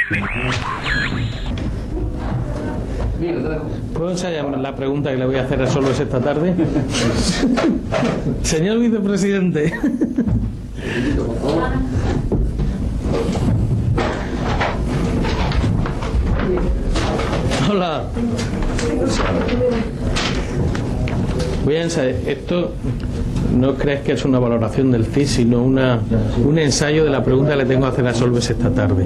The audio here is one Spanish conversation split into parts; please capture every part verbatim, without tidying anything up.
¿Puedo ensayar la pregunta que le voy a hacer a Solves esta tarde? Señor vicepresidente. Hola. Voy a ensayar. Esto no crees que es una valoración del C I S, sino una, un ensayo de la pregunta que le tengo que hacer a Solves esta tarde.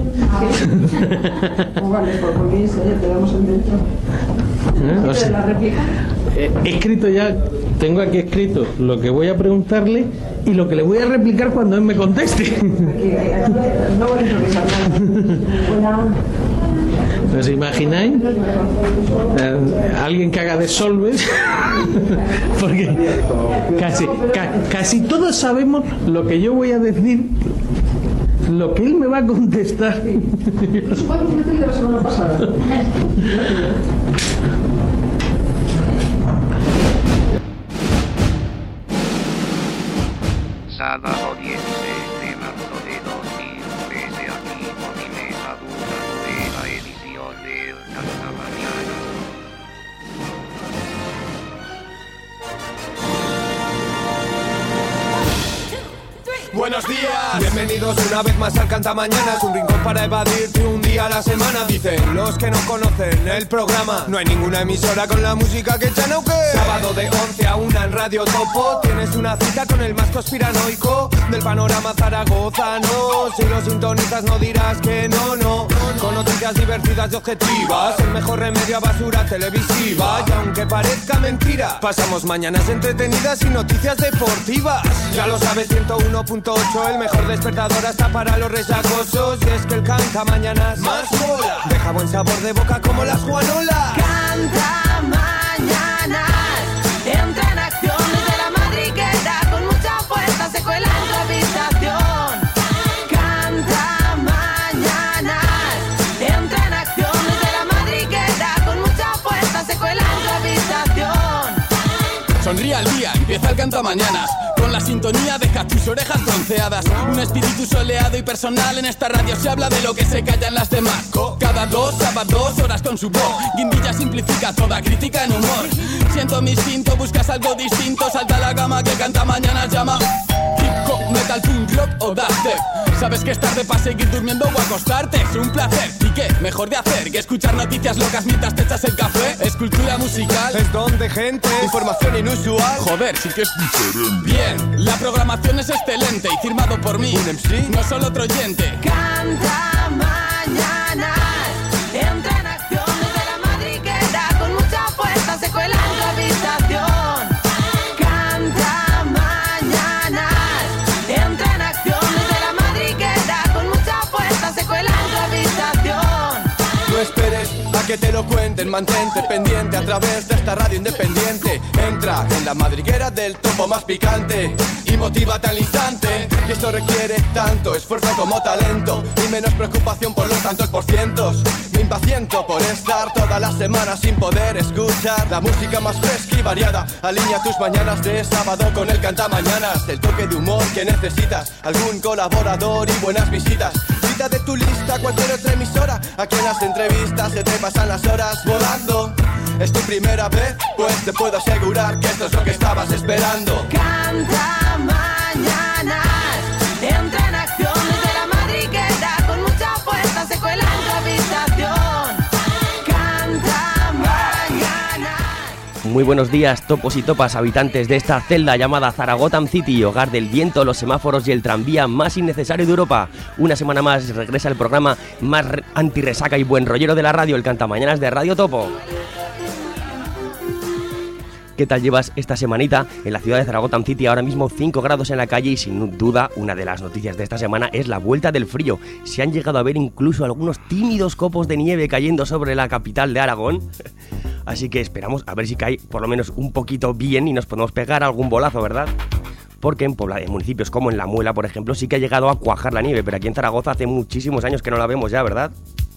Vale, pues muy bien, te damos el dentro. ¿Eh? O sea, ¿La réplica? He escrito ya, tengo aquí escrito lo que voy a preguntarle y lo que le voy a replicar cuando él me conteste. Aquí, aquí, no voy a improvisar nada. Buena. ¿Os imagináis? Eh, alguien que haga de Solves. Porque casi, ca, casi todos sabemos lo que yo voy a decir, lo que él me va a contestar. Eso va a competir de la semana pasada. Sábado dieciséis de marzo de dos mil trece, aquí comienza una nueva edición del Cantamañanas. Buenos días, bienvenidos una vez más al Cantamañanas, un rincón para evadirte un día a la semana. Dicen los que no conocen el programa, no hay ninguna emisora con la música que echan auque. Sábado de once a una en Radio Topo, tienes una cita con el más conspiranoico del panorama zaragozano. Si lo sintonizas no dirás que no, no, con noticias divertidas y objetivas, el mejor remedio a basura televisiva. Y aunque parezca mentira, pasamos mañanas entretenidas y noticias deportivas. Ya lo sabes, ciento uno punto ocho, el mejor despertador hasta para los resacosos. Y es que el Cantamañanas más mola, deja buen sabor de boca como las Juanolas. Cantamañanas, entra en acción desde la madriguera, con mucha fuerza se cuela en tu habitación. Cantamañanas, entra en acción desde la madriguera, con mucha fuerza se cuela en tu habitación. Sonríe al día, empieza el Cantamañanas, con la sintonía deja tus orejas bronceadas. Un espíritu soleado y personal, en esta radio se habla de lo que se callan las demás. Cada dos sábados horas con su voz, Guindilla simplifica toda crítica en humor. Siento mi instinto, buscas algo distinto, salta la gama que Cantamañanas llama. Hip hop, metal, punk rock o dubstep. Sabes que es tarde para seguir durmiendo o acostarte. Es un placer, ¿y qué? Mejor de hacer que escuchar noticias locas mientras te echas el café. Es cultura musical, Es don de gente, información inusual. joder, sí que es diferente. Bien, la programación es excelente y firmado por mí, ¿Un M C? no solo otro oyente. Cantamañanas, entra en acción desde la madriguera, con mucha fuerza se cuela en tu habitación. Cantamañanas, entra en acción desde la madriguera, con mucha fuerza se cuela en tu habitación. No esperes a que te lo cuenten, mantente pendiente a través de esta radio independiente. Entra en la madriguera del topo más picante y motívate al instante. Y esto requiere tanto esfuerzo como talento y menos preocupación por los tantos por cientos. Me impaciento por estar toda la semana sin poder escuchar la música más fresca y variada. Alinea tus mañanas de sábado con el Cantamañanas, el toque de humor que necesitas, algún colaborador y buenas visitas. Quita de tu lista cualquier otra emisora, aquí en las entrevistas se te pasan las horas volando. ¿Es tu primera vez? Pues te puedo asegurar que esto es lo que estabas esperando. Cantamañanas, entra en acción desde la madriguera, con mucha fuerza se cuela en tu habitación. Cantamañanas. Muy buenos días, topos y topas, habitantes de esta celda llamada Zaragoza City, hogar del viento, los semáforos y el tranvía más innecesario de Europa. Una semana más regresa el programa más antirresaca y buen rollero de la radio, el Cantamañanas de Radio Topo. ¿Qué tal llevas esta semanita? En la ciudad de Zaragoza City ahora mismo cinco grados en la calle y sin duda una de las noticias de esta semana es la vuelta del frío. Se han llegado a ver incluso algunos tímidos copos de nieve cayendo sobre la capital de Aragón. Así que esperamos a ver si cae por lo menos un poquito bien y nos podemos pegar algún bolazo, ¿verdad? Porque en, Pobla, en municipios como en La Muela, por ejemplo, sí que ha llegado a cuajar la nieve, pero aquí en Zaragoza hace muchísimos años que no la vemos ya, ¿verdad?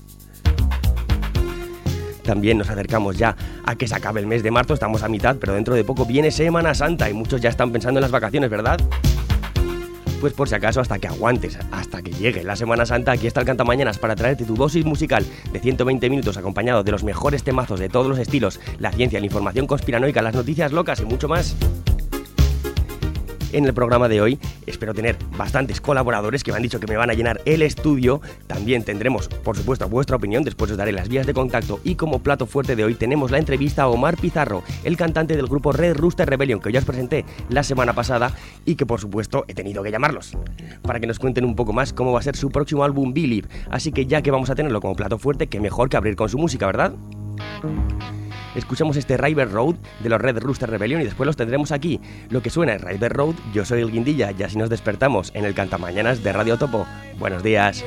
También nos acercamos ya a que se acabe el mes de marzo, estamos a mitad, pero dentro de poco viene Semana Santa y muchos ya están pensando en las vacaciones, ¿verdad? Pues por si acaso, hasta que aguantes, hasta que llegue la Semana Santa, aquí está el Cantamañanas para traerte tu dosis musical de ciento veinte minutos acompañado de los mejores temazos de todos los estilos, la ciencia, la información conspiranoica, las noticias locas y mucho más. En el programa de hoy espero tener bastantes colaboradores que me han dicho que me van a llenar el estudio. También tendremos, por supuesto, vuestra opinión, después os daré las vías de contacto. Y como plato fuerte de hoy tenemos la entrevista a Omar Pizarro, el cantante del grupo Red Rooster Rebellion, que ya os presenté la semana pasada y que por supuesto he tenido que llamarlos para que nos cuenten un poco más cómo va a ser su próximo álbum Believe. Así que ya que vamos a tenerlo como plato fuerte, qué mejor que abrir con su música, ¿verdad? Escuchamos este River Road de los Red Rooster Rebellion y después los tendremos aquí. Lo que suena es River Road, yo soy el Guindilla y así nos despertamos en el Cantamañanas de Radio Topo. Buenos días.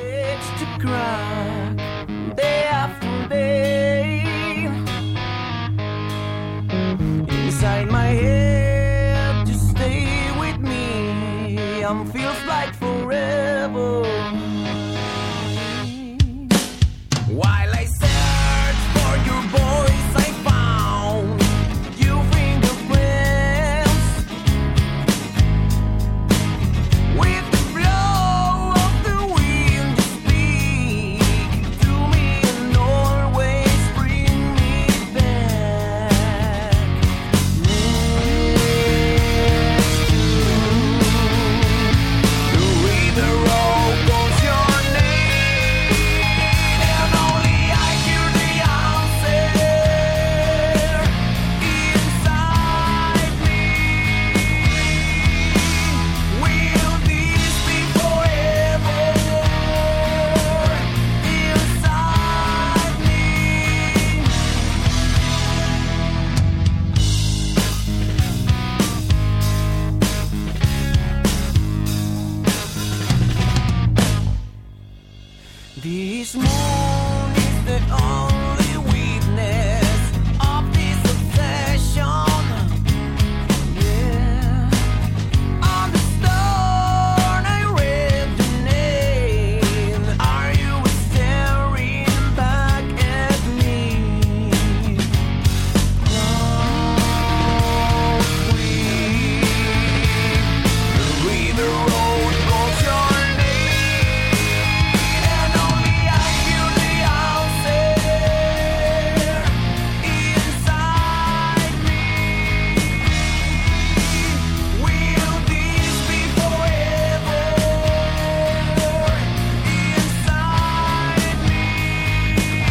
While I search for your voice, I found your fingerprints. With the flow of the wind, you speak to me and always bring me back. The way the road goes your name, and only I hear the answer inside me. Will this be forever inside me? This moon is the only witness of this obsession. Yeah. On the stone I read the name. Are you staring back at me? The river road goes your name, and only I hear the answer inside me. Will this be forever inside me?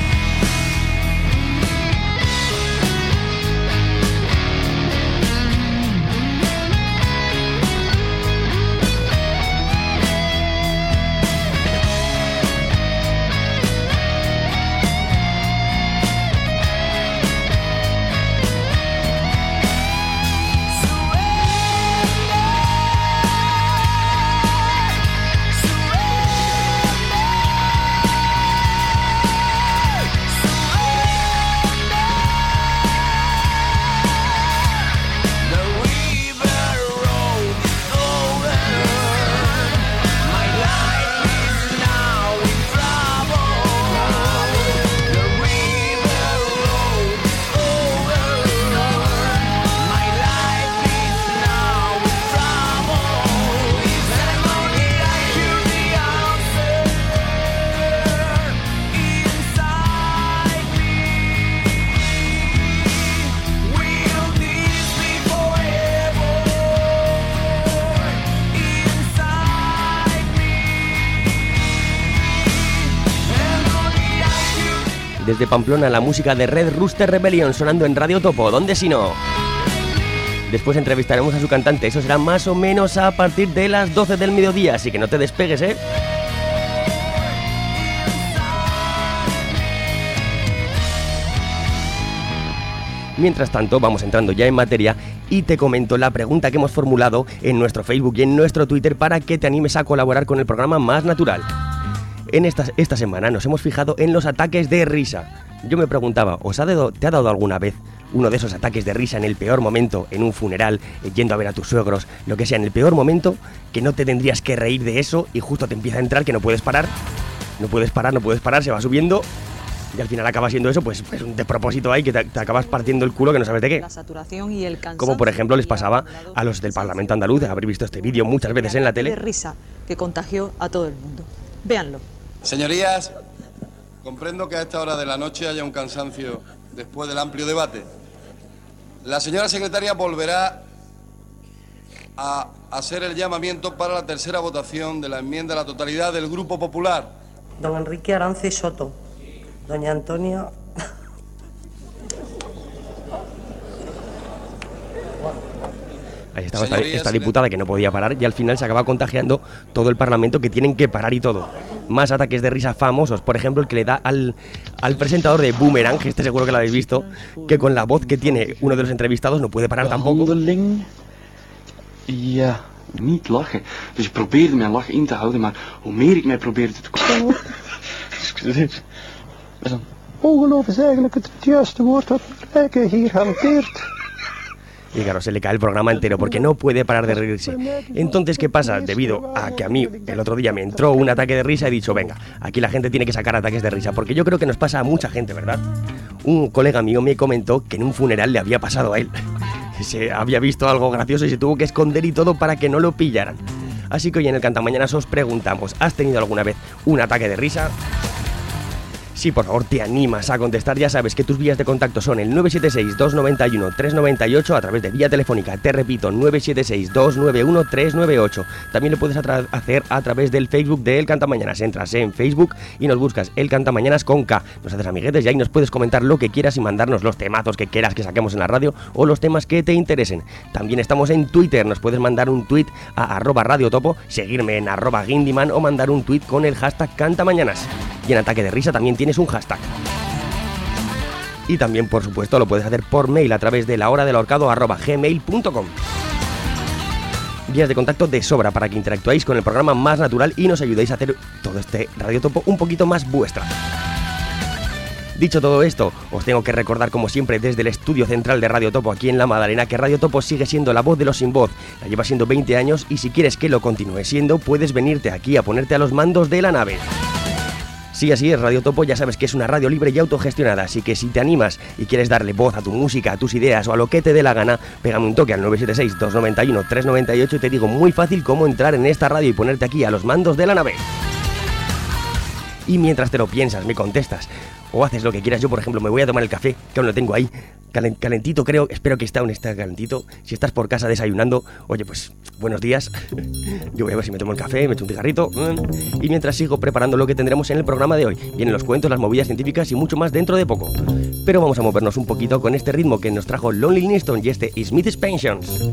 The river road is over. My life is now in trouble. The river road is over. My life is now in trouble. And only I hear the answer inside me. Will this be forever inside me? And only I hear. Desde Pamplona, la música de Red Rooster Rebellion sonando en Radio Topo, ¿dónde si no? Después entrevistaremos a su cantante, eso será más o menos a partir de las doce del mediodía, así que no te despegues, ¿eh? Mientras tanto, vamos entrando ya en materia y te comento la pregunta que hemos formulado en nuestro Facebook y en nuestro Twitter para que te animes a colaborar con el programa Más Natural. En esta, esta semana nos hemos fijado en los ataques de risa. Yo me preguntaba, ¿os ha dado, te ha dado alguna vez uno de esos ataques de risa en el peor momento, en un funeral, yendo a ver a tus suegros, lo que sea, en el peor momento, que no te tendrías que reír de eso y justo te empieza a entrar que no puedes parar? No puedes parar, no puedes parar, se va subiendo Y al final acaba siendo eso, pues, pues un despropósito ahí que te, te acabas partiendo el culo que no sabes de qué. La saturación y el cansancio. Como por ejemplo les pasaba a los del Parlamento andaluz, de haber visto este vídeo muchas veces en la De tele. risa que contagió a todo el mundo. Véanlo. Señorías, comprendo que a esta hora de la noche haya un cansancio después del amplio debate. La señora secretaria volverá a hacer el llamamiento para la tercera votación de la enmienda a la totalidad del Grupo Popular. Don Enrique Arance Soto. Doña Antonia... Ahí estaba esta, esta diputada que no podía parar y al final se acaba contagiando todo el Parlamento, que tienen que parar y todo. Más ataques de risa famosos, por ejemplo el que le da al, al presentador de Boomerang, que este seguro que lo habéis visto, que con la voz que tiene uno de los entrevistados no puede parar tampoco. Ja, niet lachen. Dus ik probeerde mijn lach in te houden, maar hoe meer ik mij probeerde te komen... Ongeloof is eigenlijk het juiste woord dat Rijke hier hanteert. Y claro, se le cae el programa entero porque no puede parar de reírse. Entonces, ¿qué pasa? Debido a que a mí el otro día me entró un ataque de risa, he dicho, venga, aquí la gente tiene que sacar ataques de risa, porque yo creo que nos pasa a mucha gente, ¿verdad? Un colega mío me comentó que en un funeral le había pasado a él. Se había visto algo gracioso y se tuvo que esconder y todo para que no lo pillaran. Así que hoy en el Cantamañanas os preguntamos, ¿has tenido alguna vez un ataque de risa? Si por favor te animas a contestar, ya sabes que tus vías de contacto son el nueve siete seis, dos nueve uno, tres nueve ocho a través de vía telefónica. Te repito, nueve siete seis, dos nueve uno, tres nueve ocho. También lo puedes atra- hacer a través del Facebook de El Cantamañanas. Entras en Facebook y nos buscas El Cantamañanas con K. Nos haces amiguetes y ahí nos puedes comentar lo que quieras y mandarnos los temazos que quieras que saquemos en la radio o los temas que te interesen. También estamos en Twitter, nos puedes mandar un tweet a arroba radiotopo, seguirme en arroba guindiman o mandar un tweet con el hashtag Cantamañanas. Y en Ataque de Risa también tienes un hashtag. Y también, por supuesto, lo puedes hacer por mail a través de la hora del ahorcado arroba gmail punto com. Vías de contacto de sobra para que interactuáis con el programa más natural y nos ayudéis a hacer todo este radiotopo un poquito más vuestra. Dicho todo esto, os tengo que recordar como siempre desde el estudio central de Radio Topo aquí en La Madalena que Radio Topo sigue siendo la voz de los sin voz. La lleva siendo veinte años y si quieres que lo continúe siendo, puedes venirte aquí a ponerte a los mandos de la nave. Sí, así es, Radio Topo ya sabes que es una radio libre y autogestionada, así que si te animas y quieres darle voz a tu música, a tus ideas o a lo que te dé la gana, pégame un toque al nueve siete seis, dos nueve uno, tres nueve ocho y te digo muy fácil cómo entrar en esta radio y ponerte aquí a los mandos de la nave. Y mientras te lo piensas, me contestas o haces lo que quieras. Yo, por ejemplo, me voy a tomar el café, que aún lo tengo ahí, calentito creo, espero que está aún está calentito. Si estás por casa desayunando, oye, pues, buenos días. Yo voy a ver si me tomo el café, me echo un cigarrito. Y mientras sigo preparando lo que tendremos en el programa de hoy. Vienen los cuentos, las movidas científicas y mucho más dentro de poco. Pero vamos a movernos un poquito con este ritmo que nos trajo Lonely Livingston y este Smith's Pensions.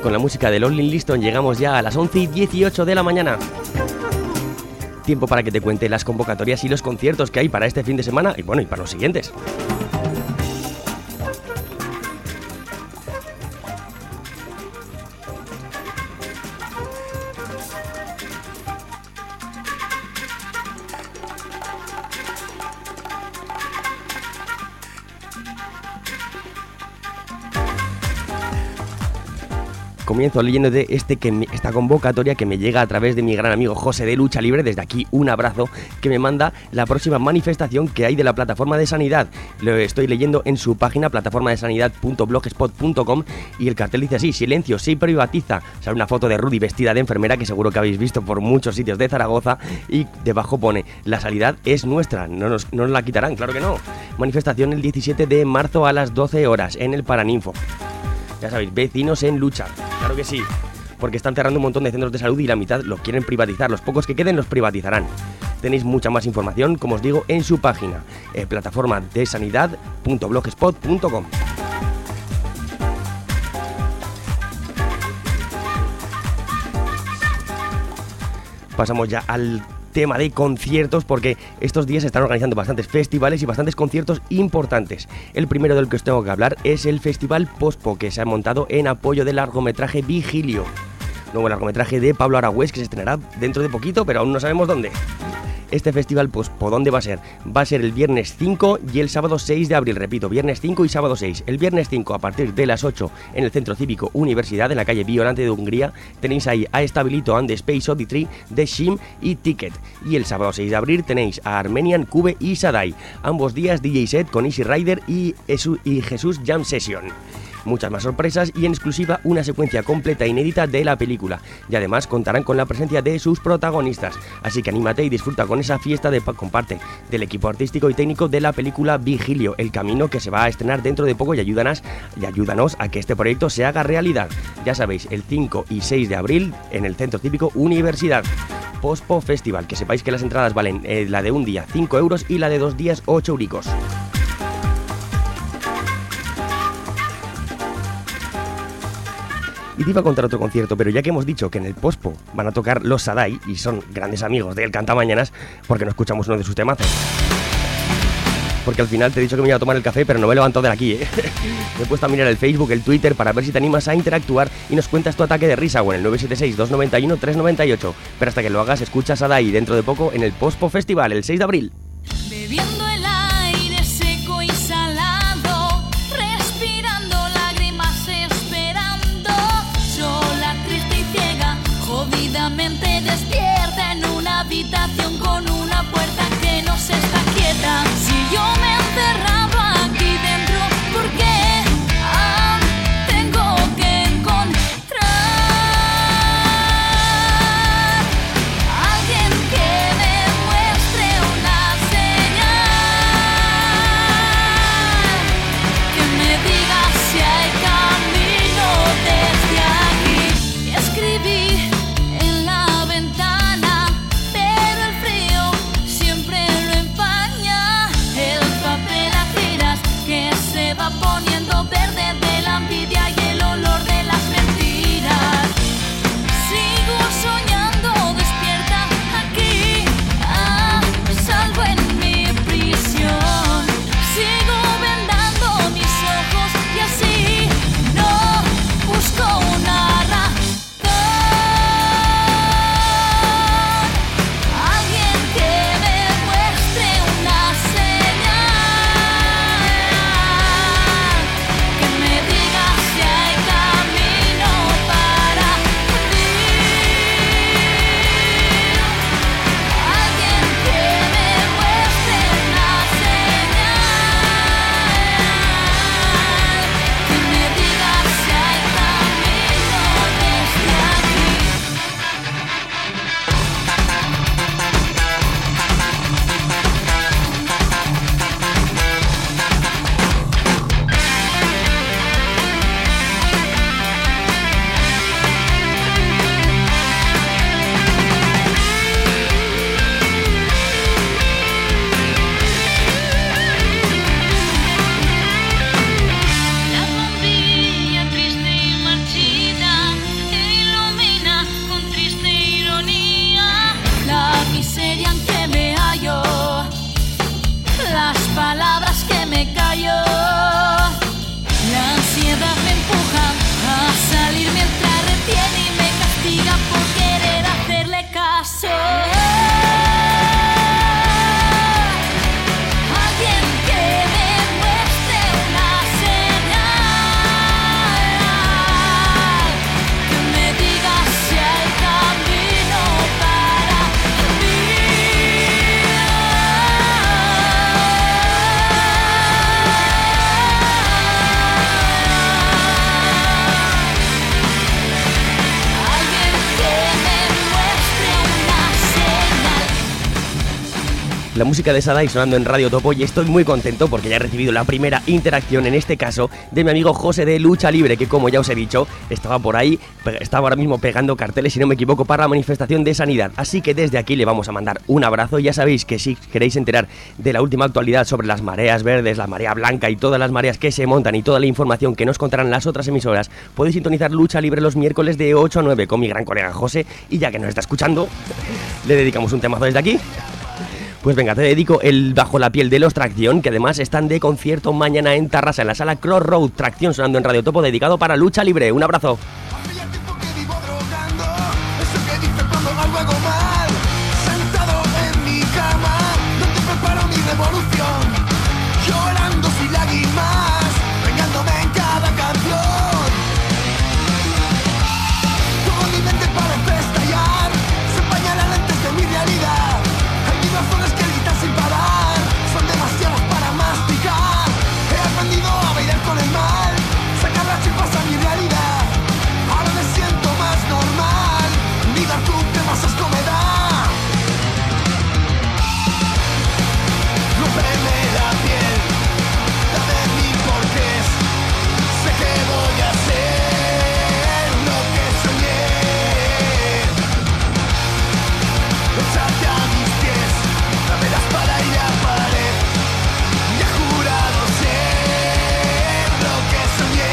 con la música de Rolling Liston llegamos ya a las once y dieciocho de la mañana. Tiempo para que te cuente las convocatorias y los conciertos que hay para este fin de semana y bueno, y para los siguientes. Comienzo leyendo de este que me, esta convocatoria que me llega a través de mi gran amigo José de Lucha Libre. Desde aquí un abrazo, que me manda la próxima manifestación que hay de la Plataforma de Sanidad. Lo estoy leyendo en su página plataforma de sanidad punto blogspot punto com y el cartel dice así: silencio, se privatiza. Sale una foto de Rudy vestida de enfermera que seguro que habéis visto por muchos sitios de Zaragoza, y debajo pone: la sanidad es nuestra, no nos, no nos la quitarán, claro que no. Manifestación el diecisiete de marzo a las doce horas en el Paraninfo. Ya sabéis, vecinos en lucha, claro que sí, porque están cerrando un montón de centros de salud y la mitad los quieren privatizar, los pocos que queden los privatizarán. Tenéis mucha más información, como os digo, en su página, eh, plataforma de sanidad punto blogspot punto com. Pasamos ya al tema de conciertos, porque estos días se están organizando bastantes festivales y bastantes conciertos importantes. El primero del que os tengo que hablar es el Festival Pospo, que se ha montado en apoyo del largometraje Vigilio, nuevo largometraje de Pablo Aragüés que se estrenará dentro de poquito, pero aún no sabemos dónde. Este festival Pospo, ¿dónde va a ser? Va a ser el viernes cinco y el sábado seis de abril, repito, viernes cinco y sábado seis. El viernes cinco a partir de las ocho en el Centro Cívico Universidad, en la calle Violante de Hungría. Tenéis ahí a Estabilito and the Space Oddity, The Shim y Ticket. Y el sábado seis de abril tenéis a Armenian, Cube y Sadai. Ambos días D J set con Easy Rider y, y Jesús Jam Session. Muchas más sorpresas y en exclusiva una secuencia completa e inédita de la película. Y además contarán con la presencia de sus protagonistas. Así que anímate y disfruta con esa fiesta de con parte del equipo artístico y técnico de la película Vigilio, el camino que se va a estrenar dentro de poco, y ayúdanos, y ayúdanos a que este proyecto se haga realidad. Ya sabéis, el cinco y seis de abril en el Centro Cívico Universidad. Pospo Festival, que sepáis que las entradas valen eh, la de un día cinco euros y la de dos días ocho euricos. Y te iba a contar otro concierto, pero ya que hemos dicho que en el Pospo van a tocar los Sadai y son grandes amigos del Cantamañanas, ¿por qué no escuchamos uno de sus temazos? Porque al final te he dicho que me iba a tomar el café, pero no me he levantado de aquí, ¿eh? Me he puesto a mirar el Facebook, el Twitter, para ver si te animas a interactuar y nos cuentas tu ataque de risa, o en el nueve siete seis, dos nueve uno, tres nueve ocho. Pero hasta que lo hagas, escucha Sadai dentro de poco en el Pospo Festival, el seis de abril. Bebiendo el aire seco y salado, respirando lágrimas, esperando, sola, triste y ciega, jodidamente despierta en una habitación con una puerta que no se está quieta. Si yo me encerraba aquí dentro, ¿por qué ah, tengo que encontrar alguien que me muestre una señal? La música de Sadai sonando en Radio Topo y estoy muy contento porque ya he recibido la primera interacción, en este caso, de mi amigo José de Lucha Libre, que como ya os he dicho, estaba por ahí, estaba ahora mismo pegando carteles, si no me equivoco, para la manifestación de sanidad. Así que desde aquí le vamos a mandar un abrazo. Ya sabéis que si queréis enterar de la última actualidad sobre las mareas verdes, la marea blanca y todas las mareas que se montan y toda la información que nos contarán las otras emisoras, podéis sintonizar Lucha Libre los miércoles de ocho a nueve con mi gran colega José. Y ya que nos está escuchando, le dedicamos un temazo desde aquí. Pues venga, te dedico el Bajo la piel de los Tracción, que además están de concierto mañana en Tarrasa, en la sala Crossroad. Tracción sonando en Radio Topo, dedicado para Lucha Libre. Un abrazo. Algo hago mal, sentado en mi cama, donde preparo mi revolución, llorando sin lágrimas, vengándome en cada canción. Toda mi mente parece estallar, se empañan lentes de mi realidad. Hay mil razones que gritan sin parar, son demasiadas para masticar. He aprendido a bailar con el mal, sacar las chispas a mi realidad. Ahora me siento más normal, vida tú te más asco me da. Rómpeme la piel, dame mi porqués. Sé que voy a hacer lo que soñé. Échate a mis pies, dame la espada y la pared. Y he jurado ser lo que soñé.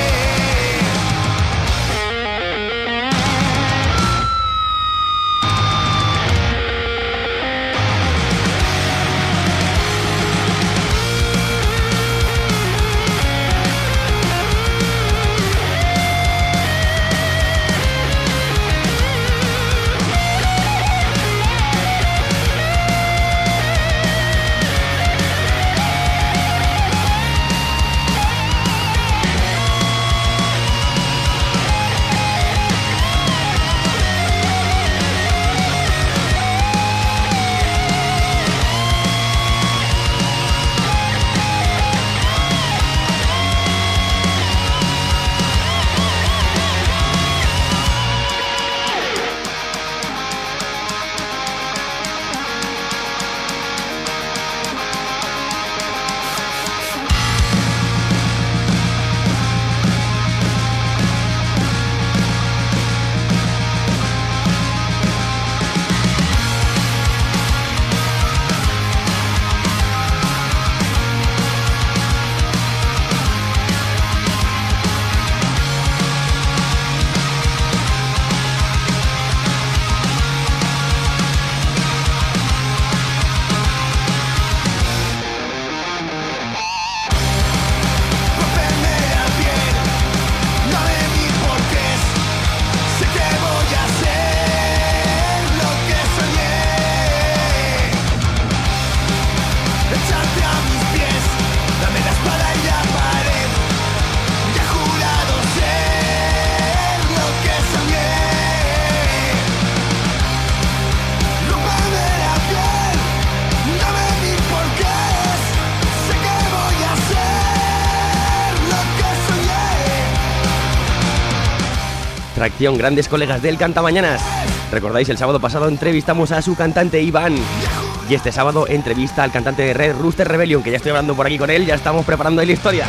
Tracción, grandes colegas del Cantamañanas. ¿Recordáis? El sábado pasado entrevistamos a su cantante Iván. Y este sábado entrevista al cantante de Red Rooster Rebellion, que ya estoy hablando por aquí con él, ya estamos preparando ahí la historia.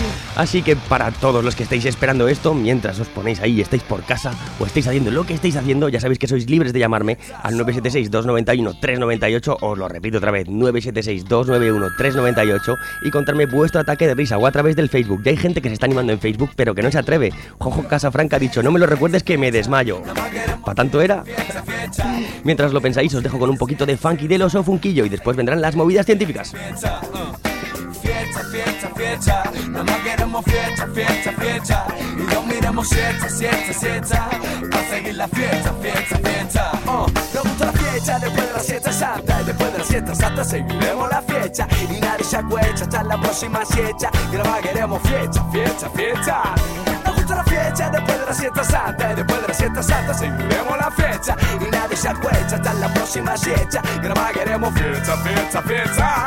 Así que para todos los que estéis esperando esto, mientras os ponéis ahí, estáis por casa o estáis haciendo lo que estáis haciendo, ya sabéis que sois libres de llamarme al nueve siete seis, dos nueve uno, tres nueve ocho, os lo repito otra vez, nueve siete seis, dos nueve uno, tres nueve ocho, y contarme vuestro ataque de risa o a través del Facebook. Ya hay gente que se está animando en Facebook, pero que no se atreve. Juanjo Casafranca ha dicho, no me lo recuerdes que me desmayo. ¿Pa' tanto era? Mientras lo pensáis, os dejo con un poquito de funky de los Ofunquillo y después vendrán las movidas científicas. Fiesta, fiesta, fiesta, nada más queremos fiesta, fiesta, fiesta. Y lo miremos siesta, siesta, siesta, para seguir la fiesta, fiesta, fiesta. Oh, nos gusta la fiesta después de la siesta santa. Y después de la siesta santa seguiremos la fiesta. Y nadie se acuecha hasta la próxima siesta. Y nada más queremos fiesta, fiesta, fiesta. Nos gusta la fiesta después de la siesta santa. Y después de la siesta santa seguiremos la fiesta. Y nadie se acuecha hasta la próxima siesta. Y nada más queremos fiesta, fiesta, fiesta.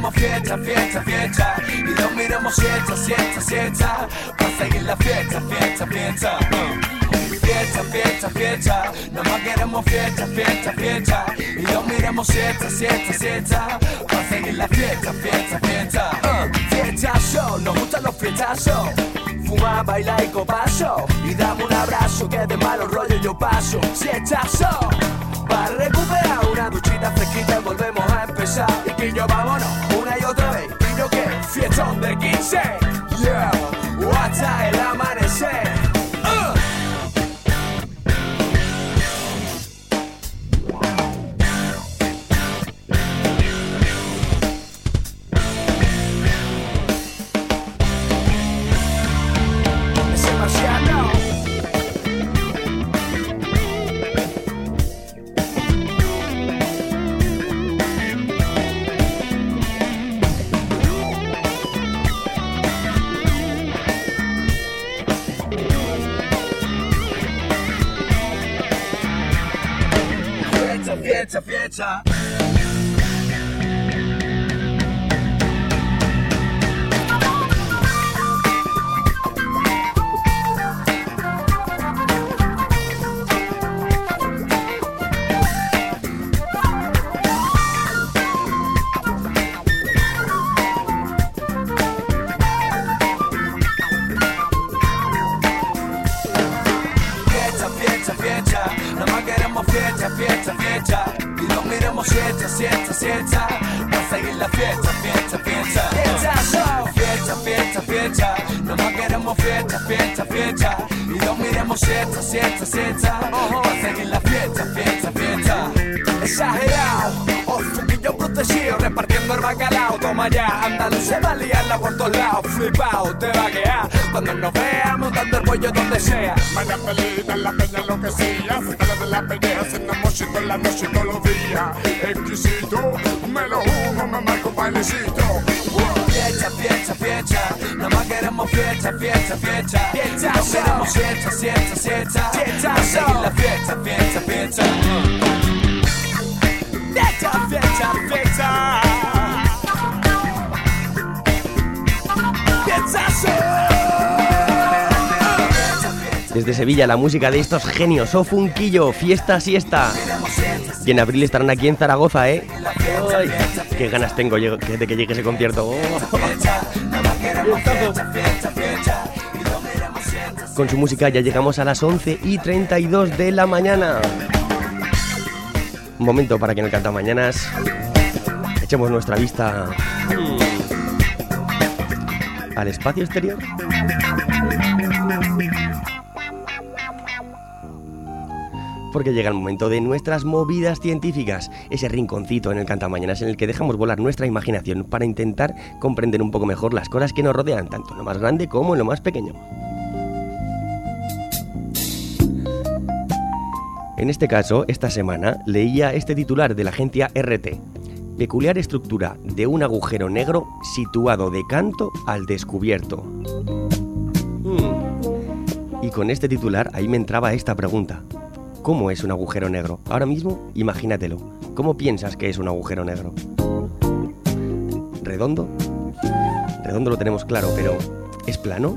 queremos fiesta, fiesta, fiesta. Y nos miremos siesta, siesta, siesta. Para seguir la fiesta, fiesta, fiesta. Fiesta, fiesta, fiesta. Nada más queremos fiesta, fiesta, fiesta. Y nos miremos siesta, siesta, siesta. Para seguir la fiesta, fiesta, fiesta. Uh, fiesta show, nos gustan los fiestazos. Fuma, baila y copazo. Y dame un abrazo que de malos rollos yo paso. Fiesta show. Para recuperar una duchita fresquita y volvemos a empezar. Y que yo vámonos una y otra vez. Y yo que fiestón de quince. Yeah, hasta el amanecer. Uh. Ese marciano. Fiesta, fiesta. Fiesta, fiesta, y nos miremos siesta, siesta, siesta, para seguir la fiesta, fiesta, fiesta. Fiesta, fiesta, fiesta, fiesta, nada más queremos fiesta, fiesta, fiesta, y nos miremos siesta, siesta, siesta, para seguir la fiesta, fiesta, fiesta. Exagerado, hoy fuquillo protegido, repartiendo el bacalao, toma ya, andaluz se va a liarla por todos lados, flipao, te va a quedar, cuando nos veamos dando el pollo donde sea. Vaya pelita en la peña enloquecida, sácala de la pelleja, cenamos y en la noche y todos los días. Exquisito, me lo humo, me marco un bailecito. Fiesta, fiesta, fiesta, nada más queremos fiesta, fiesta, fiesta. Fiesta, no queremos fiesta, fiesta, fiesta. Fiesta, seguir la fiesta, fiesta, fiesta. Fiesta, fiesta, fiesta. Desde Sevilla, la música de estos genios, O Funquillo, Fiesta Siesta. Y en abril estarán aquí en Zaragoza, ¿eh? ¡Ay! ¡Qué ganas tengo de que llegue ese concierto! ¡Oh! Con su música ya llegamos a las once y treinta y dos de la mañana. Un momento para que en el Cantamañanas echemos nuestra vista al espacio exterior. Porque llega el momento de nuestras movidas científicas, ese rinconcito en el Cantamañanas en el que dejamos volar nuestra imaginación para intentar comprender un poco mejor las cosas que nos rodean, tanto en lo más grande como en lo más pequeño. En este caso, esta semana, leía este titular de la agencia R T. Peculiar estructura de un agujero negro situado de canto al descubierto. Hmm. Y con este titular ahí me entraba esta pregunta. ¿Cómo es un agujero negro? Ahora mismo, imagínatelo. ¿Cómo piensas que es un agujero negro? ¿Redondo? Redondo lo tenemos claro, pero ¿es plano?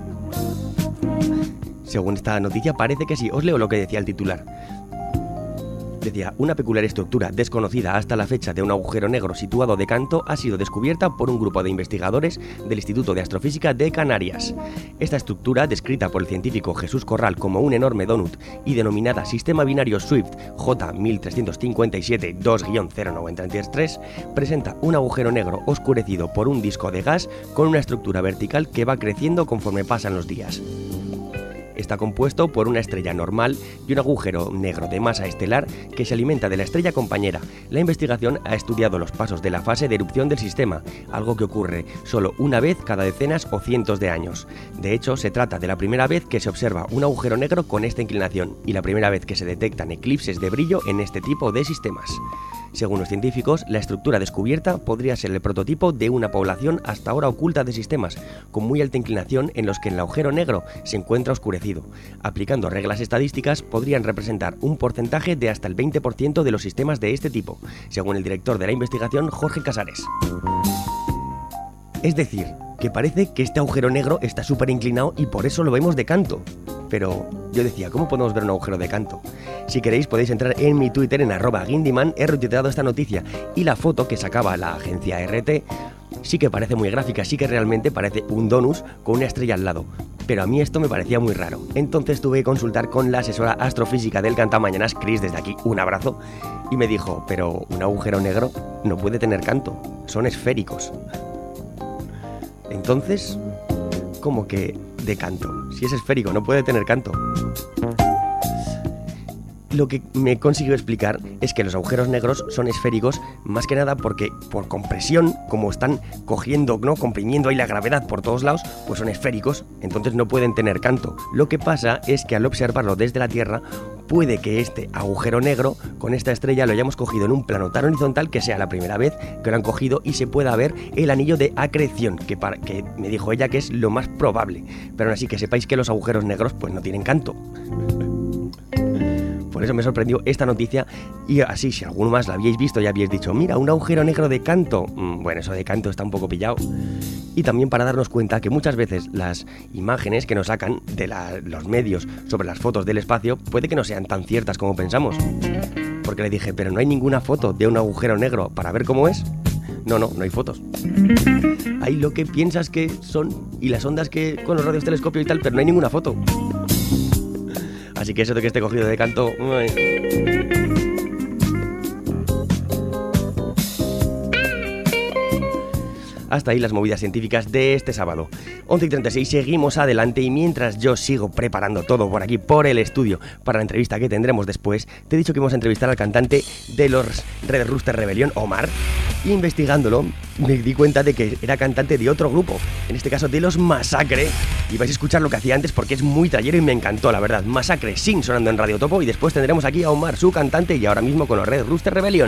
Según esta noticia parece que sí. Os leo lo que decía el titular. Decía, una peculiar estructura desconocida hasta la fecha de un agujero negro situado de canto ha sido descubierta por un grupo de investigadores del Instituto de Astrofísica de Canarias. Esta estructura, descrita por el científico Jesús Corral como un enorme donut y denominada Sistema Binario Swift J mil trescientos cincuenta y siete dos guion cero nueve tres tres, presenta un agujero negro oscurecido por un disco de gas con una estructura vertical que va creciendo conforme pasan los días. Está compuesto por una estrella normal y un agujero negro de masa estelar que se alimenta de la estrella compañera. La investigación ha estudiado los pasos de la fase de erupción del sistema, algo que ocurre solo una vez cada decenas o cientos de años. De hecho, se trata de la primera vez que se observa un agujero negro con esta inclinación y la primera vez que se detectan eclipses de brillo en este tipo de sistemas. Según los científicos, la estructura descubierta podría ser el prototipo de una población hasta ahora oculta de sistemas, con muy alta inclinación en los que el agujero negro se encuentra oscurecido. Aplicando reglas estadísticas, podrían representar un porcentaje de hasta el veinte por ciento de los sistemas de este tipo, según el director de la investigación, Jorge Casares. Es decir, que parece que este agujero negro está súper inclinado y por eso lo vemos de canto. Pero yo decía, ¿cómo podemos ver un agujero de canto? Si queréis podéis entrar en mi Twitter en arroba guindyman, he retuiteado esta noticia y la foto que sacaba la agencia R T sí que parece muy gráfica, sí que realmente parece un donus con una estrella al lado. Pero a mí esto me parecía muy raro. Entonces tuve que consultar con la asesora astrofísica del Cantamañanas, Chris, desde aquí un abrazo, y me dijo, pero un agujero negro no puede tener canto, son esféricos. Entonces, ¿cómo que de canto? Si es esférico, no puede tener canto. Lo que me consiguió explicar es que los agujeros negros son esféricos más que nada porque por compresión, como están cogiendo, ¿no?, comprimiendo ahí la gravedad por todos lados, pues son esféricos, entonces no pueden tener canto. Lo que pasa es que al observarlo desde la Tierra, puede que este agujero negro con esta estrella lo hayamos cogido en un plano tan horizontal que sea la primera vez que lo han cogido y se pueda ver el anillo de acreción, que, para, que me dijo ella que es lo más probable. Pero aún así que sepáis que los agujeros negros pues no tienen canto. Por eso me sorprendió esta noticia y así, si alguno más la habíais visto y habíais dicho, mira, un agujero negro de canto. Bueno, eso de canto está un poco pillado. Y también para darnos cuenta que muchas veces las imágenes que nos sacan de la, los medios sobre las fotos del espacio puede que no sean tan ciertas como pensamos. Porque le dije, pero no hay ninguna foto de un agujero negro para ver cómo es. No, no, no hay fotos. Hay lo que piensas que son y las ondas que con los radiotelescopios y tal, pero no hay ninguna foto. Así que eso de que esté cogido de canto... Hasta ahí las movidas científicas de este sábado. once y treinta y seis, seguimos adelante y mientras yo sigo preparando todo por aquí, por el estudio, para la entrevista que tendremos después, te he dicho que íbamos a entrevistar al cantante de los Red Rooster Rebellion, Omar, y investigándolo me di cuenta de que era cantante de otro grupo, en este caso de los Massacre, y vais a escuchar lo que hacía antes porque es muy trayero y me encantó, la verdad. Massacre, sin sonando en Radio Topo, y después tendremos aquí a Omar, su cantante, y ahora mismo con los Red Rooster Rebellion.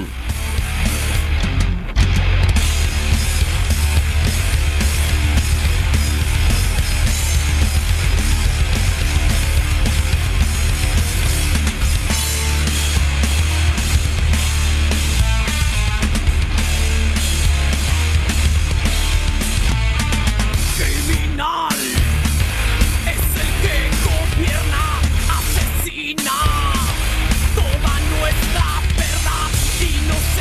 Toda nuestra verdad y nos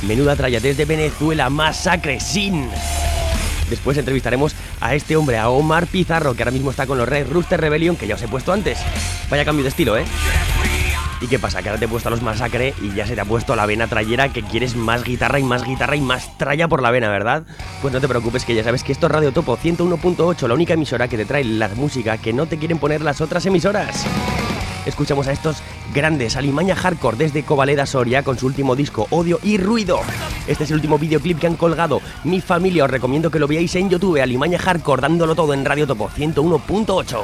Menuda tralla desde Venezuela, Masacre Sin. Después entrevistaremos a este hombre, a Omar Pizarro, que ahora mismo está con los Red Rooster Rebellion, que ya os he puesto antes. Vaya cambio de estilo, ¿eh? ¿Y qué pasa? Que ahora te he puesto a los Masacre y ya se te ha puesto la vena trayera, que quieres más guitarra y más guitarra y más tralla por la vena, ¿verdad? Pues no te preocupes, que ya sabes que esto es Radio Topo ciento uno punto ocho, la única emisora que te trae la música que no te quieren poner las otras emisoras. Escuchamos a estos grandes, Alimaña Hardcore desde Covaleda, Soria, con su último disco, Odio y Ruido. Este es el último videoclip que han colgado. Mi familia, os recomiendo que lo veáis en YouTube, Alimaña Hardcore, dándolo todo en Radio Topo ciento uno punto ocho.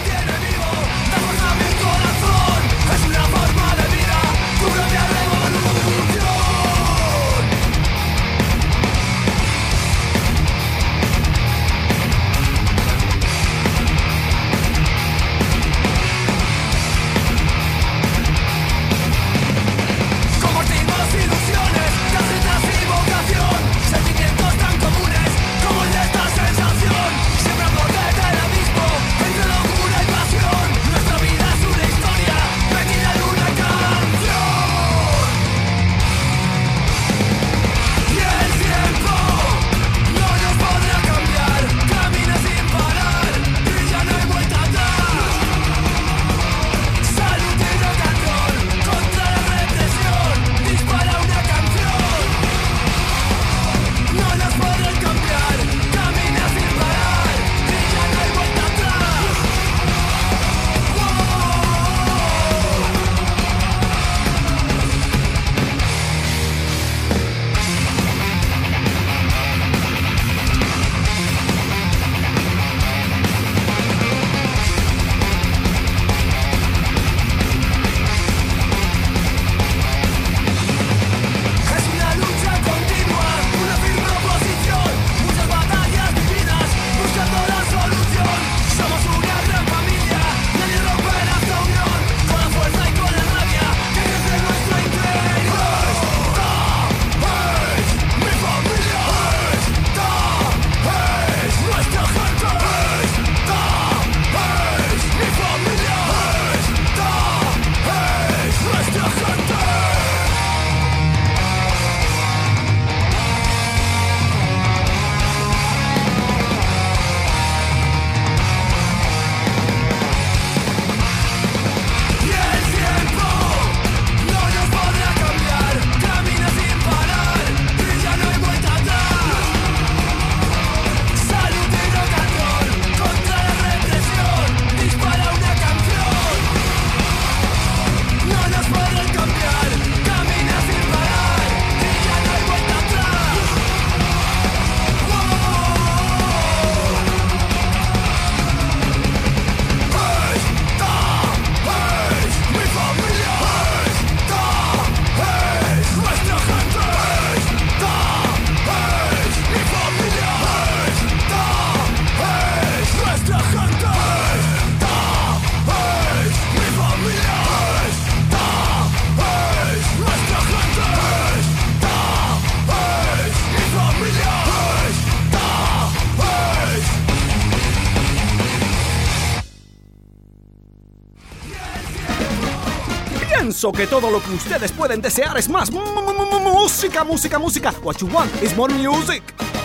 Pienso que todo lo que ustedes pueden desear es más música, música, música. What you want is more music.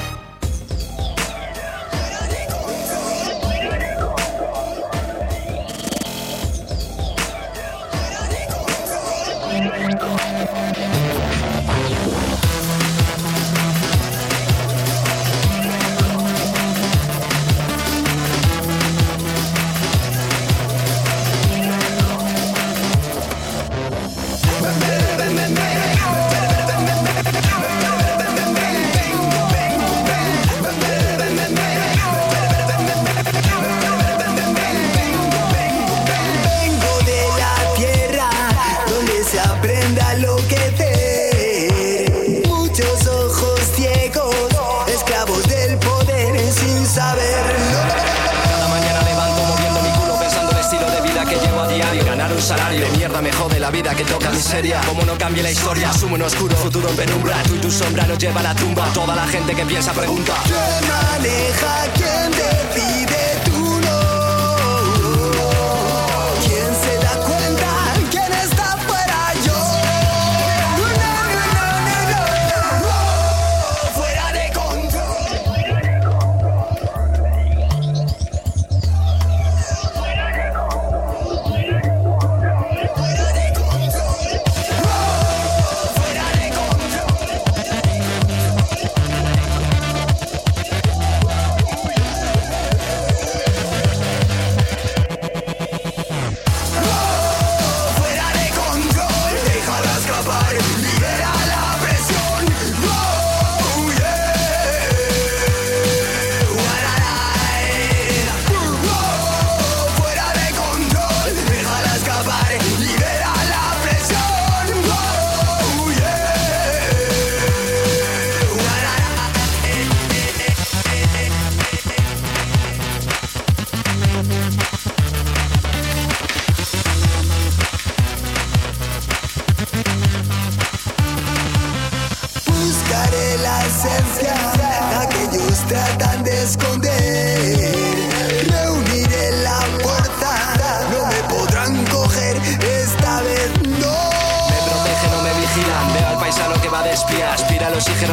Como no cambie la historia, asumo un oscuro futuro en penumbra. Tú y tu sombra nos lleva a la tumba. Toda la gente que piensa pregunta: ¿quién maneja? ¿Quién decide? Tú no. ¿Quién se da cuenta? ¿Quién está fuera? Yo. No, no, no, no, no.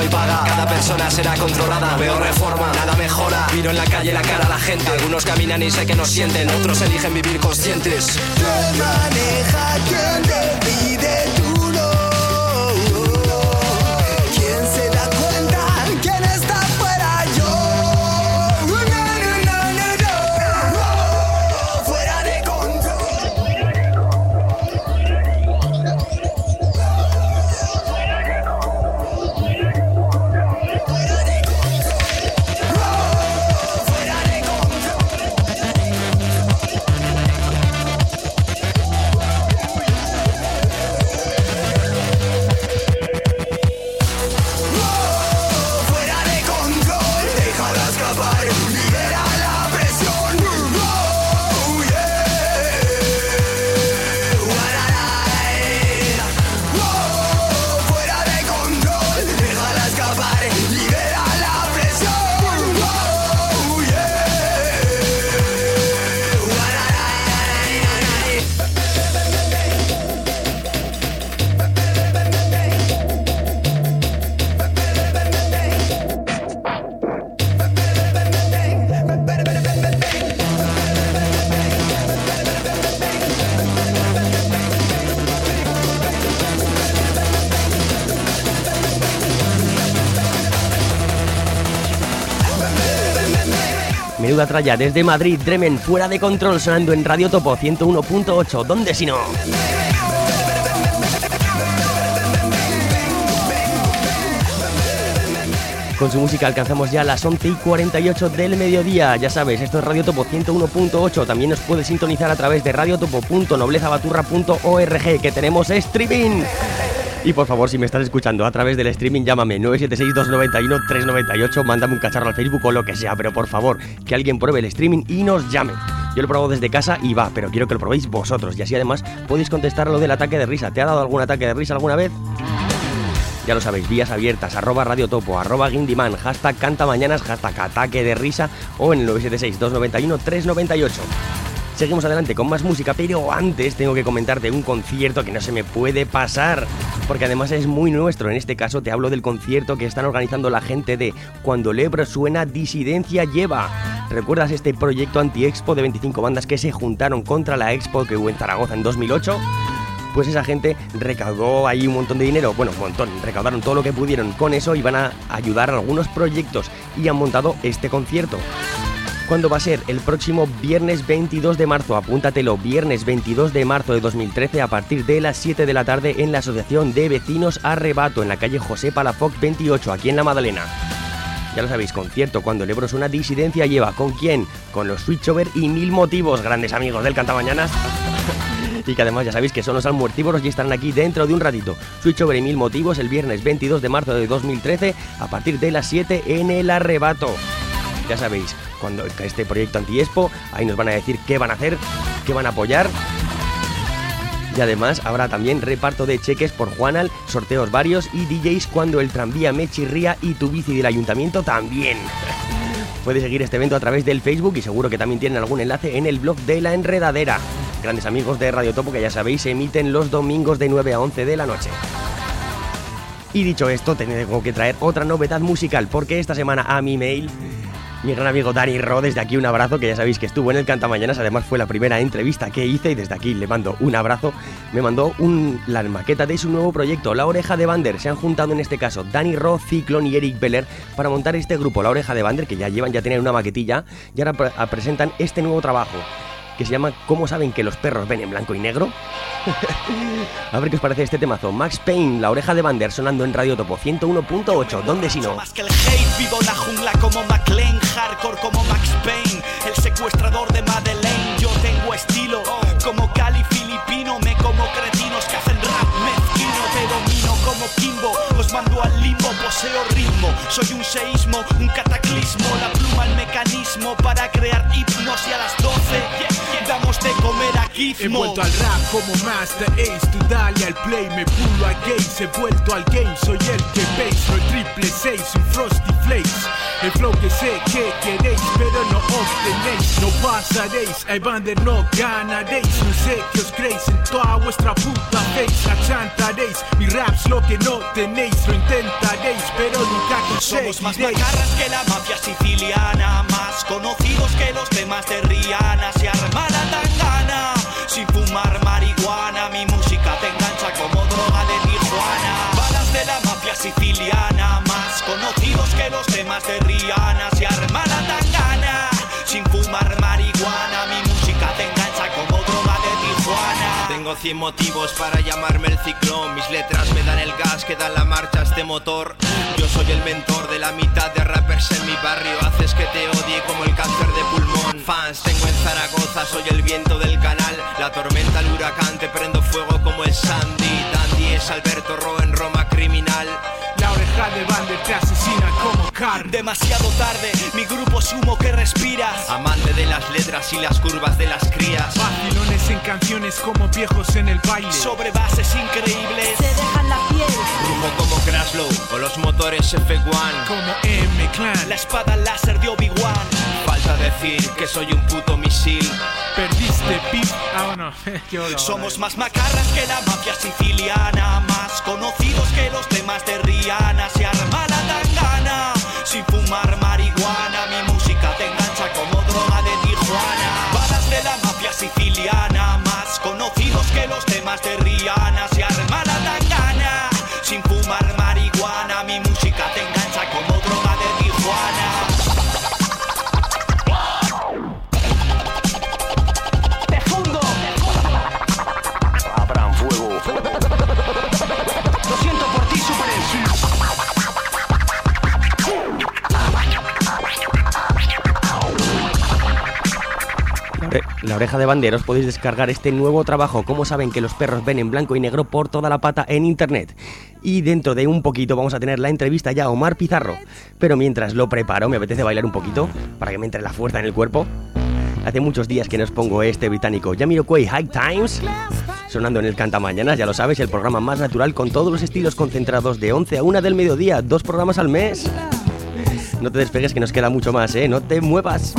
no hay paga. Cada persona será controlada, veo reforma, nada mejora. Miro en la calle la cara a la gente. Algunos caminan y sé que no sienten, otros eligen vivir conscientes. ¿Quién maneja? ¿Quién decide? Tú no. ¿Quién se da cuenta? ¿Quién está fuera? Yo. No, no, no, no, no. Fuera de Menuda tralla desde Madrid, Dremen, Fuera de Control, sonando en Radio Topo ciento uno punto ocho. ¿Dónde si no? Con su música alcanzamos ya las once y cuarenta y ocho del mediodía. Ya sabes, esto es Radio Topo ciento uno punto ocho. También nos puedes sintonizar a través de radiotopo punto noblezabaturra punto org, que tenemos streaming. Y por favor, si me estás escuchando a través del streaming, llámame nueve siete seis, dos nueve uno, tres nueve ocho, mándame un cacharro al Facebook o lo que sea, pero por favor, que alguien pruebe el streaming y nos llame. Yo lo probo desde casa y va, pero quiero que lo probéis vosotros, y así además podéis contestar lo del ataque de risa. ¿Te ha dado algún ataque de risa alguna vez? Ya lo sabéis, vías abiertas, arroba radiotopo, arroba guindiman, hashtag cantamañanas, hashtag ataque de risa o en el nueve siete seis, dos nueve uno, tres nueve ocho. Seguimos adelante con más música, pero antes tengo que comentarte un concierto que no se me puede pasar, porque además es muy nuestro. En este caso te hablo del concierto que están organizando la gente de Cuando el Ebro suena, disidencia lleva. ¿Recuerdas este proyecto anti-expo de veinticinco bandas que se juntaron contra la expo que hubo en Zaragoza en dos mil ocho? Pues esa gente recaudó ahí un montón de dinero, bueno, un montón, recaudaron todo lo que pudieron con eso y van a ayudar a algunos proyectos y han montado este concierto. ¿Cuándo va a ser? El próximo viernes veintidós de marzo, apúntatelo, viernes veintidós de marzo de dos mil trece a partir de las siete de la tarde en la Asociación de Vecinos Arrebato, en la calle José Palafox veintiocho, aquí en La Madalena. Ya lo sabéis, concierto Cuando el Ebro suena, disidencia lleva. ¿Con quién? Con los Switchover y Mil Motivos, grandes amigos del Cantamañanas. Y que además ya sabéis que son los almuertívoros y estarán aquí dentro de un ratito. Switchover y Mil Motivos el viernes veintidós de marzo de dos mil trece a partir de las siete en el Arrebato. Ya sabéis, cuando este proyecto anti-expo, ahí nos van a decir qué van a hacer, qué van a apoyar. Y además habrá también reparto de cheques por Juanal, sorteos varios y D Js cuando el tranvía me chirría y tu bici del ayuntamiento también. Puedes seguir este evento a través del Facebook y seguro que también tienen algún enlace en el blog de La Enredadera. Grandes amigos de Radio Topo que ya sabéis se emiten los domingos de nueve a once de la noche. Y dicho esto, tengo que traer otra novedad musical porque esta semana a mi mail mi gran amigo Dani Ro, desde aquí un abrazo, que ya sabéis que estuvo en el Cantamañanas, además fue la primera entrevista que hice y desde aquí le mando un abrazo. Me mandó un, la maqueta de su nuevo proyecto, La Oreja de Bander. Se han juntado en este caso Dani Ro, Ciclón y Eric Beller para montar este grupo, La Oreja de Bander, que ya llevan, ya tienen una maquetilla y ahora pre presentan este nuevo trabajo que se llama ¿Cómo saben que los perros ven en blanco y negro? A ver qué os parece este temazo. Max Payne, La Oreja de Bander, sonando en Radio Topo ciento uno punto ocho. ¿Dónde si no? Más que el hate, vivo la jungla como McLean, hardcore como Max Payne, el secuestrador de Madeleine. Yo tengo estilo como Cali filipino, me como cretinos que hacen rap mezquino. Te domino como Kimbo, los mando al limbo, poseo ritmo. Soy un seísmo, un cataclismo, la pluma el mecanismo para crear hipnosis a las doce. Damos de comer aquí gizmos. He vuelto al rap como Master Ace, tú dale al play, me pulo a gays. He vuelto al game, soy el que veis, no el triple seis, un Frosty Flakes. El flow que sé que queréis, pero no obtenéis, no pasaréis, a Evander no ganaréis. No sé qué os creéis, en toda vuestra puta face achantaréis. Mi rap's lo que no tenéis, lo intentaréis, pero nunca conseguiréis. Somos más macarras que la mafia siciliana, más conocidos que los temas de Rihanna. Se arma la tangana, sin fumar marihuana, mi música te engancha como droga de Tijuana. Balas de la mafia siciliana, más conocidos que los temas de Rihanna. Se arma la tangana, sin fumar marihuana, mi música te engancha como droga de Tijuana. Tengo cien motivos para llamarme el ciclón. Mis letras me dan el gas que da la marcha a este motor. Yo soy el mentor de la mitad de rappers en mi barrio. Haces que te odie como el cáncer de pulmón. Fans tengo en Zaragoza, soy el viento del canal. La tormenta, el huracán, te prendo fuego como el Sandy. Dandy es Alberto Ro en Roma criminal. La oreja de Vander te asesina como Car. Demasiado tarde, mi grupo es humo que respiras. Amante de las letras y las curvas de las crías. Vacilones en canciones como viejos en el baile. Sobre bases increíbles, se dejan la piel. Rumo como Crashlow o los motores F uno. Como M-Clan, la espada láser de Obi-Wan. Falta decir que soy un puto misil. Perdiste pip. Ah, no. Somos más macarras que la mafia siciliana, más conocidos que los temas de Rihanna. Se arma la tangana, sin fumar marihuana, mi música te engancha como droga de Tijuana. Balas de la mafia siciliana, más conocidos que los temas de Rihanna. Se arma la tangana, sin fumar marihuana, mi música te engancha como droga de Tijuana. Abran fuego. Lo siento por ti, Super M C. La Oreja de Vander, os podéis descargar este nuevo trabajo. Como saben que los perros ven en blanco y negro por toda la pata en internet. Y dentro de un poquito vamos a tener la entrevista ya a Omar Pizarro. Pero mientras lo preparo, me apetece bailar un poquito para que me entre la fuerza en el cuerpo. Hace muchos días que no os pongo este británico Jamiroquai High Times sonando en el Cantamañanas, ya lo sabes, el programa más natural con todos los estilos concentrados de once a una del mediodía, dos programas al mes. No te despegues que nos queda mucho más, ¿eh? No te muevas.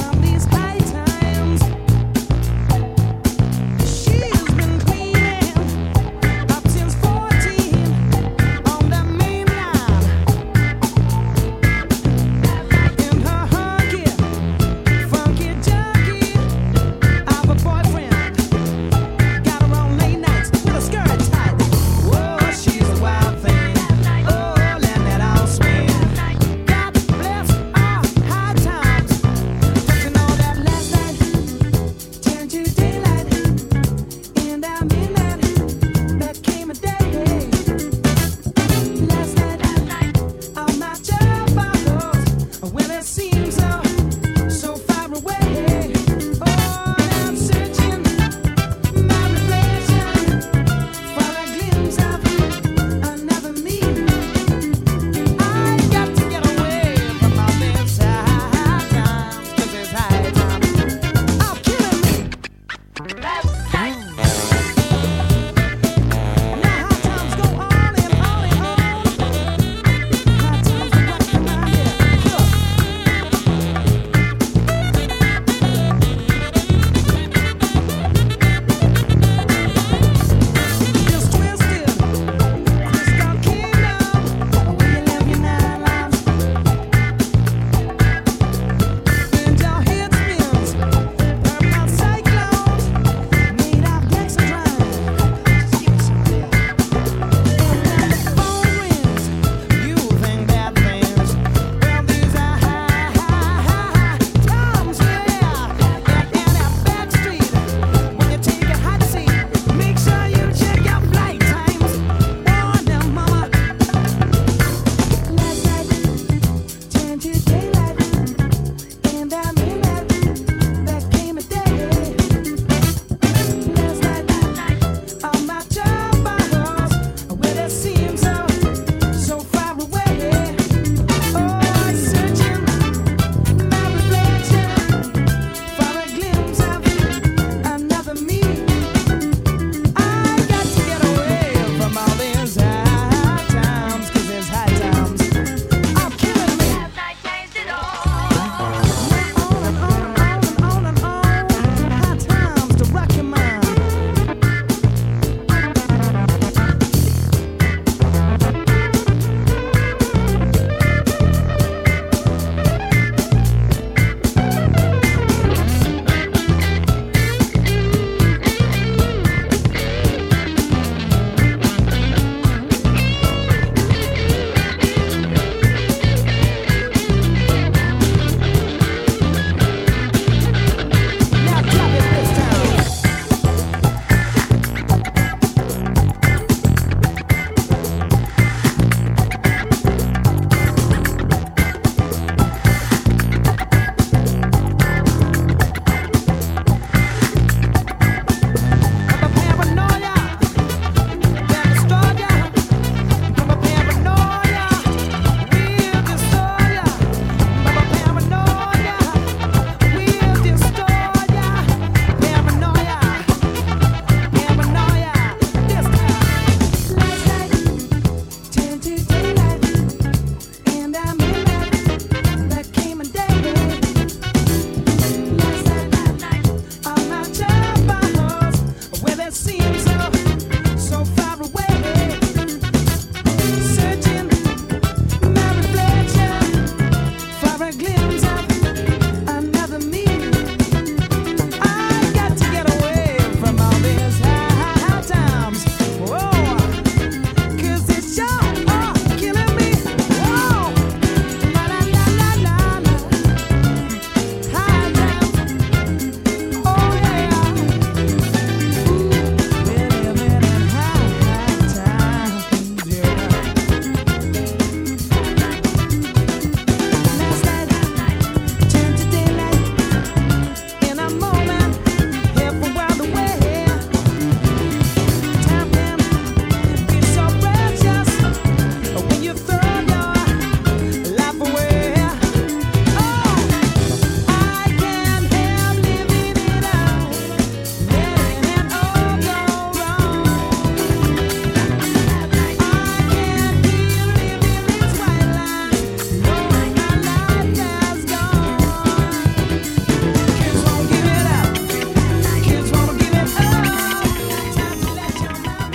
Touching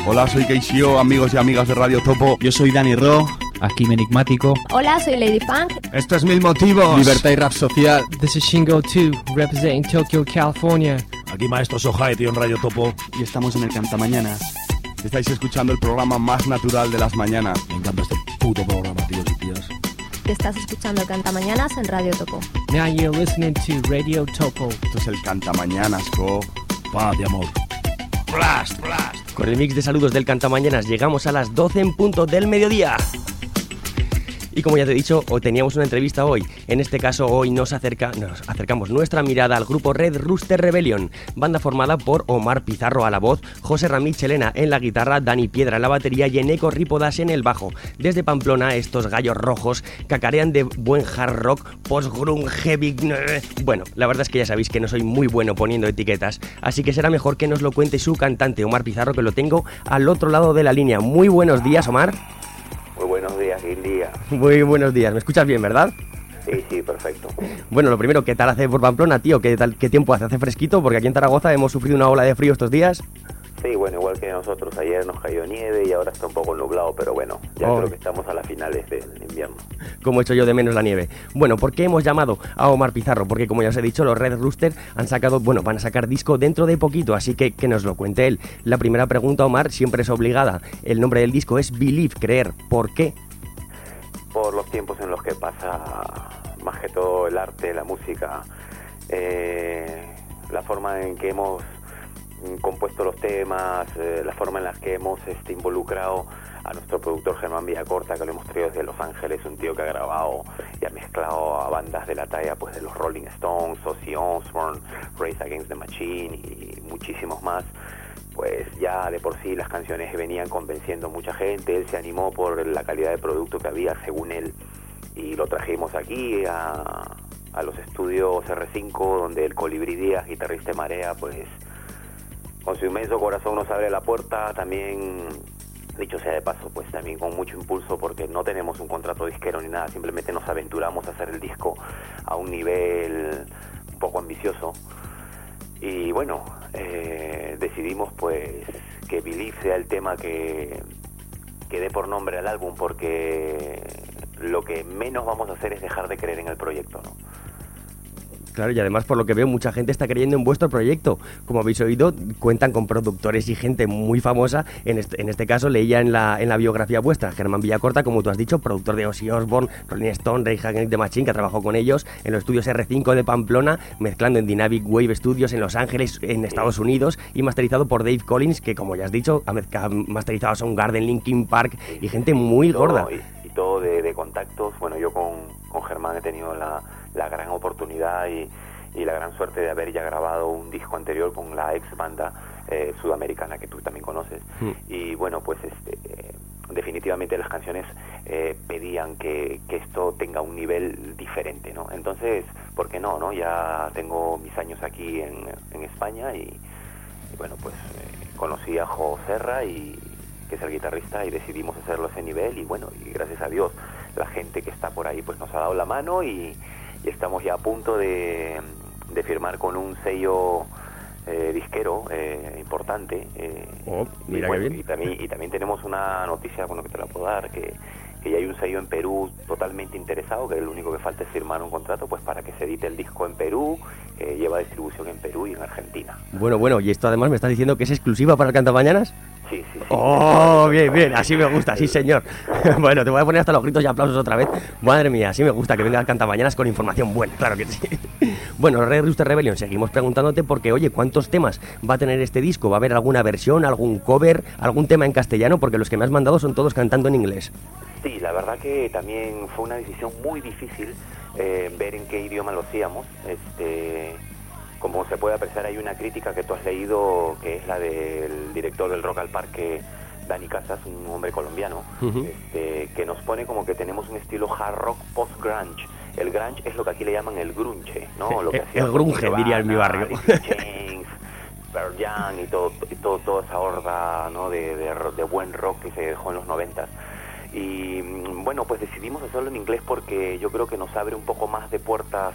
Hola, soy Keishio, amigos y amigas de Radio Topo. Yo soy Dani Ro, aquí Enigmático. Hola, soy Lady Punk. Esto es Mil Motivos. Libertad y Rap Social. This is Shingo two, representing Tokyo, California. Aquí Maestro Sohai, tío, en Radio Topo. Y estamos en el Cantamañanas. Estáis escuchando el programa más natural de las mañanas. Me encanta este puto programa, tíos y tías. Te estás escuchando el Cantamañanas en Radio Topo. Now you're listening to Radio Topo. Esto es el Cantamañanas, co. Paz de amor. Blast, blast. Con el mix de saludos del Cantamañanas llegamos a las doce en punto del mediodía. Y como ya te he dicho, hoy teníamos una entrevista hoy. En este caso, hoy nos, acerca, nos acercamos nuestra mirada al grupo Red Rooster Rebellion, banda formada por Omar Pizarro a la voz, José Ramírez Chelena en la guitarra, Dani Piedra en la batería y Eneco Ripodas en el bajo. Desde Pamplona, estos gallos rojos cacarean de buen hard rock, post-grunge, heavy... Bueno, la verdad es que ya sabéis que no soy muy bueno poniendo etiquetas, así que será mejor que nos lo cuente su cantante, Omar Pizarro, que lo tengo al otro lado de la línea. Muy buenos días, Omar. Muy buenos días, Guindía. Muy buenos días, ¿me escuchas bien, verdad? Sí, sí, perfecto. Bueno, lo primero, ¿qué tal hace por Pamplona, tío? ¿Qué tal, qué tiempo hace? ¿Hace fresquito? Porque aquí en Zaragoza hemos sufrido una ola de frío estos días. Sí, bueno, igual que nosotros. Ayer nos cayó nieve y ahora está un poco nublado, pero bueno, ya oh. creo que estamos a las finales del invierno. Como echo yo de menos la nieve. Bueno, ¿por qué hemos llamado a Omar Pizarro? Porque como ya os he dicho, los Red Rooster han sacado, bueno, van a sacar disco dentro de poquito, así que que nos lo cuente él. La primera pregunta, Omar, siempre es obligada. El nombre del disco es Believe, creer. ¿Por qué? Por los tiempos en los que pasa más que todo el arte, la música, eh, la forma en que hemos compuesto los temas, eh, la forma en la que hemos este, involucrado a nuestro productor Germán Villacorta, que lo hemos traído desde Los Ángeles, un tío que ha grabado y ha mezclado a bandas de la talla pues de los Rolling Stones, Ozzy Osbourne, Rage Against the Machine y muchísimos más. Pues ya de por sí las canciones venían convenciendo a mucha gente. Él se animó por la calidad de producto que había, según él, y lo trajimos aquí a, a los estudios R cinco, donde el Colibrí Díaz, guitarrista de Marea, pues con su inmenso corazón nos abre la puerta. También, dicho sea de paso, pues también con mucho impulso, porque no tenemos un contrato disquero ni nada, simplemente nos aventuramos a hacer el disco a un nivel un poco ambicioso. Y bueno, eh, decidimos pues que Believe sea el tema que, que dé por nombre al álbum, porque lo que menos vamos a hacer es dejar de creer en el proyecto, ¿no? Claro, y además por lo que veo mucha gente está creyendo en vuestro proyecto. Como habéis oído, cuentan con productores y gente muy famosa. En este, en este caso leía en la, en la biografía vuestra, Germán Villacorta, como tú has dicho, productor de Ozzy Osbourne, Rolling Stone, Rage Against the Machine, que trabajó con ellos en los estudios R cinco de Pamplona, mezclando en Dynamic Wave Studios en Los Ángeles, en Estados Unidos, y masterizado por Dave Collins, que como ya has dicho, ha masterizado a Soundgarden, Linkin Park y gente muy gorda. Y, y todo de, de contactos. Bueno, yo con, con Germán he tenido la... la gran oportunidad y, y la gran suerte de haber ya grabado un disco anterior con la ex banda eh, sudamericana que tú también conoces. Mm. Y bueno, pues este eh, definitivamente las canciones eh, pedían que, que esto tenga un nivel diferente, ¿no? Entonces, ¿por qué no? no? Ya tengo mis años aquí en, en España y, y bueno, pues eh, conocí a Jo Serra, y, que es el guitarrista, y decidimos hacerlo a ese nivel. Y bueno, y gracias a Dios la gente que está por ahí pues nos ha dado la mano, y y estamos ya a punto de, de firmar con un sello eh, disquero eh, importante. Eh, oh, mira y, bueno, qué bien. Y también, y también tenemos una noticia, bueno, que te la puedo dar, que, que ya hay un sello en Perú totalmente interesado, que lo único que falta es firmar un contrato pues para que se edite el disco en Perú, que lleva distribución en Perú y en Argentina. Bueno, bueno, y esto además me estás diciendo que es exclusiva para el Cantamañanas. Sí, sí, sí. Oh, bien, bien, así me gusta, sí señor. Bueno, te voy a poner hasta los gritos y aplausos otra vez. Madre mía, así me gusta que venga el Cantamañanas con información buena, claro que sí. Bueno, Red Rooster Rebellion, seguimos preguntándote porque, oye, ¿cuántos temas va a tener este disco? ¿Va a haber alguna versión, algún cover, algún tema en castellano? Porque los que me has mandado son todos cantando en inglés. Sí, la verdad que también fue una decisión muy difícil eh, ver en qué idioma lo hacíamos. Este... Como se puede apreciar, hay una crítica que tú has leído, que es la del director del Rock al Parque, Dani Casas, un hombre colombiano, uh-huh. este, que nos pone como que tenemos un estilo hard rock post-grunge. El grunge es lo que aquí le llaman el grunge, ¿no? Lo que el, el grunge, diría en mi barrio. James, Pearl Jam y, todo, y todo, toda esa horda, ¿no? de, de, de buen rock que se dejó en los noventas. Y bueno, pues decidimos hacerlo en inglés porque yo creo que nos abre un poco más de puertas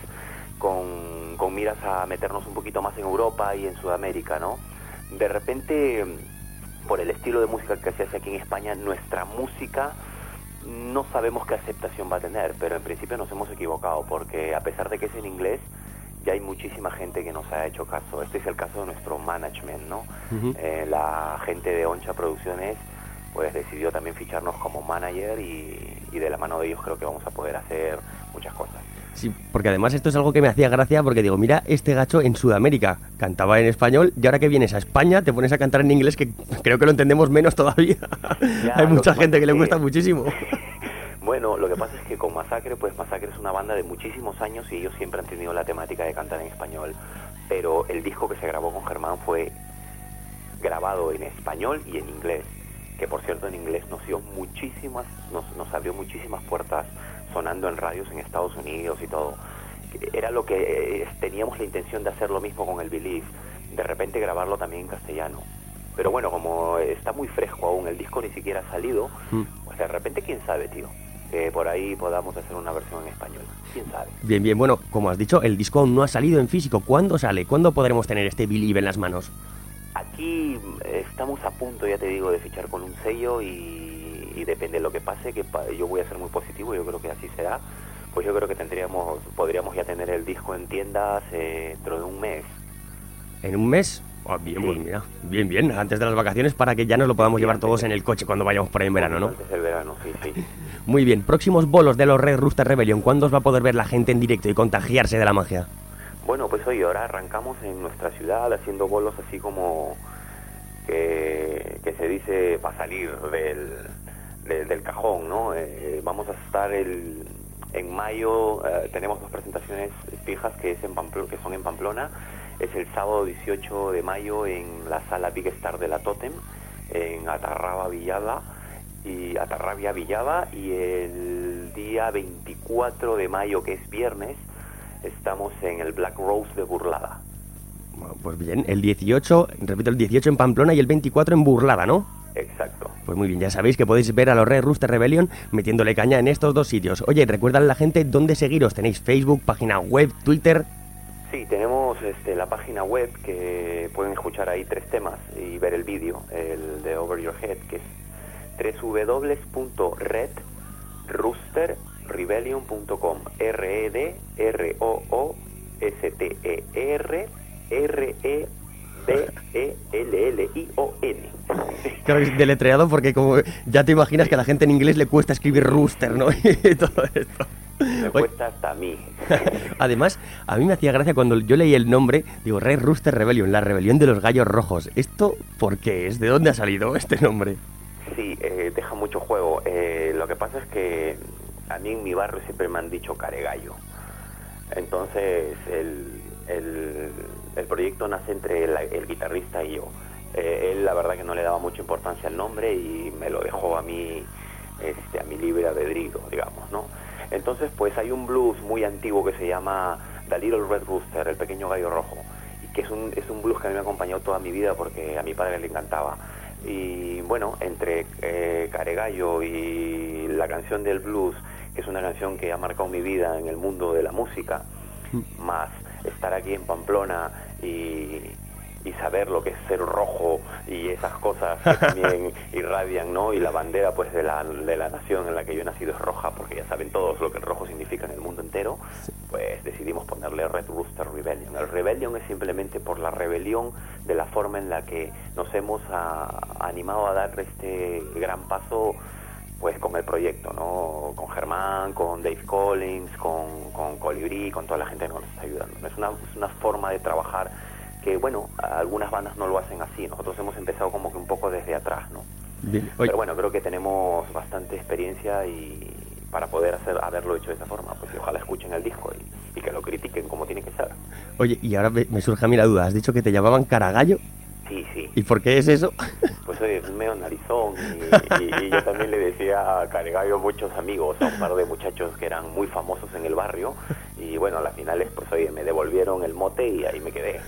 con, con miras a meternos un poquito más en Europa y en Sudamérica, ¿no? De repente por el estilo de música que se hace aquí en España, nuestra música no sabemos qué aceptación va a tener, pero en principio nos hemos equivocado, porque a pesar de que es en inglés, ya hay muchísima gente que nos ha hecho caso. Este es el caso de nuestro management, ¿no? Uh-huh. Eh, la gente de Oncha Producciones pues decidió también ficharnos como manager y, y de la mano de ellos creo que vamos a poder hacer muchas cosas. Sí, porque además esto es algo que me hacía gracia, porque digo, mira, este gacho en Sudamérica cantaba en español y ahora que vienes a España te pones a cantar en inglés, que creo que lo entendemos menos todavía. Ya, hay mucha gente que, que le cuesta muchísimo. Bueno, lo que pasa es que con Masacre, pues Masacre es una banda de muchísimos años y ellos siempre han tenido la temática de cantar en español, pero el disco que se grabó con Germán fue grabado en español y en inglés, que por cierto en inglés nos dio muchísimas, nos, nos abrió muchísimas puertas sonando en radios en Estados Unidos y todo. Era lo que eh, teníamos la intención de hacer lo mismo con el Believe, de repente grabarlo también en castellano. Pero bueno, como está muy fresco aún, el disco ni siquiera ha salido, mm. pues de repente quién sabe, tío, que por ahí podamos hacer una versión en español. ¿Quién sabe? Bien, bien, bueno, como has dicho, el disco aún no ha salido en físico. ¿Cuándo sale? ¿Cuándo podremos tener este Believe en las manos? Aquí estamos a punto, ya te digo, de fichar con un sello y, y depende de lo que pase, que pa- yo voy a ser muy positivo, yo creo que así será. Pues yo creo que tendríamos, podríamos ya tener el disco en tiendas eh, dentro de un mes. ¿En un mes? Oh, bien, sí. Pues mira, bien, bien, antes de las vacaciones para que ya nos lo podamos sí, llevar todos en el coche cuando vayamos por ahí en verano, ¿no? Antes del verano, sí, sí. Muy bien, próximos bolos de los Red Rooster Rebellion, ¿cuándo os va a poder ver la gente en directo y contagiarse de la magia? Bueno, pues hoy ahora arrancamos en nuestra ciudad haciendo bolos así como que, que se dice para salir del, de, del cajón, ¿no? Eh, vamos a estar el, en mayo, eh, tenemos dos presentaciones fijas que, es en Pamplo- que son en Pamplona. Es el sábado dieciocho de mayo en la sala Big Star de la Totem, en Atarrabia Villada, y Atarrabia Villada, y el día veinticuatro de mayo, que es viernes, estamos en el Black Rose de Burlada. Bueno, pues bien, el dieciocho, repito, el dieciocho en Pamplona y el veinticuatro en Burlada, ¿no? Exacto. Pues muy bien, ya sabéis que podéis ver a los Red Rooster Rebellion metiéndole caña en estos dos sitios. Oye, recuerdan a la gente dónde seguiros. Tenéis Facebook, página web, Twitter. Sí, tenemos este, la página web que pueden escuchar ahí tres temas y ver el vídeo, el de Over Your Head, que es doble u doble u doble u punto red rooster rebellion punto com. R E D R O O S T E R R E B E L L I O N. Claro que es deletreado porque como ya te imaginas que a la gente en inglés le cuesta escribir rooster, ¿no? Y todo esto. Me cuesta hasta a mí. Además, a mí me hacía gracia cuando yo leí el nombre, digo, Red Rooster Rebellion, la rebelión de los gallos rojos. ¿Esto por qué es? ¿De dónde ha salido este nombre? Sí, eh, deja mucho juego. Eh, lo que pasa es que a mí en mi barrio siempre me han dicho caregallo. Entonces, el, el, el proyecto nace entre el, el guitarrista y yo. Eh, él, la verdad, que no le daba mucha importancia al nombre y me lo dejó a mí, este, a mi libre albedrío, digamos, ¿no? Entonces, pues hay un blues muy antiguo que se llama The Little Red Rooster, el pequeño gallo rojo, y que es un, es un blues que a mí me ha acompañado toda mi vida porque a mi padre le encantaba. Y bueno, entre eh, Caregallo y la canción del blues, que es una canción que ha marcado mi vida en el mundo de la música, más estar aquí en Pamplona y... y saber lo que es ser rojo y esas cosas que también irradian, ¿no? Y la bandera, pues, de la, de la nación en la que yo he nacido es roja, porque ya saben todos lo que el rojo significa en el mundo entero, pues decidimos ponerle Red Rooster Rebellion. El Rebellion es simplemente por la rebelión de la forma en la que nos hemos a, animado a dar este gran paso, pues, con el proyecto, ¿no? Con Germán, con Dave Collins, con, con Colibrí, con toda la gente que nos está ayudando. Es una, es una forma de trabajar que, bueno, algunas bandas no lo hacen así. Nosotros hemos empezado como que un poco desde atrás, ¿no? Bien. Pero bueno, creo que tenemos bastante experiencia y para poder hacer haberlo hecho de esa forma, pues ojalá escuchen el disco y, y que lo critiquen como tiene que ser. Oye, y ahora me, me surge a mí la duda. ¿Has dicho que te llamaban Caragallo? Sí, sí. ¿Y por qué es eso? Pues oye, es medio narizón y, y, y yo también le decía a Caregallo a muchos amigos, a un par de muchachos que eran muy famosos en el barrio, y bueno, a las finales, pues oye, me devolvieron el mote y ahí me quedé.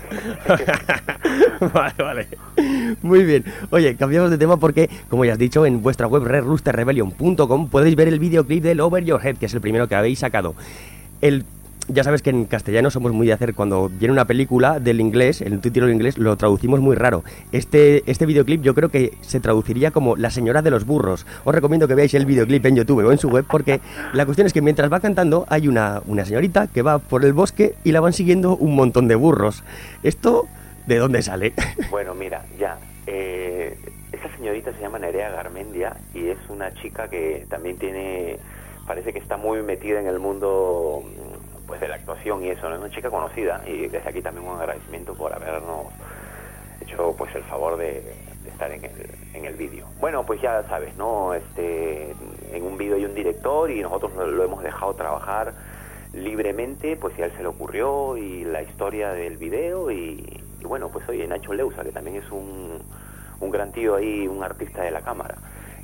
Vale, vale. Muy bien. Oye, cambiamos de tema porque, como ya has dicho, en vuestra web red rooster rebellion punto com podéis ver el videoclip del Over Your Head, que es el primero que habéis sacado. El ya sabes que en castellano somos muy de hacer, cuando viene una película del inglés, el título en inglés, lo traducimos muy raro. Este, este videoclip yo creo que se traduciría como La señora de los burros. Os recomiendo que veáis el videoclip en YouTube o en su web, porque la cuestión es que mientras va cantando hay una, una señorita que va por el bosque y la van siguiendo un montón de burros. ¿Esto de dónde sale? Bueno, mira, ya... Eh, esa señorita se llama Nerea Garmendia y es una chica que también tiene... Parece que está muy metida en el mundo pues de la actuación y eso, ¿no? Es una chica conocida y desde aquí también un agradecimiento por habernos hecho pues el favor de, de estar en el, en el vídeo. Bueno, pues ya sabes, ¿no? Este, en un vídeo hay un director y nosotros lo, lo hemos dejado trabajar libremente, pues si a él se le ocurrió y la historia del vídeo y, y bueno, pues oye, Nacho Leusa, que también es un, un gran tío ahí, un artista de la cámara.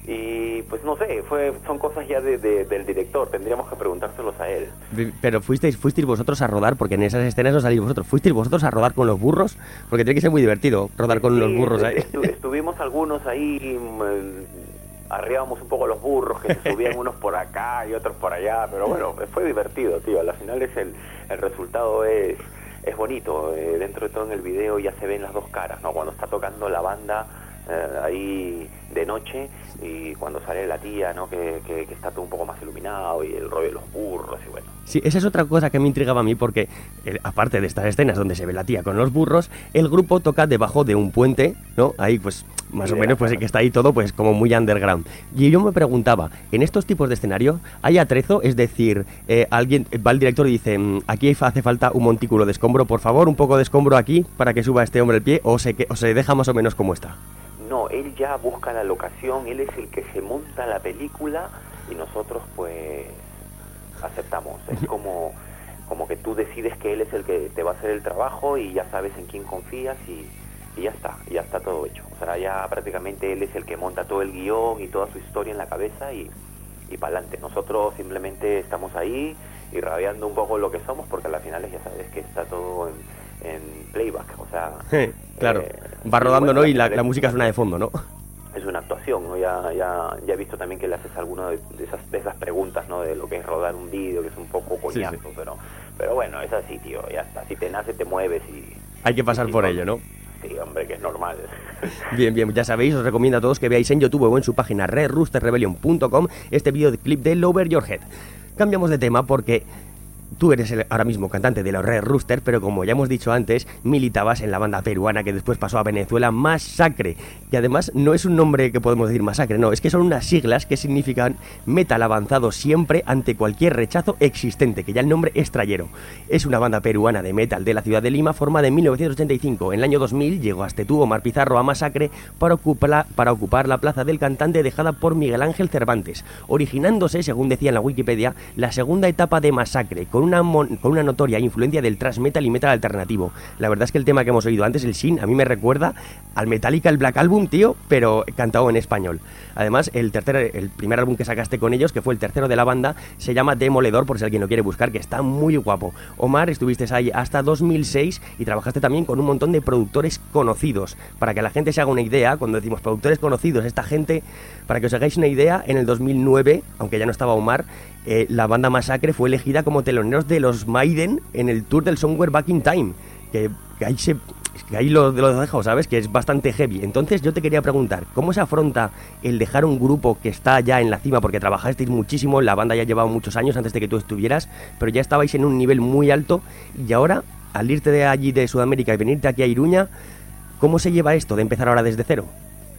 Y pues no sé, fue, son cosas ya de, de, del director, tendríamos que preguntárselos a él. Pero fuisteis, fuisteis vosotros a rodar, porque en esas escenas no salís vosotros, fuisteis vosotros a rodar con los burros, porque tiene que ser muy divertido rodar con sí, los burros ahí. Estu estuvimos algunos ahí, eh, arriábamos un poco los burros, que se subían unos por acá y otros por allá, pero bueno, fue divertido, tío, al final es el, el resultado es, es bonito, eh, dentro de todo en el video ya se ven las dos caras, ¿no? Cuando está tocando la banda eh, ahí de noche y cuando sale la tía, ¿no? Que, que, que está todo un poco más iluminado y el rollo de los burros y bueno. Sí, esa es otra cosa que me intrigaba a mí porque, eh, aparte de estas escenas donde se ve la tía con los burros, el grupo toca debajo de un puente, ¿no? Ahí pues más sí, o menos pues que está ahí todo pues como muy underground. Y yo me preguntaba, en estos tipos de escenario ¿hay atrezo? Es decir, eh, alguien va el director y dice, aquí hace falta un montículo de escombro, por favor, un poco de escombro aquí para que suba este hombre el pie, o se, o se deja más o menos como está. No, él ya busca la locación, él es el que se monta la película y nosotros pues aceptamos. Es como, como que tú decides que él es el que te va a hacer el trabajo y ya sabes en quién confías y, y ya está, ya está todo hecho. O sea, ya prácticamente él es el que monta todo el guión y toda su historia en la cabeza y, y para adelante. Nosotros simplemente estamos ahí irradiando un poco lo que somos porque al final ya sabes que está todo en, en playback, o sea... Sí, claro, eh, va rodando, bueno, ¿no? Y la, la música suena de fondo, ¿no? Es una actuación, ¿no? Ya, ya, ya he visto también que le haces alguna de, de, esas, de esas preguntas, ¿no? De lo que es rodar un vídeo, que es un poco coñazo, sí, sí. pero pero bueno, es así, tío, ya está. Si te nace, te mueves y... Hay que pasar y, por y, ello, ¿no? Sí, hombre, que es normal. Bien, bien, ya sabéis, os recomiendo a todos que veáis en YouTube o en su página red rooster rebellion punto com este videoclip de Lower Your Head. Cambiamos de tema porque... Tú eres el, ahora mismo cantante de los Red Rooster, pero como ya hemos dicho antes, militabas en la banda peruana que después pasó a Venezuela, Masacre. Y además no es un nombre que podemos decir Masacre, no, es que son unas siglas que significan metal avanzado siempre ante cualquier rechazo existente, que ya el nombre es trayero. Es una banda peruana de metal de la ciudad de Lima, formada en mil novecientos ochenta y cinco. En el año dos mil llegó hasta tú, Omar Pizarro, a Masacre para ocupar, para ocupar la plaza del cantante dejada por Miguel Ángel Cervantes, originándose, según decía en la Wikipedia, la segunda etapa de Masacre, con Una mon, con una notoria influencia del thrash metal y metal alternativo. La verdad es que el tema que hemos oído antes, el Sin, a mí me recuerda al Metallica, el Black Album, tío, pero cantado en español. Además, el tercer, el primer álbum que sacaste con ellos, que fue el tercero de la banda, se llama Demoledor, por si alguien lo quiere buscar, que está muy guapo. Omar, estuviste ahí hasta dos mil seis y trabajaste también con un montón de productores conocidos. Para que la gente se haga una idea, cuando decimos productores conocidos, esta gente, para que os hagáis una idea, en el dos mil nueve, aunque ya no estaba Omar, Eh, la banda Masacre fue elegida como teloneros de los Maiden en el tour del Somewhere Back in Time, que, que ahí, se, que ahí lo, lo dejo, ¿sabes? Que es bastante heavy. Entonces yo te quería preguntar, ¿cómo se afronta el dejar un grupo que está ya en la cima? Porque trabajasteis muchísimo, la banda ya llevaba muchos años antes de que tú estuvieras, pero ya estabais en un nivel muy alto y ahora, al irte de allí de Sudamérica y venirte aquí a Iruña, ¿cómo se lleva esto de empezar ahora desde cero?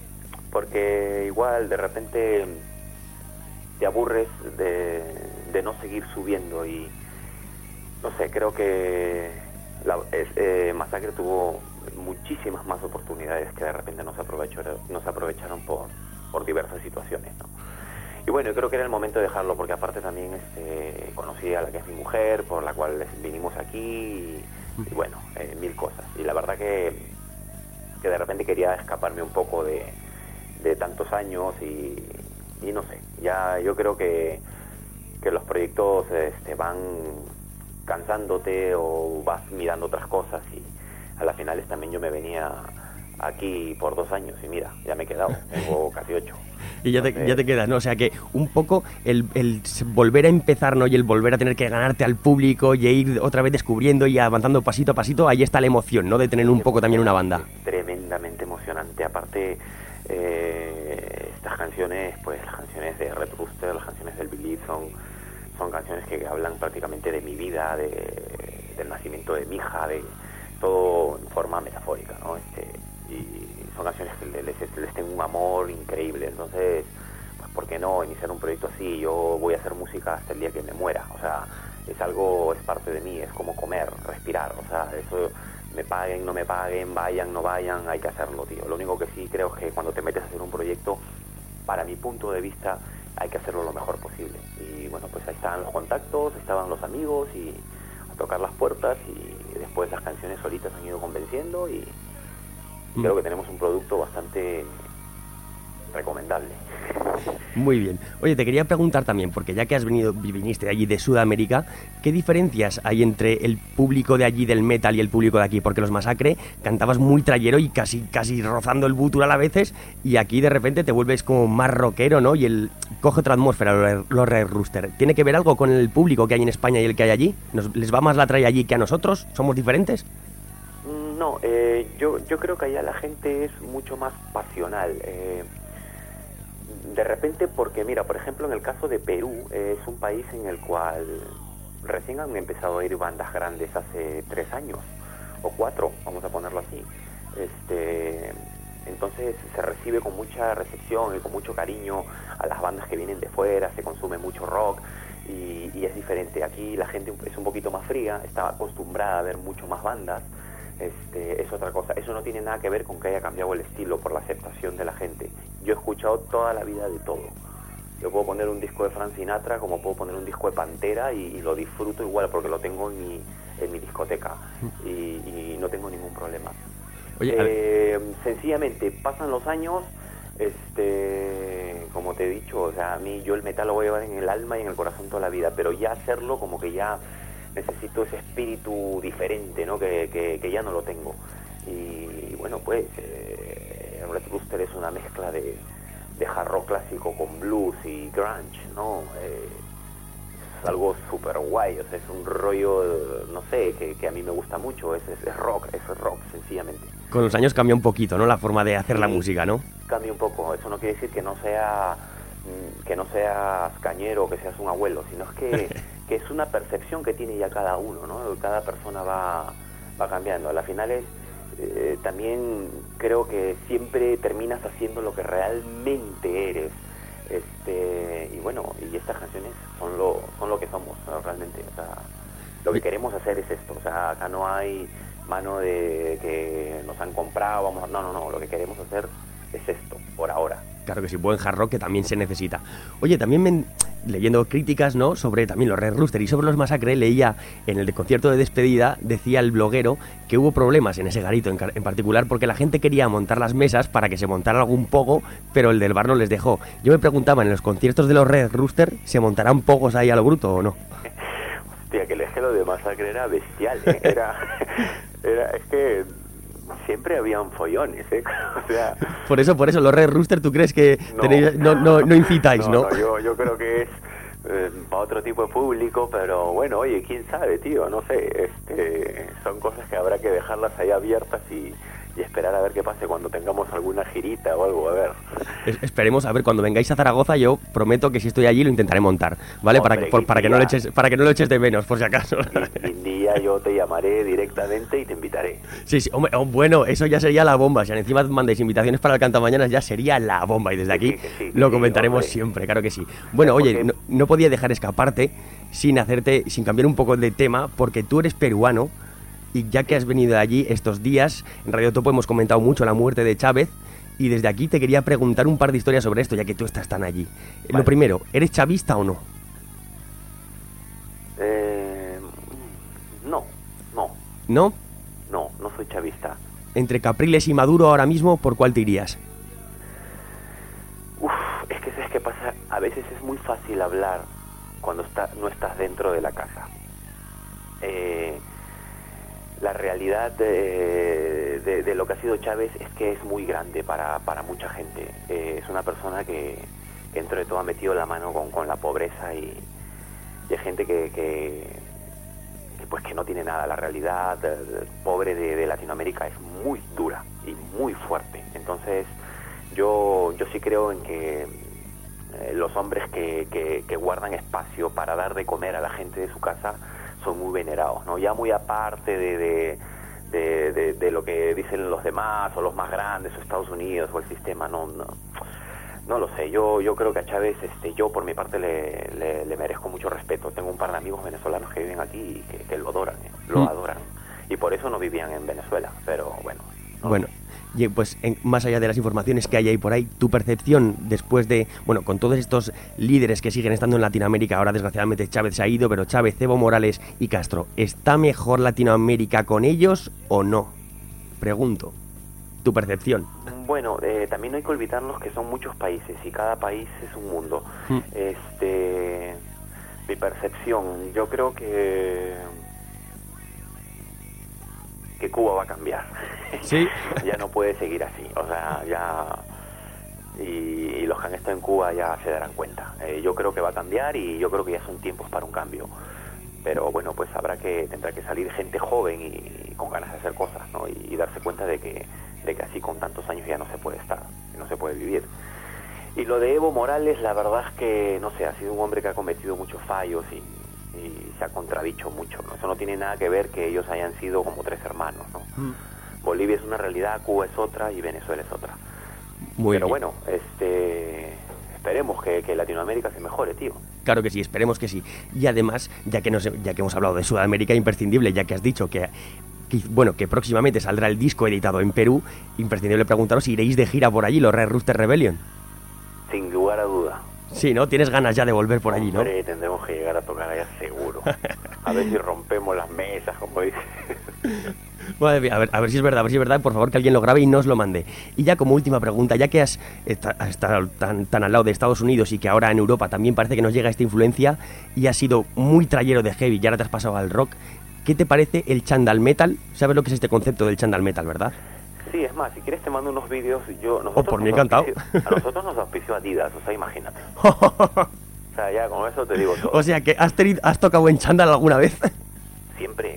Porque igual de repente... te aburres de, de no seguir subiendo y no sé, creo que la, es, eh, Masacre tuvo muchísimas más oportunidades que de repente no se aprovecharon, no se aprovecharon por, por diversas situaciones, ¿no? Y bueno, creo que era el momento de dejarlo porque aparte también este, conocí a la que es mi mujer, por la cual vinimos aquí y, y bueno, eh, mil cosas. Y la verdad que, que de repente quería escaparme un poco de, de tantos años y Y no sé, ya yo creo que, que los proyectos este, van cansándote o vas mirando otras cosas y a las finales también yo me venía aquí por dos años y mira, ya me he quedado, tengo casi ocho. Y ya te, ya te quedas, ¿no? O sea que un poco el, el volver a empezar, ¿no? Y el volver a tener que ganarte al público y ir otra vez descubriendo y avanzando pasito a pasito, ahí está la emoción, ¿no? De tener un poco también una banda. Tremendamente emocionante. Aparte, eh, estas canciones, pues las canciones de Red Rooster, las canciones del Believe son, son canciones que hablan prácticamente de mi vida, de, del nacimiento de mi hija, de todo en forma metafórica, ¿no? Este, y son canciones que les, les, les tengo un amor increíble, entonces, pues ¿por qué no iniciar un proyecto así? Yo voy a hacer música hasta el día que me muera, o sea, es algo, es parte de mí, es como comer, respirar, o sea, eso, me paguen, no me paguen, vayan, no vayan, hay que hacerlo, tío. Lo único que sí creo es que cuando te metes a hacer un proyecto, para mi punto de vista, hay que hacerlo lo mejor posible. Y bueno, pues ahí estaban los contactos, estaban los amigos, y a tocar las puertas, y después las canciones solitas han ido convenciendo, y creo que tenemos un producto bastante recomendable. Muy bien. Oye, te quería preguntar también, porque ya que has venido, viniste de allí de Sudamérica, ¿qué diferencias hay entre el público de allí del metal y el público de aquí? Porque los Masacre cantabas muy trayero y casi casi rozando el gutural a veces, y aquí de repente te vuelves como más rockero, ¿no? Y el coge otra atmósfera, los Red Rooster. ¿Tiene que ver algo con el público que hay en España y el que hay allí? ¿Nos, ¿Les va más la tralla allí que a nosotros? ¿Somos diferentes? No, eh, yo, yo creo que allá la gente es mucho más pasional. Eh, de repente, porque mira, por ejemplo, en el caso de Perú, eh, es un país en el cual recién han empezado a ir bandas grandes hace tres años, o cuatro, vamos a ponerlo así. Este, entonces se recibe con mucha recepción y con mucho cariño a las bandas que vienen de fuera, se consume mucho rock, y, y es diferente. Aquí la gente es un poquito más fría, está acostumbrada a ver mucho más bandas. Este, es otra cosa. Eso no tiene nada que ver con que haya cambiado el estilo por la aceptación de la gente. Yo he escuchado toda la vida de todo. Yo puedo poner un disco de Frank Sinatra como puedo poner un disco de Pantera, y, y lo disfruto igual porque lo tengo en mi, en mi discoteca, y, y no tengo ningún problema. Oye, eh, sencillamente pasan los años, este, como te he dicho, o sea, a mí yo el metal lo voy a llevar en el alma y en el corazón toda la vida, pero ya hacerlo como que ya necesito ese espíritu diferente, ¿no? Que, que, que ya no lo tengo. Y bueno, pues eh, Red Rooster es una mezcla de, de hard rock clásico con blues y grunge, ¿no? Eh, es algo súper guay, o sea, es un rollo, no sé, que, que a mí me gusta mucho, es, es, es rock, es rock, sencillamente. Con los años cambia un poquito, ¿no? La forma de hacer sí, la música, ¿no? Cambia un poco, eso no quiere decir que no sea que no seas cañero, que seas un abuelo, sino es que, que es una percepción que tiene ya cada uno, ¿no? Cada persona va, va cambiando. A la final es, eh, también creo que siempre terminas haciendo lo que realmente eres. Este, y bueno, y estas canciones son lo, son lo que somos, ¿no? Realmente, o sea, lo que queremos hacer es esto, o sea, acá no hay mano de que nos han comprado, vamos, no, no, no, lo que queremos hacer es esto, por ahora. Claro que sí, buen hard rock que también se necesita. Oye, también me, leyendo críticas, ¿no?, sobre también los Red Rooster y sobre los Masacre, leía en el de concierto de despedida, decía el bloguero que hubo problemas en ese garito en, en particular porque la gente quería montar las mesas para que se montara algún pogo, pero el del bar no les dejó. Yo me preguntaba, ¿en los conciertos de los Red Rooster se montarán pogos ahí a lo bruto o no? Hostia, que el ejemplo de Masacre era bestial, ¿eh? Era, era, es que siempre habían follones, ¿eh? O sea, por eso, por eso, los Red Rooster, ¿tú crees que no, tenéis, no, no, no incitáis, no? No, no yo, yo creo que es eh, para otro tipo de público, pero bueno, oye, quién sabe, tío, no sé, este, son cosas que habrá que dejarlas ahí abiertas y, y esperar a ver qué pase cuando tengamos alguna girita o algo, a ver. Es, esperemos, a ver, cuando vengáis a Zaragoza, yo prometo que si estoy allí lo intentaré montar, ¿vale? Hombre, para, por, para, que no lo eches, para que no lo eches de menos, por si acaso. Un día yo te llamaré directamente y te invitaré. Sí, sí, hombre, oh, bueno, eso ya sería la bomba. Si encima mandáis invitaciones para el Cantamañanas, ya sería la bomba. Y desde aquí sí, sí, sí, lo comentaremos sí, siempre, claro que sí. Bueno, oye, no, no podía dejar escaparte sin hacerte, sin cambiar un poco de tema, porque tú eres peruano. Y ya que has venido de allí estos días, en Radio Topo hemos comentado mucho la muerte de Chávez, y desde aquí te quería preguntar un par de historias sobre esto, ya que tú estás tan allí. Vale. Lo primero, ¿eres chavista o no? Eh, no, no. ¿No? No, no soy chavista. Entre Capriles y Maduro ahora mismo, ¿por cuál te irías? Uf, es que ¿sabes qué pasa? A veces es muy fácil hablar cuando está, no estás dentro de la casa. Eh... La realidad de, de, de lo que ha sido Chávez es que es muy grande para, para mucha gente. Eh, es una persona que, que dentro de todo ha metido la mano con, con la pobreza y, y hay gente que, que, que pues que no tiene nada. La realidad eh, pobre de, de Latinoamérica es muy dura y muy fuerte. Entonces yo, yo sí creo en que eh, los hombres que, que, que guardan espacio para dar de comer a la gente de su casa son muy venerados, ¿no? Ya muy aparte de, de, de, de, de lo que dicen los demás o los más grandes o Estados Unidos o el sistema, no no, no lo sé. Yo yo creo que a Chávez, este, yo por mi parte le, le, le merezco mucho respeto. Tengo un par de amigos venezolanos que viven aquí y que, que lo adoran, ¿eh? Lo mm. adoran. Y por eso no vivían en Venezuela, pero bueno. No bueno. Y pues en, más allá de las informaciones que hay ahí por ahí, tu percepción después de, bueno, con todos estos líderes que siguen estando en Latinoamérica, ahora desgraciadamente Chávez se ha ido, pero Chávez, Evo Morales y Castro, ¿está mejor Latinoamérica con ellos o no? Pregunto, tu percepción. Bueno, eh, también no hay que olvidarnos que son muchos países y cada país es un mundo. Mm. Este, mi percepción, yo creo que... que Cuba va a cambiar. Sí. Ya no puede seguir así, o sea, ya... Y, y los que han estado en Cuba ya se darán cuenta. Eh, yo creo que va a cambiar y yo creo que ya son tiempos para un cambio. Pero bueno, pues habrá que, tendrá que salir gente joven y, y con ganas de hacer cosas, ¿no? Y, y darse cuenta de que, de que así con tantos años ya no se puede estar, no se puede vivir. Y lo de Evo Morales, la verdad es que, no sé, ha sido un hombre que ha cometido muchos fallos y... y se ha contradicho mucho, ¿no? Eso no tiene nada que ver que ellos hayan sido como tres hermanos, ¿no? Mm. Bolivia es una realidad, Cuba es otra y Venezuela es otra. Muy Pero bien. bueno, este, esperemos que, que Latinoamérica se mejore, tío. Claro que sí, esperemos que sí. Y además, ya que nos, ya que hemos hablado de Sudamérica, imprescindible, ya que has dicho que, que bueno, que próximamente saldrá el disco editado en Perú, imprescindible preguntaros si iréis de gira por allí, los Red Rooster Rebellion. Sin lugar a duda. Sí, ¿no? Tienes ganas ya de volver por allí, ¿no? Hombre, tendremos que llegar a tocar allá seguro. A ver si rompemos las mesas, como dice. Madre mía, a ver, a ver si es verdad, a ver si es verdad, por favor que alguien lo grabe y nos lo mande. Y ya como última pregunta, ya que has estado tan, tan al lado de Estados Unidos y que ahora en Europa también parece que nos llega esta influencia y has sido muy trayero de heavy y ahora te has pasado al rock, ¿qué te parece el chandal metal? ¿Sabes lo que es este concepto del chandal metal, verdad? Sí, es más, si quieres te mando unos vídeos. Yo, oh, por mí encantado. Auspicio, a nosotros nos auspició Adidas, o sea, imagínate. O sea, ya con eso te digo todo. O sea, que has, tenido, has tocado en chándal alguna vez. Siempre.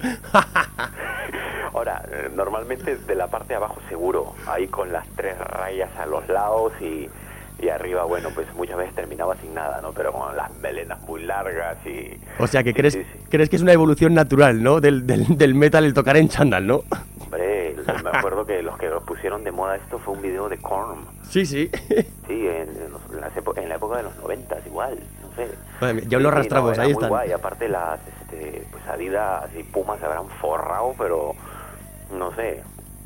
Ahora, normalmente de la parte de abajo seguro, ahí con las tres rayas a los lados y, y arriba, bueno, pues muchas veces terminaba sin nada, ¿no? Pero con las melenas muy largas y... O sea, que sí, crees, sí, sí. crees que es una evolución natural, ¿no? Del, del, del metal el tocar en chándal, ¿no? Hombre, me acuerdo que los que lo pusieron de moda esto fue un video de Korn. Sí, sí. Sí, en, en, las epo- en la época de los noventas igual, no sé. Madre mía, ya lo sí, arrastramos, no, ahí muy están. Guay. Aparte las, este, pues Adidas y Pumas se habrán forrado, pero no sé.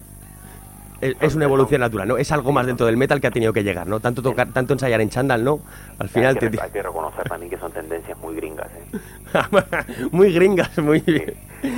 Es, es una evolución natural, ¿no? Es algo más dentro del metal que ha tenido que llegar, ¿no? Tanto tocar, tanto ensayar en chándal, ¿no? Al final hay, que, te... hay que reconocer también que son tendencias muy gringas, ¿eh? Muy gringas, muy bien.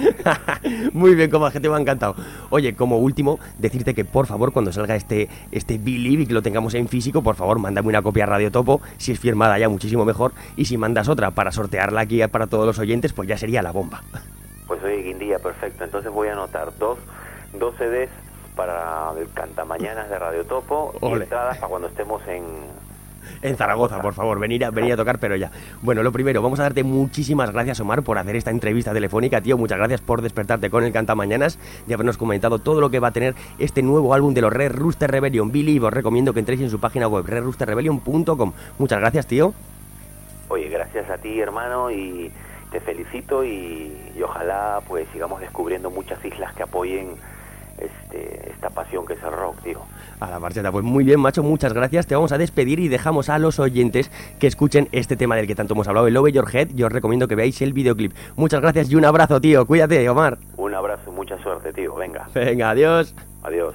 Muy bien, como gente me ha encantado. Oye, como último, decirte que por favor, cuando salga este este Believe y que lo tengamos en físico, por favor, mándame una copia a Radio Topo. Si es firmada ya, muchísimo mejor. Y si mandas otra para sortearla aquí para todos los oyentes, pues ya sería la bomba. Pues oye, Guindilla, perfecto. Entonces voy a anotar dos, dos C Ds para el Cantamañanas de Radio Topo. Ole. Y entradas para cuando estemos en... En Zaragoza, por favor, venir a, venir a tocar, pero ya. Bueno, lo primero, vamos a darte muchísimas gracias, Omar, por hacer esta entrevista telefónica, tío. Muchas gracias por despertarte con el Cantamañanas y habernos comentado todo lo que va a tener este nuevo álbum de los Red Rooster Rebellion. Believe, os recomiendo que entréis en su página web, red rooster rebellion punto com. Muchas gracias, tío. Oye, gracias a ti, hermano, y te felicito y, y ojalá pues sigamos descubriendo muchas islas que apoyen Este, esta pasión que es el rock, tío. A la marcheta, pues muy bien, macho, muchas gracias. Te vamos a despedir y dejamos a los oyentes que escuchen este tema del que tanto hemos hablado, el Love Your Head. Yo os recomiendo que veáis el videoclip. Muchas gracias y un abrazo, tío. Cuídate, Omar. Un abrazo y mucha suerte, tío. Venga. Venga, adiós. Adiós.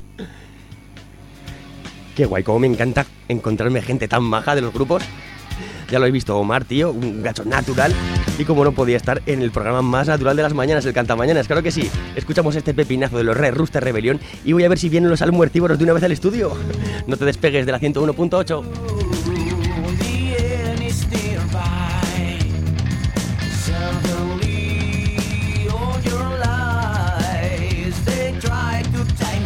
Qué guay, como me encanta encontrarme gente tan maja de los grupos. Ya lo he visto, Omar, tío, un gacho natural. Y como no podía estar en el programa más natural de las mañanas, el Cantamañanas, claro que sí. Escuchamos este pepinazo de los Red Rooster Rebellion y voy a ver si vienen los almuercívoros de una vez al estudio. No te despegues de la ciento uno punto ocho. Suddenly, all your lies, they try to take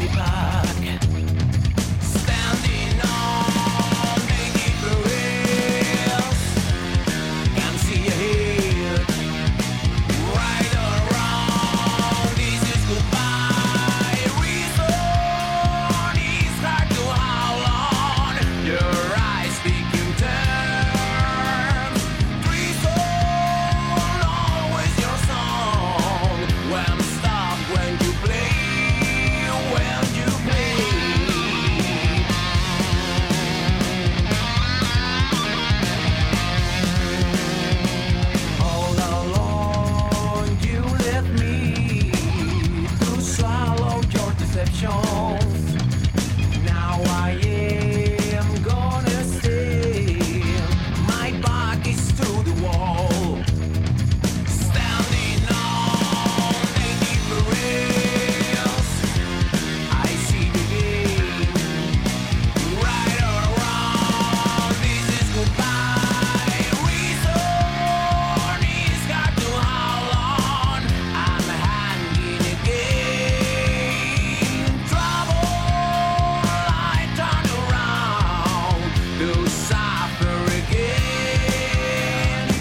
Now I am gonna stay. My back is to the wall. Standing on the rails. I see the game. Right or wrong, this is goodbye. Reason is got to hold on. I'm hanging again. Trouble, I turn around to suffer again,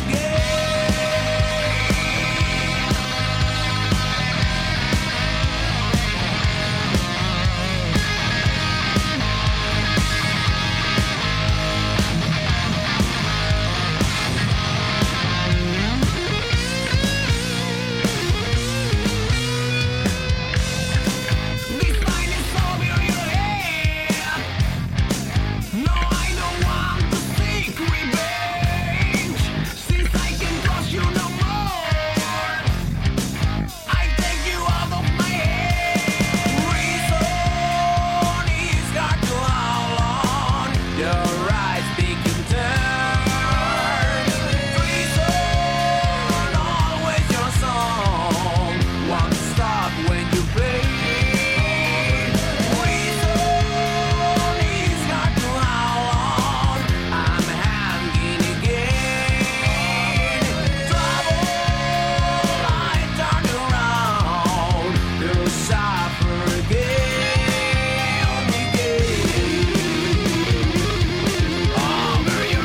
This line is over your head. No, I don't want to seek revenge. Since I can trust you no more, I take you out of my head. Reason is got to hold on. Your eyes begin turn. Reason, always your song. Won't stop when you play. Reason is got to hold on. I'm hanging again. Trouble, I turn around to suffer again, again. Over your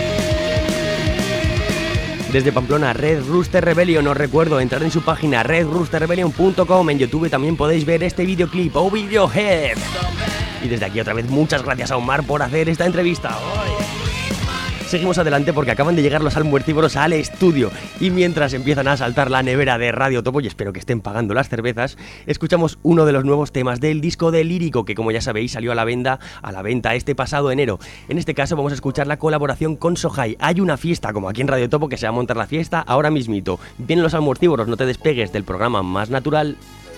head. Desde Pamplona, Red Rooster Rebellion, os recuerdo entrar en su página red rooster rebellion punto com. En YouTube también podéis ver este videoclip, Over Your Head. Y desde aquí otra vez muchas gracias a Omar por hacer esta entrevista. Seguimos adelante porque acaban de llegar los almuercívoros al estudio y mientras empiezan a saltar la nevera de Radio Topo, y espero que estén pagando las cervezas, escuchamos uno de los nuevos temas del disco de Lírico, que como ya sabéis salió a la venta, a la venta este pasado enero. En este caso vamos a escuchar la colaboración con Sohai. Hay una fiesta, como aquí en Radio Topo, que se va a montar la fiesta ahora mismito. Vienen los almuercívoros, no te despegues del programa más natural.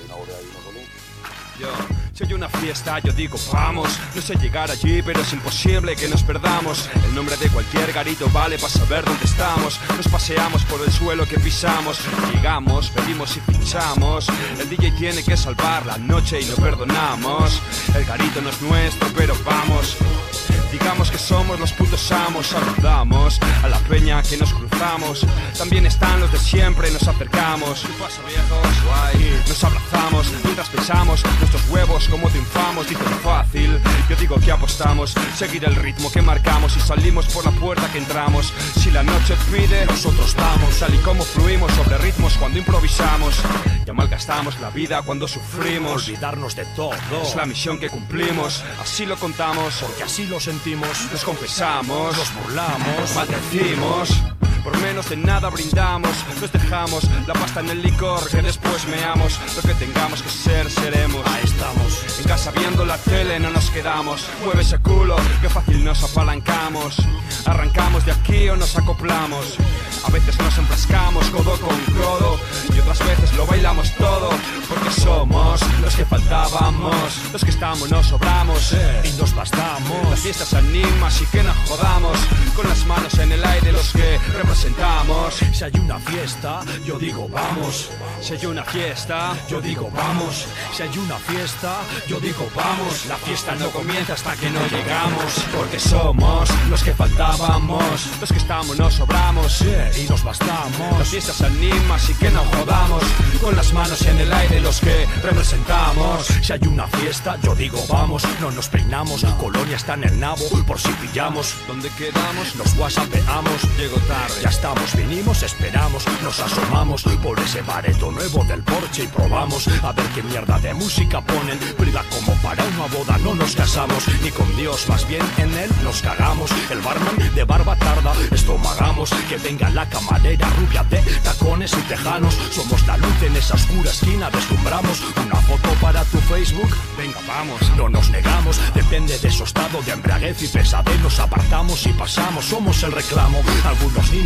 Yo, si hay una fiesta, yo digo vamos. No sé llegar allí, pero es imposible que nos perdamos. El nombre de cualquier garito vale para saber dónde estamos. Nos paseamos por el suelo que pisamos. Llegamos, pedimos y fichamos. El D J tiene que salvar la noche y no perdonamos. El garito no es nuestro, pero vamos. Digamos que somos los putos amos. Saludamos a la peña que nos cruzamos. También están los de siempre, nos acercamos. ¿Qué pasa, viejos? Guay. Nos abrazamos mientras pensamos nuestros huevos como triunfamos. Dicen fácil, yo digo que apostamos. Seguir el ritmo que marcamos y salimos por la puerta que entramos. Si la noche pide, nosotros vamos. Tal y como fluimos sobre ritmos cuando improvisamos. Ya malgastamos la vida cuando sufrimos. Olvidarnos de todo. Es la misión que cumplimos. Así lo contamos, porque así lo sentimos. Nos confesamos, nos burlamos, maldecimos. Por menos de nada brindamos. Nos dejamos la pasta en el licor que después meamos. Lo que tengamos que ser, seremos. Ahí estamos. En casa viendo la tele no nos quedamos. Mueve ese culo, que fácil nos apalancamos. Arrancamos de aquí o nos acoplamos. A veces nos enfrascamos codo con codo y otras veces lo bailamos todo. Porque somos los que faltábamos. Los que estamos nos sobramos y nos bastamos. Las fiestas animan, así que no jodamos. Con las manos en el aire los que representamos. Si hay una fiesta, yo digo vamos. Si hay una fiesta, yo digo vamos. Si hay una fiesta, yo digo vamos. La fiesta no comienza hasta que no llegamos. Porque somos los que faltábamos. Los que estamos nos sobramos y nos bastamos. Las fiestas animan, así que no jodamos. Con las manos en el aire los que representamos. Si hay una fiesta, yo digo vamos. No nos peinamos, Colonia está en el nabo. Por si pillamos, ¿dónde quedamos? Nos whatsappeamos. Llego tarde. Ya estamos, vinimos, esperamos. Nos asomamos por ese bareto nuevo del porche y probamos a ver qué mierda de música ponen. Priva como para una boda, no nos casamos ni con Dios, más bien en él nos cagamos. El barman de barba tarda, estomagamos. Que venga la camarera rubia de tacones y tejanos. Somos la luz en esa oscura esquina, deslumbramos. Una foto para tu Facebook, venga vamos. No nos negamos, depende de su estado de embriaguez y pesadez. Nos apartamos y pasamos, somos el reclamo. Algunos ni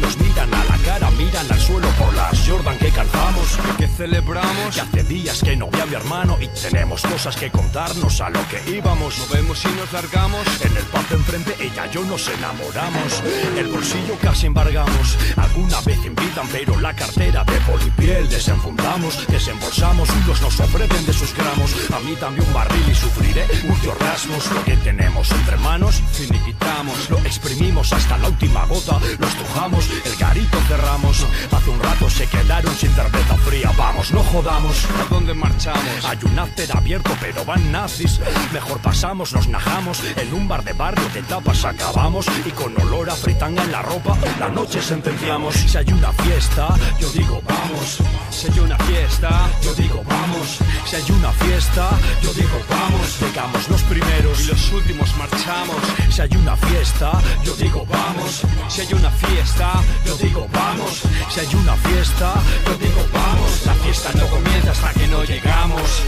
nos miran a la cara, miran al suelo por las Jordan que calzamos. Que celebramos, que hace días que no vi a mi hermano y tenemos cosas que contarnos a lo que íbamos. Nos vemos y nos largamos. En el pub de enfrente ella y yo nos enamoramos. El bolsillo casi embargamos. Alguna vez invitan pero la cartera de polipiel desenfundamos, desembolsamos. Unos nos ofrecen de sus gramos. A mí también un barril y sufriré muchos rasmos. Lo que tenemos entre manos finiquitamos. Lo exprimimos hasta la última gota. Lo estrujamos, el garito cerramos. Hace un rato se quedaron sin cerveza fría. Vamos, no jodamos. ¿A dónde marchamos? Hay un after abierto pero van nazis. Mejor pasamos, nos najamos. En un bar de barrio de tapas acabamos. Y con olor a fritanga en la ropa la noche sentenciamos. Si hay una fiesta, yo digo vamos. Si hay una fiesta, yo digo vamos. Si hay una fiesta, yo digo vamos. Llegamos los primeros y los últimos marchamos. Si hay una fiesta, yo digo vamos. Si hay una fiesta, yo digo vamos. Si hay una fiesta, yo digo vamos. La fiesta no comienza hasta que no llegamos.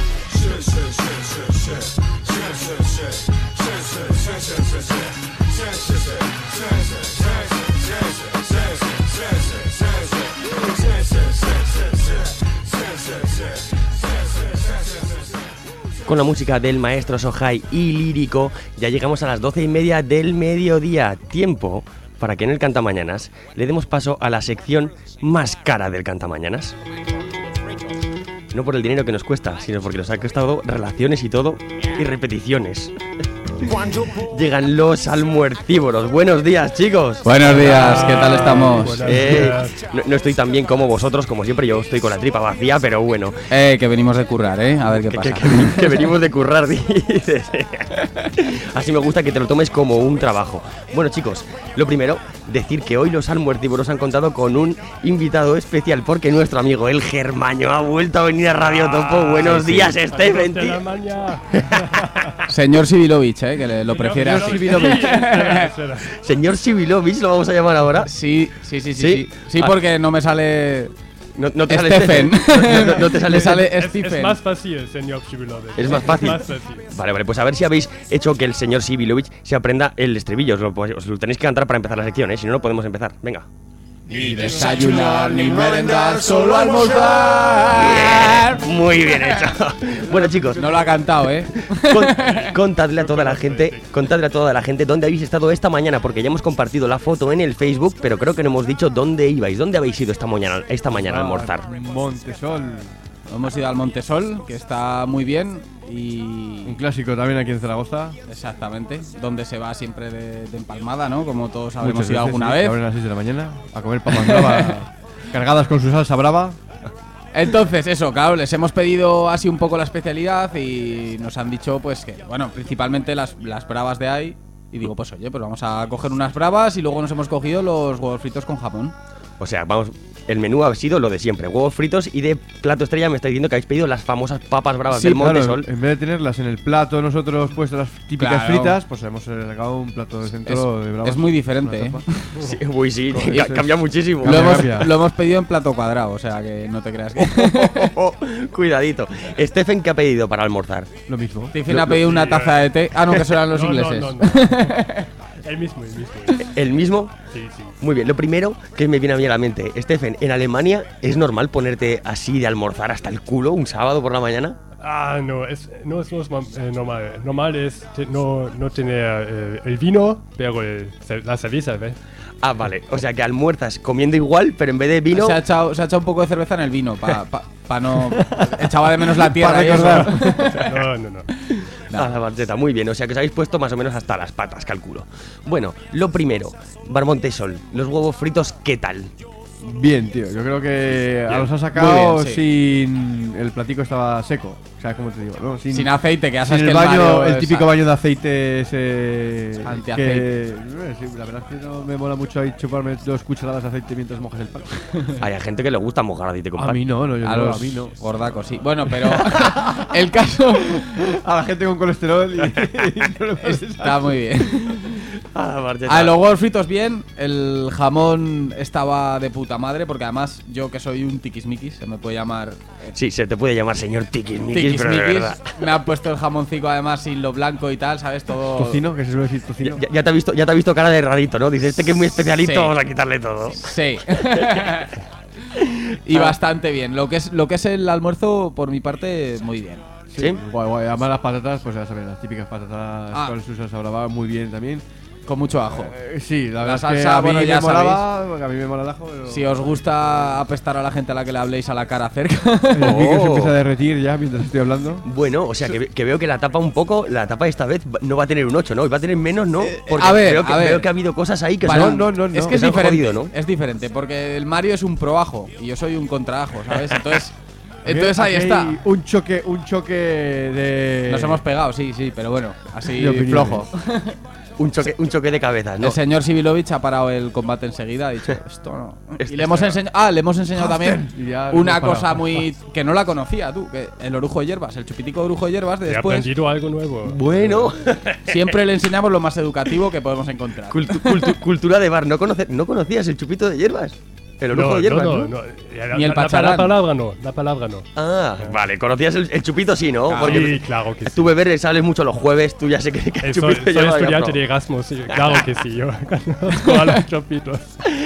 Con la música del maestro Sohai y Lírico, ya llegamos a las doce y media del mediodía. Tiempo para que en el Cantamañanas le demos paso a la sección más cara del Cantamañanas. No por el dinero que nos cuesta, sino porque nos ha costado relaciones y todo, y repeticiones. Llegan los almuercívoros. Buenos días, chicos. Buenos días, ¿qué tal estamos? Eh, no, no estoy tan bien como vosotros, como siempre. Yo estoy con la tripa vacía, pero bueno. Eh, que venimos de currar, ¿eh? A ver qué pasa. Que, que, que venimos de currar, dices. Así me gusta que te lo tomes como un trabajo. Bueno, chicos, lo primero, decir que hoy los almuercívoros han contado con un invitado especial, porque nuestro amigo el Germaño ha vuelto a venir a Radio Topo. Buenos sí, días, sí. Stephen. Señor Sibilovich, ¿eh? Que le, lo prefiere así. Señor Sibilovich, lo vamos a llamar ahora. Sí, sí, sí, sí. Sí, sí, sí, porque no me sale. No, no te sale Stephen. Stephen. No, no te sale, sale es, Stephen. Es más fácil, señor Sibilovich. Es más fácil. Es más fácil. Vale, vale, pues a ver si habéis hecho que el señor Sibilovich se aprenda el estribillo. Os lo, os lo tenéis que cantar para empezar la sección, ¿eh? Si no, no podemos empezar. Venga. Ni desayunar, ni merendar, solo almorzar. Bien, muy bien hecho. Bueno, chicos, no lo ha cantado, ¿eh? Con, contadle a toda la gente, contadle a toda la gente dónde habéis estado esta mañana, porque ya hemos compartido la foto en el Facebook, pero creo que no hemos dicho dónde ibais, dónde habéis ido esta mañana, esta mañana a almorzar. Montesol. Hemos ido al Montesol, que está muy bien. Y un clásico también aquí en Zaragoza. Exactamente, donde se va siempre de, de empalmada, ¿no? Como todos habremos Muchas ido veces, alguna sí, vez. Abren a las seis de la mañana a comer papas bravas cargadas con su salsa brava. Entonces, eso, claro, les hemos pedido así un poco la especialidad y nos han dicho, pues que, bueno, principalmente las, las bravas de ahí. Y digo, pues oye, pues vamos a coger unas bravas y luego nos hemos cogido los huevos fritos con jamón. O sea, vamos, el menú ha sido lo de siempre, huevos fritos, y de plato estrella me estáis diciendo que habéis pedido las famosas papas bravas Sí, del claro, Montesol. en vez de tenerlas en el plato nosotros puestas las típicas Claro. fritas, pues hemos sacado un plato de centro Es- de bravas. es muy diferente, ¿eh? Sí, uy, sí, Con- ca- eso es- cambia muchísimo. Lo hemos, cambia. lo hemos pedido en plato cuadrado, o sea que no te creas que... Cuidadito. Stephen, ¿qué ha pedido para almorzar? Lo mismo. Stephen ha pedido una taza de té. Ah, no, que eso eran los No, no, ingleses. no, no. El mismo, el mismo. ¿El mismo? Sí, sí. Muy bien, lo primero que me viene a mí a la mente, Stephen, ¿en Alemania es normal ponerte así de almorzar hasta el culo un sábado por la mañana? Ah, no, es, no es normal. Eh, normal. normal es te- no, no tener eh, el vino, pero el, la cerveza, ¿ves? Ah, vale, o sea que almuerzas comiendo igual, pero en vez de vino... Se ha echado, se ha echado un poco de cerveza en el vino, para pa, pa no... Echaba de menos la tierra Para y eso. recordar. No, no, no. A la barcheta, muy bien, o sea que os habéis puesto más o menos hasta las patas, calculo. Bueno, lo primero, Bar Montesol, los huevos fritos, ¿qué tal? Bien, tío, yo creo que Bien. los ha sacado Muy bien, sí. sin... El platico estaba seco, o sea, ¿cómo te digo? ¿no? Sin, Sin aceite, que ya sabes sin el que el baño, Mario el es- típico baño de aceite ese... Antiaceite. que- eh, sí, la verdad es que no me mola mucho ahí chuparme dos cucharadas de aceite mientras mojas el pan. Hay gente que le gusta mojar aceite con A pan. mí no, no, yo A no, los a mí no. gordacos, sí. Bueno, pero el caso A la gente con colesterol y, y no le puedes está muy bien. Ah, Ah, los huevos fritos bien, el jamón estaba de puta madre, porque además yo que soy un tiquismiquis, se me puede llamar... Sí, se te puede llamar señor tiquismiquis, pero de verdad. Me ha puesto el jamoncico además sin lo blanco y tal, ¿sabes? Todo... Tocino, que se suele decir tocino. Ya, ya te ha visto, ya te ha visto cara de rarito, ¿no? Dices, este que es muy especialito, Sí. vamos a quitarle todo. Sí. Y bastante bien. Lo que es lo que es el almuerzo, por mi parte, muy bien. Sí. Guay, guay. Además las patatas, pues ya sabes, las típicas patatas Ah. con su salsa brava, muy bien también. Con mucho ajo. Eh, sí, la, La verdad es que salsa, a mí bueno, me ya molaba, porque a mí me mola el ajo, pero... Si os gusta apestar a la gente a la que le habléis a la cara cerca. El micro se Oh. empieza a derretir ya mientras estoy hablando. Bueno, o sea, que, que veo que la tapa un poco, la tapa esta vez no va a tener un ocho, ¿no? Va a tener menos, ¿no? Porque a ver, veo que, a ver. veo que ha habido cosas ahí que Vale, son... no, no, no. Es que es se han diferente, jodido, ¿no? es diferente, porque el Mario es un pro ajo y yo soy un contra ajo, ¿sabes? Entonces, entonces ahí Aquí está. hay Un choque, un choque de... Nos hemos pegado, sí, sí, pero bueno, así De opiniones. flojo. Un choque, un choque de cabezas, ¿no? El señor Sibilovich ha parado el combate enseguida, ha dicho, esto no. Esto Y le hemos está- enseñado, ah, le hemos enseñado también Y ya una hemos parado. cosa muy que no la conocía tú, que el orujo de hierbas, el chupitico de orujo de hierbas de He después. aprendido algo nuevo. Bueno. Siempre le enseñamos lo más educativo que podemos encontrar. Cultu- cultu- cultura de bar. ¿No, conoce- ¿No conocías el chupito de hierbas? El orujo No, de hierbas, no, ¿no? no, no. La- Ni el la- pacharán. La palabra no, la palabra no. Ah, vale. Conocías el, el chupito, sí, ¿no? Claro. Porque Sí, claro que sí. tú beber sales mucho los jueves, tú ya sé que, que el Eh, Soy, chupito soy de hierbas ya estudiante pro. de Erasmus, sí, claro que sí, yo conozco a los chupitos.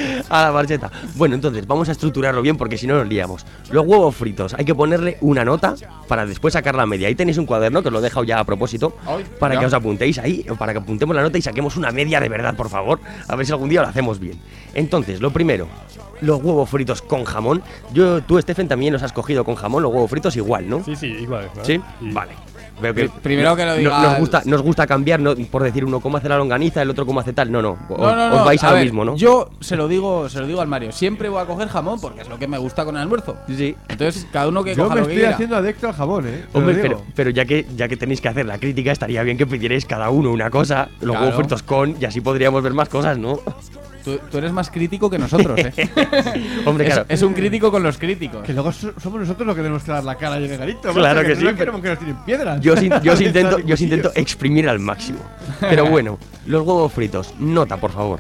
A la marcheta. Bueno, entonces vamos a estructurarlo bien porque si no nos liamos. Los huevos fritos, hay que ponerle una nota para después sacar la media. Ahí tenéis un cuaderno que os lo he dejado ya a propósito Ay, para ya. que os apuntéis ahí, para que apuntemos la nota y saquemos una media de verdad, por favor. A ver si algún día lo hacemos bien. Entonces, lo primero, los huevos fritos con jamón. Yo, tú, Stephen, también los has cogido con jamón, los huevos fritos igual, ¿no? Sí, sí, igual. ¿no? ¿Sí? Y- Vale. Veo que Pri- primero que lo no- diga nos el- gusta, nos gusta cambiar, no, por decir uno cómo hace la longaniza, el otro cómo hace tal. No, no. Os, No, no, no. os vais a, lo ver, mismo, ¿no? Yo se lo digo, se lo digo al Mario. Siempre voy a coger jamón porque es lo que me gusta con el almuerzo. Sí. Entonces, cada uno que Yo coja me lo que estoy quiera. haciendo adicto al jabón, eh. Te Hombre, lo pero, digo. pero ya que ya que tenéis que hacer la crítica, estaría bien que pidierais cada uno una cosa, los Claro. huevos fritos con, y así podríamos ver más cosas, ¿no? Tú, tú eres más crítico que nosotros, ¿eh? Hombre, es, claro. es un crítico con los críticos. Que luego so- somos nosotros los que tenemos que dar la cara y el garito. Claro macho, que sí, No pero- queremos que nos tiren piedras. Yo os, in- yo os Ahí intento, está, yo os intento tío. exprimir al máximo. Pero bueno, los huevos fritos, nota, por favor.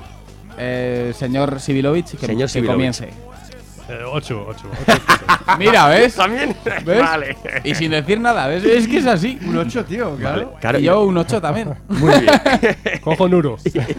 Eh, señor Sibilovich, que, Señor que Sibilovich. comience. Eh, ocho, ocho. Mira, ¿ves? También. ¿Ves? Vale. Y sin decir nada, ¿ves? Es que es así. Un ocho, tío, claro. Claro, Y yo un ocho también. Muy bien. Cojo nudo.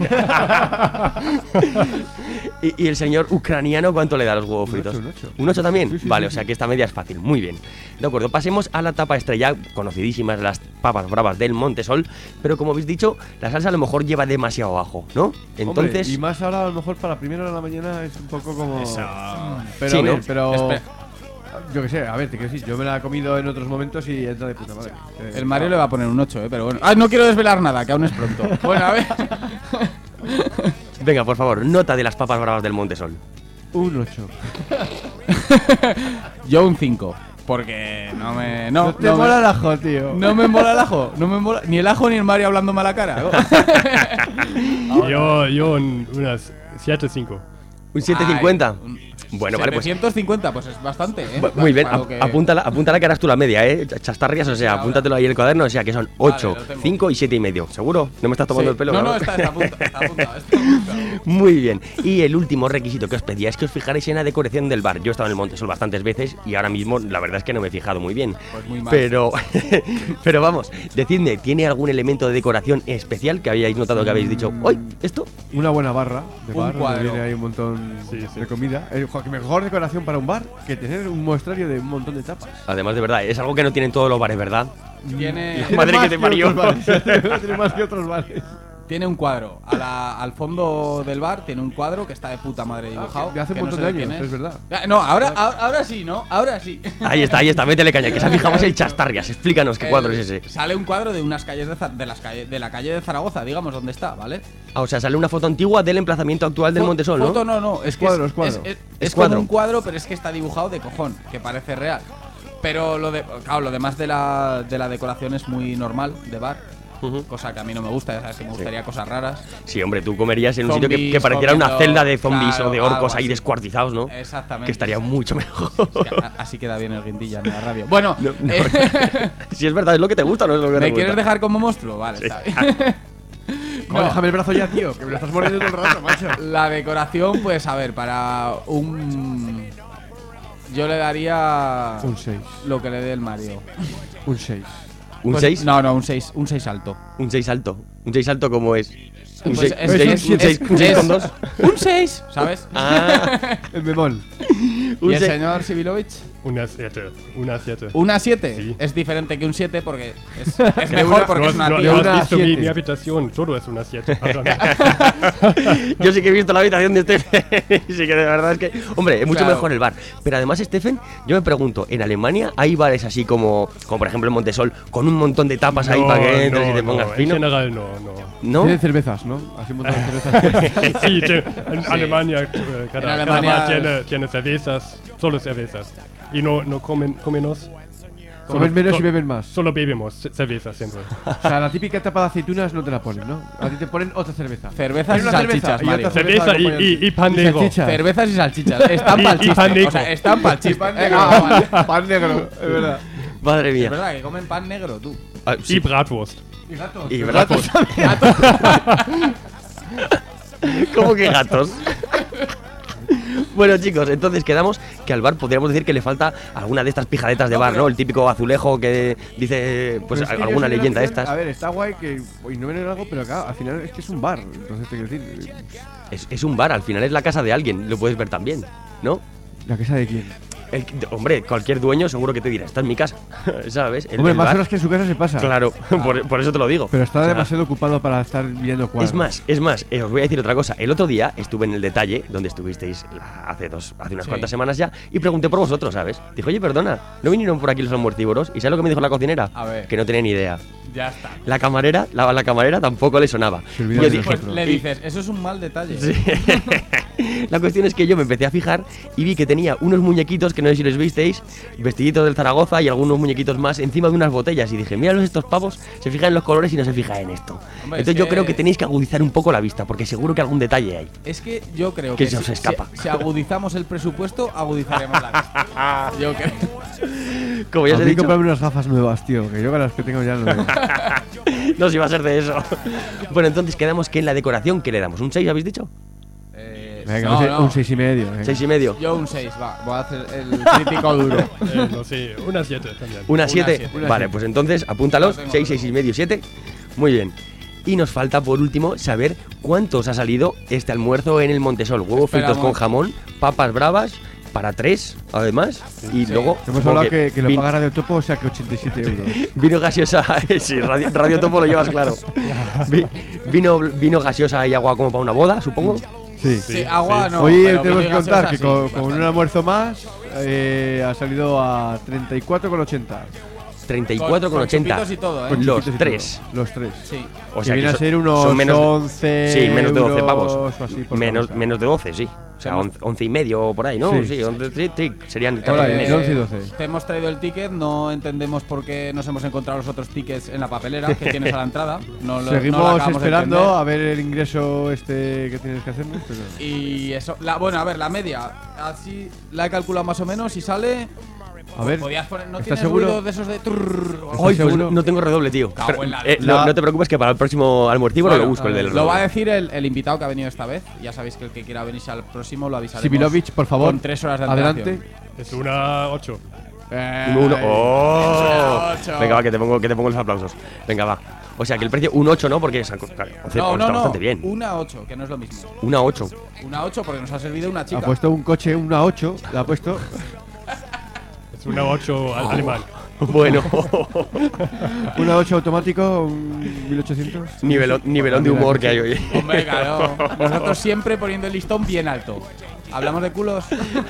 ¿Y, y el señor ucraniano cuánto le da a los huevos fritos? ocho, un ocho. ¿Un ocho también? Sí, sí, vale, sí, o sea sí. que esta media es fácil. Muy bien. De acuerdo, pasemos a la tapa estrella, conocidísimas las papas bravas del Montesol. Pero como habéis dicho, la salsa a lo mejor lleva demasiado abajo, ¿no? Entonces. Hombre, y más ahora, a lo mejor para la primera hora de la mañana es un poco como. Pero, Sí, a ver, ¿no? pero. Espe- Yo qué sé, a ver, te quiero decir, yo me la he comido en otros momentos y entra de puta madre. Eh, El Mario le va a poner un ocho, ¿eh? Pero bueno. Ay, no quiero desvelar nada, que aún es pronto. Bueno, a ver. Venga, por favor, nota de las papas bravas del Montesol. Un ocho. Yo un cinco. Porque no me. No, No te no mola me, el ajo, tío. no me mola el ajo. No me mola. Ni el ajo ni el Mario hablándome a la cara. Yo, yo un- unas siete, cinco. ¿Un siete cincuenta? Bueno, vale, pues. setecientos cincuenta, pues es bastante, ¿eh? Bu- Muy bien, Para ap- lo que- apúntala, apúntala que harás tú la media, ¿eh? Chastarrias, o sea, Ahora. apúntatelo ahí en el cuaderno, o sea, que son ocho, lo tengo. cinco y siete y medio. ¿Seguro? ¿No me estás tomando Sí. el pelo? No, ¿no? no, está, está apuntado, está apuntado, está apuntado. Muy bien. Y el último requisito que os pedía es que os fijarais en la decoración del bar. Yo he estado en el Montesol bastantes veces y ahora mismo la verdad es que no me he fijado muy bien. Pues muy mal. Pero, pero vamos, decidme, ¿tiene algún elemento de decoración especial que habíais notado que habéis dicho, ¡hoy! ¿Esto? Una buena barra de Un bar, donde cuadro. viene ahí un montón Sí, sí. de comida. Eh, jo, que mejor decoración para un bar que tener un muestrario de un montón de tapas. Además, de verdad, es algo que no tienen todos los bares, ¿verdad? Tiene, Madre que más te parió. otros bares. Tiene más que otros bares. tiene un cuadro. A la- al fondo del bar tiene un cuadro que está de puta madre dibujado. de hace un que no montón sé de quién años, es verdad. Ah, No, ahora, ahora, ahora sí, ¿no? Ahora sí. Ahí está, ahí está, métele caña, que se ha fijado el Chastarrias. Explícanos qué cuadro El- es ese. Sale un cuadro de unas calles de, Za- de las calle- de la calle de Zaragoza, digamos, donde está, ¿vale? Ah, o sea, sale una foto antigua del emplazamiento actual del Fo- Montesol, ¿no? Foto no, no, es que cuadro, es, es cuadro. es- es- Es es cuadro. como un cuadro, pero es que está dibujado de cojón, que parece real. Pero lo de, claro, lo demás de la, de la decoración es muy normal de bar. Ujú. Cosa que a mí no me gusta, ya sabes que me gustaría cosas raras. Sí, hombre, tú comerías en un sitio que, Zombies que pareciera una comiendo, celda de zombies claro, o de algo orcos ahí así. descuartizados, ¿no? Exactamente. Que estaría mucho mejor. Es que a- así queda bien el guindilla, me da rabia. Bueno, No, no. eh, Si es verdad, es lo que te gusta, no es lo que ¿me te quieres gusta. dejar como monstruo? Vale, Sí. está bien. No, déjame el brazo ya, tío, que me lo estás mordiendo todo el rato, macho. La decoración, pues a ver, para un... Yo le daría... Un seis. Lo que le dé el Mario. Un seis. ¿Un Pues, seis? No, no, un seis, un seis alto. Un seis alto. ¿Un seis alto cómo es? Un Pues seis es- un seis- es- un seis- es- un seis es- con dos. Un seis, ¿sabes? Ah. El bemol. ¿Y Un el seis- señor Sibilovich? Una siete. Una siete. ¿Una siete? Sí. Es diferente que un siete porque es, es mejor porque no, es una no, tía. no una has visto mi, siete. mi habitación, todo es una siete. Yo sí que he visto la habitación de Stephen. Sí que de verdad es que. Hombre, es mucho Claro. mejor el bar. Pero además, Stephen, yo me pregunto, ¿en Alemania hay bares así como, como por ejemplo en Montesol, con un montón de tapas ahí No, para que entres no, y te no, pongas en fino? general no, no. ¿No? Tienen cervezas, ¿no? Así un montón de cervezas. Sí, te- en Alemania, eh, cada, En cada Alemania bar tiene, es- tiene cervezas, solo cervezas. Y no, no comen, comenos. Comen menos y beben más. Solo bebemos ce- cerveza siempre. O sea, la típica tapa de aceitunas no te la ponen, ¿no? A ti te ponen otra cerveza. Cervezas Hay y una cerveza salchichas, y Mario. otra Cerveza y, acompañante. y, y pan Y negro. salchicha. Cervezas y salchichas. Están Y- para y chiste. pan negro. O sea, están para chiste. Pan Eh, negro. ah, vale. Pan negro, es verdad. Madre Es mía. verdad que comen pan negro, tú. Ah, sí. Y bratwurst. Y gatos. Y Pero gatos. ¿Cómo que gatos? Bueno, chicos, entonces quedamos que al bar podríamos decir que le falta alguna de estas pijadetas de No, bar, pero- ¿no? El típico azulejo que dice, pues, Pero es que yo alguna soy de la leyenda de opinión- estas. A ver, está guay que y no ven algo, pero claro, al final es que es un bar. Entonces te quiero decir, Es, es un bar, al final es la casa de alguien, lo puedes ver también, ¿no? ¿la casa de quién? El- hombre, cualquier dueño seguro que te dirá, esta es mi casa, ¿sabes? El- Hombre, el más bar- horas que en su casa se pasa. Claro, por, por eso te lo digo. Pero está O sea, demasiado ocupado para estar viendo cuadros. Es más, es más, eh, os voy a decir otra cosa. El otro día estuve en el detalle, donde estuvisteis la- hace dos, hace unas Sí. cuantas semanas ya, y pregunté por vosotros, ¿sabes? Dijo, oye, perdona, ¿no vinieron por aquí los almuertívoros? ¿Y sabes lo que me dijo la cocinera? A ver. Que no tenía ni idea. Ya está. La camarera, la, la camarera tampoco le sonaba. Se Y olvida yo de dije, Pues le dices, eso es un mal detalle. Sí. La cuestión es que yo me empecé a fijar y vi que tenía unos muñequitos que no sé si los visteis, vestiditos del Zaragoza y algunos muñequitos más encima de unas botellas. Y dije, míralos estos pavos, se fijan en los colores y no se fija en esto. Hombre, Entonces es yo que- creo que tenéis que agudizar un poco la vista, porque seguro que algún detalle hay. Es que yo creo Que que, se si, os escapa. si- si agudizamos el presupuesto, agudizaremos la vista. Yo creo. Como ya A os he mí dicho, comprarme unas gafas nuevas, tío, que yo con las que tengo ya no veo. no se iba a ser de eso. Bueno, entonces quedamos que en la decoración, ¿qué le damos? ¿Un seis, habéis dicho? Eh, Venga, no, un, se- no. un seis y medio. venga. ¿Seis y medio? Yo un seis, va. Voy a hacer el crítico duro. Eh, no sé, una siete también. ¿Una siete? siete. Una Vale, siete. pues entonces apúntalos, Lo tengo, seis, lo seis y medio, siete. Muy bien. Y nos falta por último saber cuánto os ha salido este almuerzo en el Montesol. Huevos fritos Esperamos. con jamón, papas bravas, para tres, además. Y Sí. luego Hemos supongo hablado que, que lo vin- paga Radio Topo, o sea que ochenta y siete euros. Vino gaseosa, sí, radio, radio Topo lo llevas claro. Vi- vino, vino gaseosa y agua como para una boda, supongo. Sí. Sí, agua no. Hoy pero tenemos que vino contar gaseosa, que sí, con, con bastante. un almuerzo más eh, ha salido a treinta y cuatro con ochenta. treinta y cuatro con Con ochenta. chupitos y todo, ¿eh? Con Los chupitos y tres. todo. Los tres. Sí. O Que sea viene que a son- ser unos son menos de- once Sí, menos de doce pavos. euros o así por Menos, cabeza. menos de doce, sí. O sea, Hemos- once, once y medio o por ahí, ¿no? Sí. Sí, once, sí, sí, serían Por ahí, catorce y de medio. once y doce. Te hemos traído el ticket, no entendemos por qué nos hemos encontrado los otros tickets en la papelera que tienes a la entrada. No lo, no lo Seguimos acabamos de esperando entender. a ver el ingreso este que tienes que hacernos. Pero... Y eso, la, bueno, a ver, la media, así la he calculado más o menos y sale. A ver, podías poner, ¿no ¿estás tienes seguro? ruido de esos de trrr, o- ¿Estás Hoy pues seguro? no tengo redoble, tío. Cago Pero, en la- eh, no, la- no te preocupes que para el próximo almuertíboro Bueno, lo busco el del Lo redoble. va a decir el, el invitado que ha venido esta vez. Ya sabéis que el que quiera venirse al próximo lo avisaremos. Sibilovich, por favor, Con tres horas de adelante. antelación. Es una ocho. Eh, Un uno. ¡Oh! una ocho. Venga, va, que te, pongo, que te pongo los aplausos. Venga, va. O sea, que el precio un ocho, ¿no? Porque es, claro, once, No, no, está no. bastante bien. Una ocho, que no es lo mismo. Una ocho. Una ocho porque nos ha servido una Ha chica. puesto un coche, una ocho, le ha puesto Es una ocho al- alemán. Bueno. una ocho automático, un mil ochocientos. nivelón, nivelón de humor que hay hoy. Hombre, claro. Nosotros siempre poniendo el listón bien alto. ¿Hablamos de culos?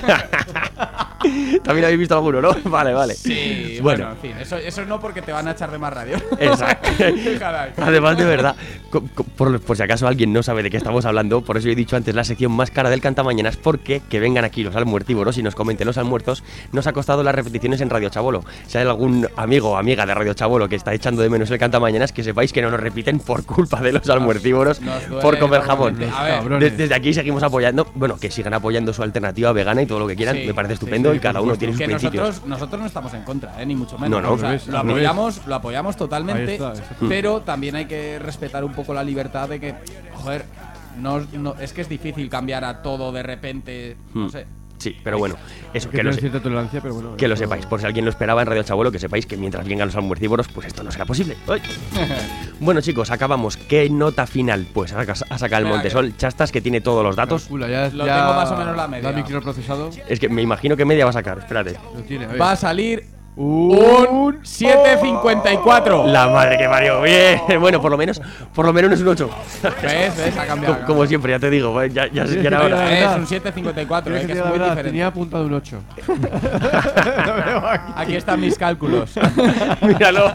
También habéis visto alguno, ¿no? Vale, vale. Sí, bueno, en fin. Eso, eso no porque te van a echar de más radio. Exacto. Caray. Además, de verdad, co- co- por, por si acaso alguien no sabe de qué estamos hablando, por eso he dicho antes la sección más cara del Cantamañanas, porque que vengan aquí los almuertívoros y nos comenten los almuerzos, nos ha costado las repeticiones en Radio Chabolo. Si hay algún amigo o amiga de Radio Chabolo que está echando de menos el Cantamañanas, que sepáis que no nos repiten por culpa de los almuertívoros nos duele por comer jamón. enormemente. A ver, cabrones. Des- desde aquí seguimos apoyando, bueno, que sigan apoyando su alternativa vegana y todo lo que quieran, Sí, me parece sí, estupendo y cada uno tiene sus que principios. nosotros, nosotros no estamos en contra, ¿eh? Ni mucho menos. No, no, o sea, pues, lo apoyamos, lo apoyamos totalmente, Ahí está, exacto. pero también hay que respetar un poco la libertad de que, joder, no, no, es que es difícil cambiar a todo de repente, no Hmm. sé. Sí, pero bueno, eso, que que, lo, tiene se- cierta tolerancia, pero bueno. que lo eso- sepáis. Por si alguien lo esperaba en Radio Chabuelo, que sepáis que mientras vengan los almuercívoros, pues esto no será posible. ¡Ay! Bueno, chicos, acabamos. ¿Qué nota final? Pues ha, saca- ha sacado el Espera, Montesol Chastas, que tiene todos los datos. Calcula, ya, Lo ya tengo más o menos la media. La microprocesado. Es que me imagino que media va a sacar. Espérate. Lo tiene, a ver. Va a salir un siete cincuenta y cuatro. La madre que parió. Bien. Bueno, por lo menos, por lo menos no es un ocho. ¿Ves? ¿Ves? Ha cambiado. Como, como siempre, ya te digo. Ya, ya, ya era hora. Es un siete cincuenta y cuatro, Tienes eh, que que es decir la muy verdad, diferente. tenía apuntado un ocho. Aquí están mis cálculos. Míralo.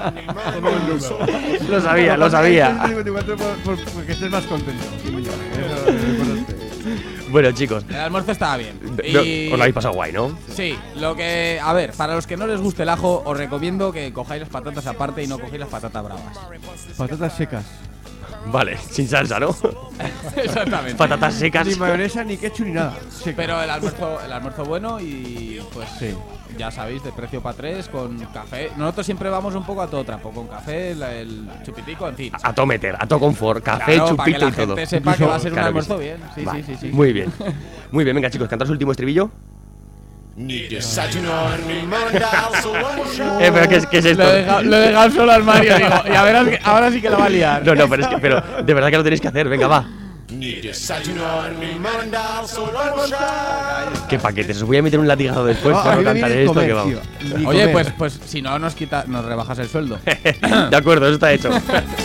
Lo sabía, lo sabía. cincuenta y cuatro por- por- Porque estés más contento. Eso es importante. Bueno, chicos. El almuerzo estaba bien. No, Y- os lo habéis pasado guay, ¿no? Sí, lo que. A ver, para los que no les guste el ajo, os recomiendo que cojáis las patatas aparte y no cogéis las patatas bravas. Patatas secas. Vale, sin salsa, ¿no? Exactamente. Patatas secas. Ni mayonesa, ni ketchup, ni nada. Seca. Pero el almuerzo, el almuerzo bueno y pues Sí. ya sabéis, de precio para tres, con café. Nosotros siempre vamos un poco a todo trapo, con café, la- el chupitico, en fin. A todo meter, a todo confort, café, Claro, para que chupito la y todo. gente sepa que va a ser un Claro que almuerzo sí. bien. Sí, Vale, sí, sí, sí. Muy bien. Muy bien, venga, chicos, cantaros el último estribillo. Ni desayuno ni mandar, solo Eh, pero ¿qué es, qué es esto? Lo he dejado, lo he dejado solo al Mario, digo. Y a verás que ahora sí que la va a liar. No, no, pero es que, pero de verdad que lo tenéis que hacer, venga, va. Ni desayuno ni mandar, solo almorzar. Qué paquetes, os voy a meter un latigazo después No, a por mí no me viene cantar el esto comer, que vamos. tío. Ni Oye, comer. pues, pues si no nos quita, nos rebajas el sueldo. De acuerdo, eso está hecho.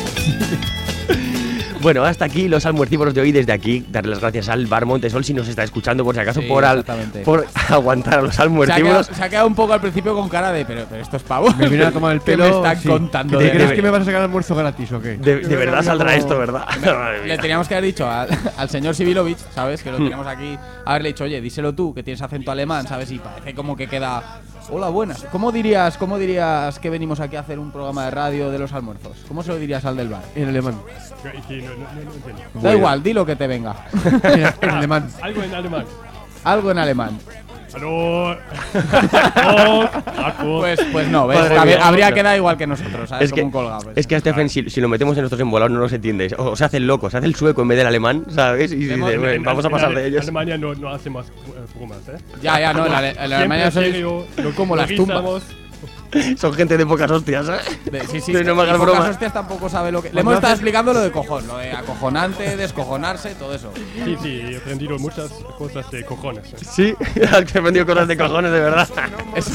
Bueno, hasta aquí los almuercívoros de hoy. Desde aquí, darle las gracias al Bar Montesol si nos está escuchando, por si acaso, Sí, por, al, exactamente. por aguantar a los Se ha, quedado, almuercívoros. se ha quedado un poco al principio con cara de, pero, pero estos pavos. Me vienen a tomar el ¿Qué pelo. me están sí. contando? ¿Te de- crees de- que me vas a sacar almuerzo gratis o qué? De, de verdad saldrá esto, ¿verdad? Madre Le mía. teníamos que haber dicho al, al señor Sibilovich, ¿sabes? Que lo Hmm. tenemos aquí. Haberle dicho, oye, díselo tú, que tienes acento alemán, ¿sabes? Y parece como que queda. Hola, buenas. ¿Cómo dirías, cómo dirías que venimos aquí a hacer un programa de radio de los almuerzos? ¿Cómo se lo dirías al del bar? En alemán. Que no, no, no, no entiendo. Da Bueno. igual, di lo que te venga. En, en alemán. Algo en alemán. Algo en alemán. Hallo. Oh, Pues, pues no, ¿ves? Madre Habría, mía. habría quedado igual que nosotros, ¿sabes? Es Como que, un colgado. ¿ves? es que a Stephen, si, si lo metemos en nuestros embolados, no nos entiende. O, o se hace el loco, se hace el sueco en vez del alemán, ¿sabes? Y dice, Hemos- bueno, En- vamos a en pasar Ale- de ellos. Alemania no, no hacemos eh, bromas, ¿eh? Ya, ya, no, en, Ale- en Siempre Alemania sois serio, lo- como lo las tumbas. rizamos. Son gente de pocas hostias, ¿eh? De- sí, sí, De no me y hagas pocas broma. hostias tampoco sabe lo que. Le Cuando hemos estado haces- explicando lo de cojón, lo de acojonante, descojonarse, todo eso. Sí, sí, he aprendido muchas cosas de cojones. ¿eh? Sí, has aprendido cosas de cojones, de verdad. Eso.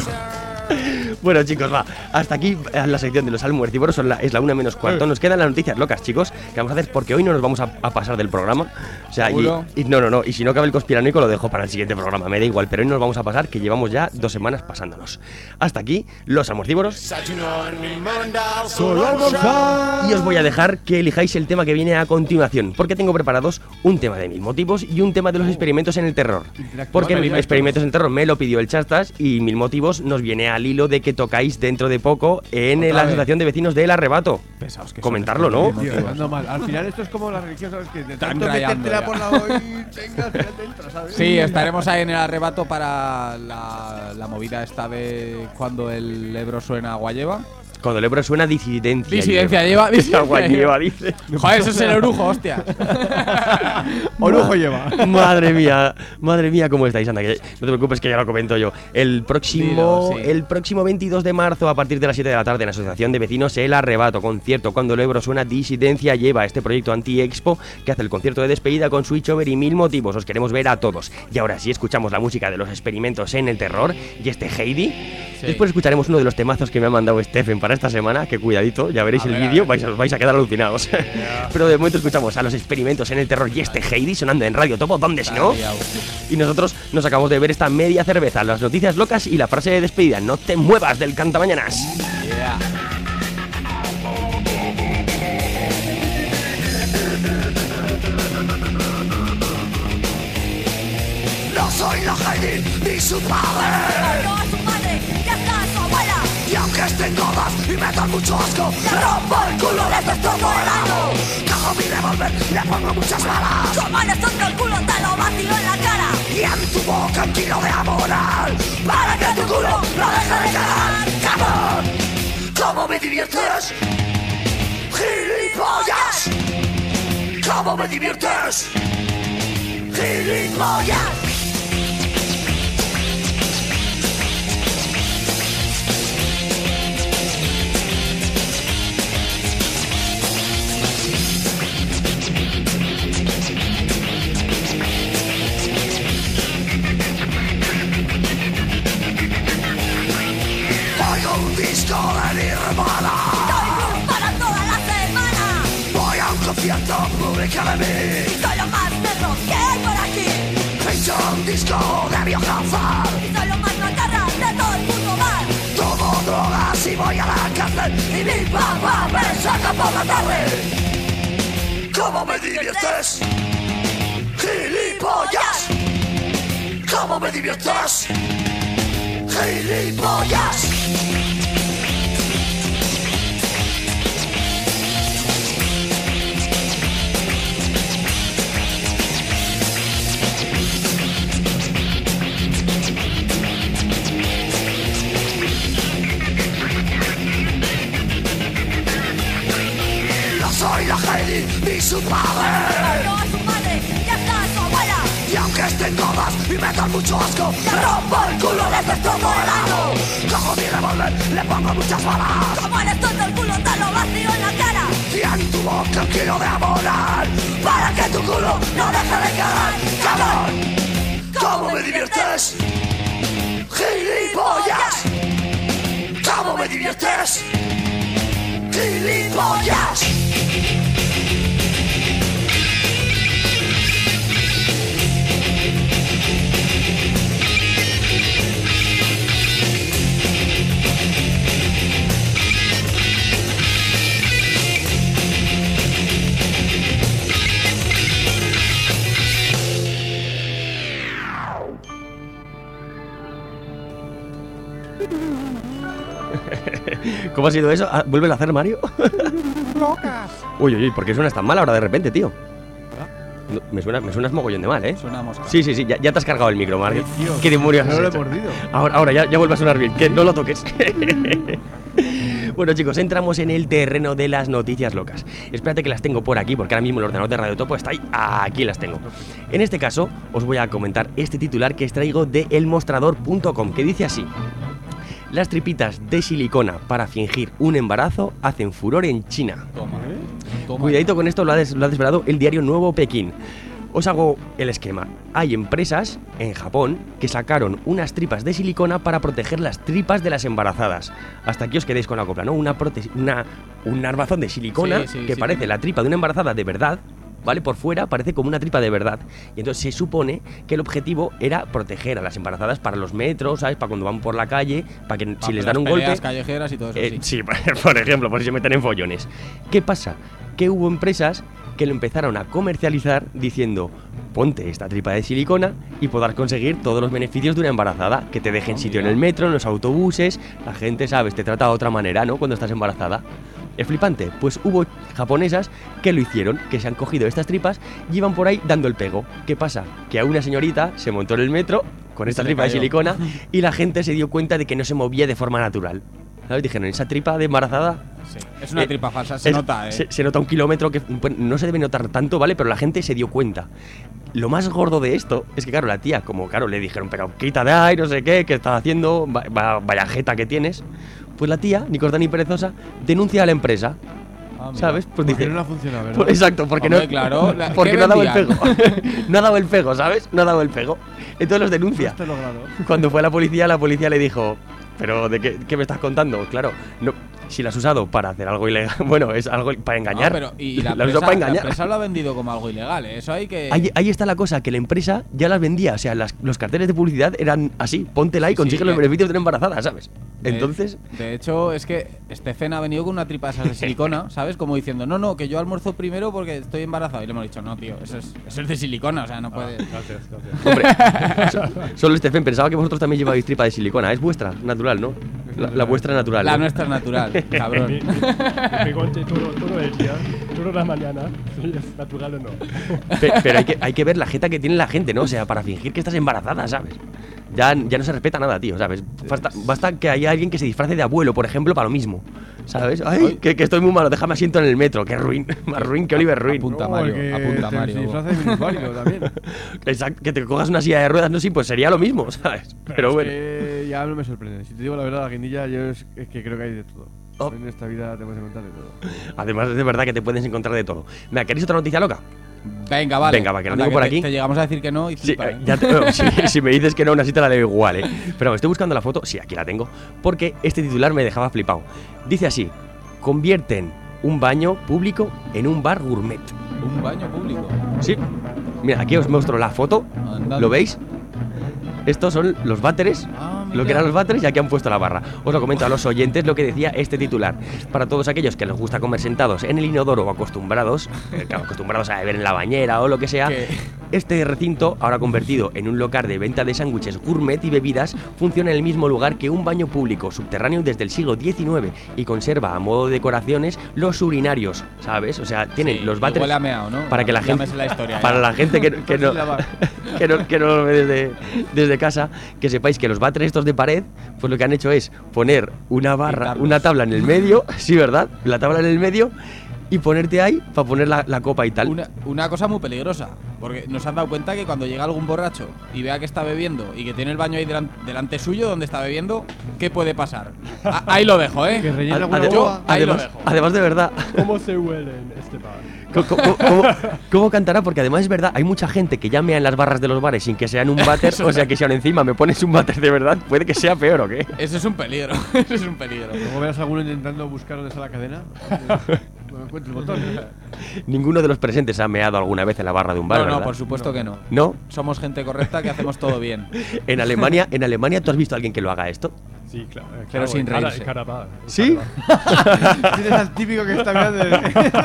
Bueno, chicos, va. Hasta aquí eh, la sección de los almuercívoros. Son la, es la una menos cuarto. Nos quedan las noticias locas, chicos, que vamos a hacer porque hoy no nos vamos a, a pasar del programa. O sea, y, ¿Seguro? y no, no, no. Y si no cabe el conspiranoico, lo dejo para el siguiente programa. Me da igual, pero hoy nos vamos a pasar, que llevamos ya dos semanas pasándonos. Hasta aquí, los almuercívoros. Desayuno ni mandar, solo almorzar. Y os voy a dejar que elijáis el tema que viene a continuación, porque tengo preparados un tema de mil motivos y un tema de los experimentos en el terror. Porque Bueno, experimentos en el terror me lo pidió el Chastas y mil motivos nos viene al hilo de que tocáis dentro de poco en Otra la vez. asociación de vecinos del Arrebato. Pesaos que Comentarlo, ¿no? Tío, ando mal. Al final esto es como la religión, ¿sabes? Que de Están tanto rayando metértela ya. por la hoy, tenga, al final te entra, ¿sabes? Sí, estaremos ahí en el arrebato para la, la movida esta de cuando el Ebro suena agua lleva. Cuando el Ebro suena disidencia. Disidencia lleva. lleva. Agua lleva, dice. Joder, eso es el orujo, hostia. Orujo lleva. Madre mía, madre mía, ¿cómo estáis? Anda, que no te preocupes que ya lo comento yo. El próximo, Dilo, sí. el próximo veintidós de marzo, a partir de las siete de la tarde, en la Asociación de Vecinos El Arrebato, concierto Cuando el Ebro suena, Disidencia lleva, este proyecto anti-expo que hace el concierto de despedida con switchover y mil motivos. Os queremos ver a todos. Y ahora sí escuchamos la música de los experimentos en el terror y este Heidi. Sí. Después escucharemos uno de los temazos que me ha mandado Stephen para esta semana, que cuidadito, ya veréis A el ver, a vídeo, ver. vais, os vais a quedar alucinados. Pero de momento escuchamos a los experimentos en el terror y este Heidi sonando en Radio Topo, ¿dónde si no? Liao. Y nosotros nos acabamos de ver esta media cerveza, las noticias locas y la frase de despedida, no te muevas del cantamañanas. Yeah. No soy la Heidi ni su padre. No a su madre, ya está su abuela. Y aunque estén gordas y me dan mucho asco, le rompo el culo, les destrozo el ano. Cago mi revólver, le pongo muchas balas. Como nosotros el culo te lo vacío en la cara. Y y en tu boca un kilo de amoral para que tu culo no deje de cagar. ¡Cabrón! ¿Cómo me diviertes? ¡Gilipollas! ¿Cómo me diviertes? ¡Gilipollas! Un disco de Nirvana. Soy Blue para toda la semana. Voy a un concierto público de mí. Soy lo más perro que hay por aquí. Pincho un disco de Biohazard. Y soy lo más macarra de todo el mundo bar. Tomo drogas y voy a la cárcel. Y mi papá me saca por la tarde. ¿Cómo me diviertes? ¡Gilipollas! ¿Cómo me diviertes? ¡Gilipollas! Soy la Heidi y su padre. No a su madre, ya está su abuela. Y aunque estén todas y me dan mucho asco, te rompo el culo, les destrozo el ano. Cojo mi revólver, le pongo muchas balas. Como eres tonto el culo te lo vacío en la cara. Y en tu boca un kilo de amoral para que tu culo no deje de cagar. ¡Cabrón! ¿Cómo me diviertes? ¡Gilipollas! ¿Cómo me diviertes? ¡Gilipollas! ¿Cómo ha sido eso? Ah, ¿vuelves a hacer, Mario? Locas. Uy, uy, uy, ¿por qué suenas tan mal ahora de repente, tío? No, me suena, me suenas mogollón de mal, ¿eh? Suena mosca. Sí, sí, sí, ya, ya te has cargado el micro, Mario. Ay, Dios, ¿Qué demonios no has lo he hecho? mordido. Ahora, ahora ya, ya vuelve a sonar bien, que no lo toques. Bueno, chicos, entramos en el terreno de las noticias locas. Espérate que las tengo por aquí, porque ahora mismo el ordenador de Radio Topo está ahí. Aquí las tengo. En este caso, os voy a comentar este titular que extraigo de el mostrador punto com, que dice así: las tripitas de silicona para fingir un embarazo hacen furor en China. Toma, ¿eh? Toma. Cuidadito con esto, lo ha, des, lo ha desvelado el diario Nuevo Pekín. Os hago el esquema. Hay empresas en Japón que sacaron unas tripas de silicona para proteger las tripas de las embarazadas. Hasta aquí os quedéis con la copla, ¿no? Una, prote una un armazón de silicona sí, sí, que sí, parece sí. la tripa de una embarazada de verdad, ¿vale? Por fuera parece como una tripa de verdad. Y entonces se supone que el objetivo era proteger a las embarazadas para los metros, ¿sabes? Para cuando van por la calle, para que Pa si les las dan un peleas golpe... callejeras y todo eso, Eh, sí. sí, por ejemplo, por si se meten en follones. ¿Qué pasa? Que hubo empresas que lo empezaron a comercializar diciendo: ponte esta tripa de silicona y podrás conseguir todos los beneficios de una embarazada, que te dejen sitio en el metro, en los autobuses, la gente, sabes, te trata de otra manera, ¿no? Cuando estás embarazada. Es flipante, pues hubo japonesas que lo hicieron, que se han cogido estas tripas y iban por ahí dando el pego. ¿Qué pasa? Que a una señorita se montó en el metro con esta Se le tripa de cayó. silicona y la gente se dio cuenta de que no se movía de forma natural. ¿Sabes? Dijeron, esa tripa de embarazada... Sí, es una Eh, tripa falsa, se es- nota, ¿eh? Se, se nota un kilómetro que pues, no se debe notar tanto, ¿vale? Pero la gente se dio cuenta. Lo más gordo de esto es que, claro, la tía, como, claro, le dijeron, pero quita de ahí, no sé qué, ¿qué estás haciendo? Va- va- vaya jeta que tienes. Pues la tía, ni corta ni perezosa, denuncia a la empresa. Ah, mira. ¿Sabes? Pues Porque dice... no le ha funcionado, ¿verdad? Por- exacto, porque Hombre, no, claro, la- porque ¿qué no ha dado el pego. vendían? No ha dado el pego, ¿sabes? No ha dado el pego. Entonces los denuncia. Está logrado. Cuando fue a la policía, la policía le dijo, ¿pero de qué, qué me estás contando? Claro, no, si la has usado para hacer algo ilegal, bueno, es algo para engañar. No, pero y la la has usado empresa, para la engañar. empresa lo ha vendido como algo ilegal, ¿eh? Eso hay que... Ahí, ahí está la cosa, que la empresa ya las vendía, o sea, las- los carteles de publicidad eran así, póntela y Sí, consigue sí, los que- beneficios de una embarazada, ¿sabes? De- Entonces, De hecho, es que Stephen ha venido con una tripa de esas de silicona, ¿sabes? Como diciendo, no, no, que yo almuerzo primero porque estoy embarazado. Y le hemos dicho, no, tío, eso es, eso es de silicona, o sea, no puede... Gracias, gracias. hombre, so- solo Stephen, pensaba que vosotros también llevabais tripa de silicona, es vuestra, natural, ¿no? La, la vuestra natural. La ¿no? nuestra natural, cabrón. Me, me, me pregunté todo, todo el día, toda la mañana, si es natural o no. Pe- Pero hay que, hay que ver la jeta que tiene la gente, ¿no? O sea, para fingir que estás embarazada, ¿sabes? Ya, ya no se respeta nada, tío, ¿sabes? Basta, basta que haya alguien que se disfrace de abuelo, por ejemplo, para lo mismo. ¿Sabes? Ay, que, que estoy muy malo, déjame asiento en el metro. Qué ruin. Más ruin que Oliver Ruin. Apunta No, Mario, que apunta te- Mario. se disfraza de minusválido también. Exacto, que te cojas una silla de ruedas, no, sí, pues sería lo mismo, ¿sabes? Pero es bueno. que ya no me sorprende. Si te digo la verdad, la guindilla, yo es, es que creo que hay de todo. Oh. En esta vida te puedes encontrar de todo. Además, es de verdad que te puedes encontrar de todo. ¿Me queréis otra noticia loca? Venga, vale. Venga, va, que la Anda, tengo por te- aquí. Te llegamos a decir que no y Sí, flipa, eh, ¿eh? ya te- no, si, si me dices que no, aún así te la leo igual, ¿eh? Pero me estoy buscando la foto, sí, aquí la tengo, porque este titular me dejaba flipado. Dice así: convierten un baño público en un bar gourmet. Un baño público. Sí. Mira, aquí os muestro la foto. Anda. ¿Lo veis? Estos son los váteres, Ah, lo que eran los váteres y aquí han puesto la barra. Os lo comento a los oyentes lo que decía este titular. Para todos aquellos que les gusta comer sentados en el inodoro o acostumbrados, eh, claro, acostumbrados a beber en la bañera o lo que sea, ¿Qué? este recinto, ahora convertido en un local de venta de sándwiches gourmet y bebidas, funciona en el mismo lugar que un baño público subterráneo desde el siglo diecinueve y conserva a modo de decoraciones los urinarios, ¿sabes? O sea, tienen Sí, los y váteres huele a meao, ¿no? para que la Ya gente me sé la historia, para ya. la gente que, que no, que no que no lo ve desde, desde casa, que sepáis que los váteres estos de pared, pues lo que han hecho es poner una barra, Quitarlos. una tabla en el medio, sí, ¿verdad? La tabla en el medio y ponerte ahí para poner la, la copa y tal. Una, una cosa muy peligrosa, porque nos has dado cuenta que cuando llega algún borracho y vea que está bebiendo y que tiene el baño ahí delan- delante suyo donde está bebiendo, ¿qué puede pasar? A- ahí lo dejo, ¿eh? Que rellena Ade- alguna ade- boba. ahí lo además, dejo. además de verdad, ¿Cómo se huele en este bar? ¿Cómo, cómo- cómo- cómo cantará? Porque además es verdad, hay mucha gente que ya mea en las barras de los bares sin que sean un váter, o sea que si ahora encima me pones un váter de verdad, puede que sea peor o qué. Eso es un peligro, eso es un peligro. Luego verás a alguno intentando buscar dónde está la cadena. No encuentro el botón. Ninguno de los presentes ha meado alguna vez en la barra de un bar, No, no, ¿verdad? por supuesto que no. ¿No? Somos gente correcta que hacemos todo bien. En Alemania, en Alemania, ¿tú has visto a alguien que lo haga esto? Sí, claro. Pero claro, sin en cada- reírse. en cada bar, en ¿Sí? cada bar. Tienes al típico que está mirando. Es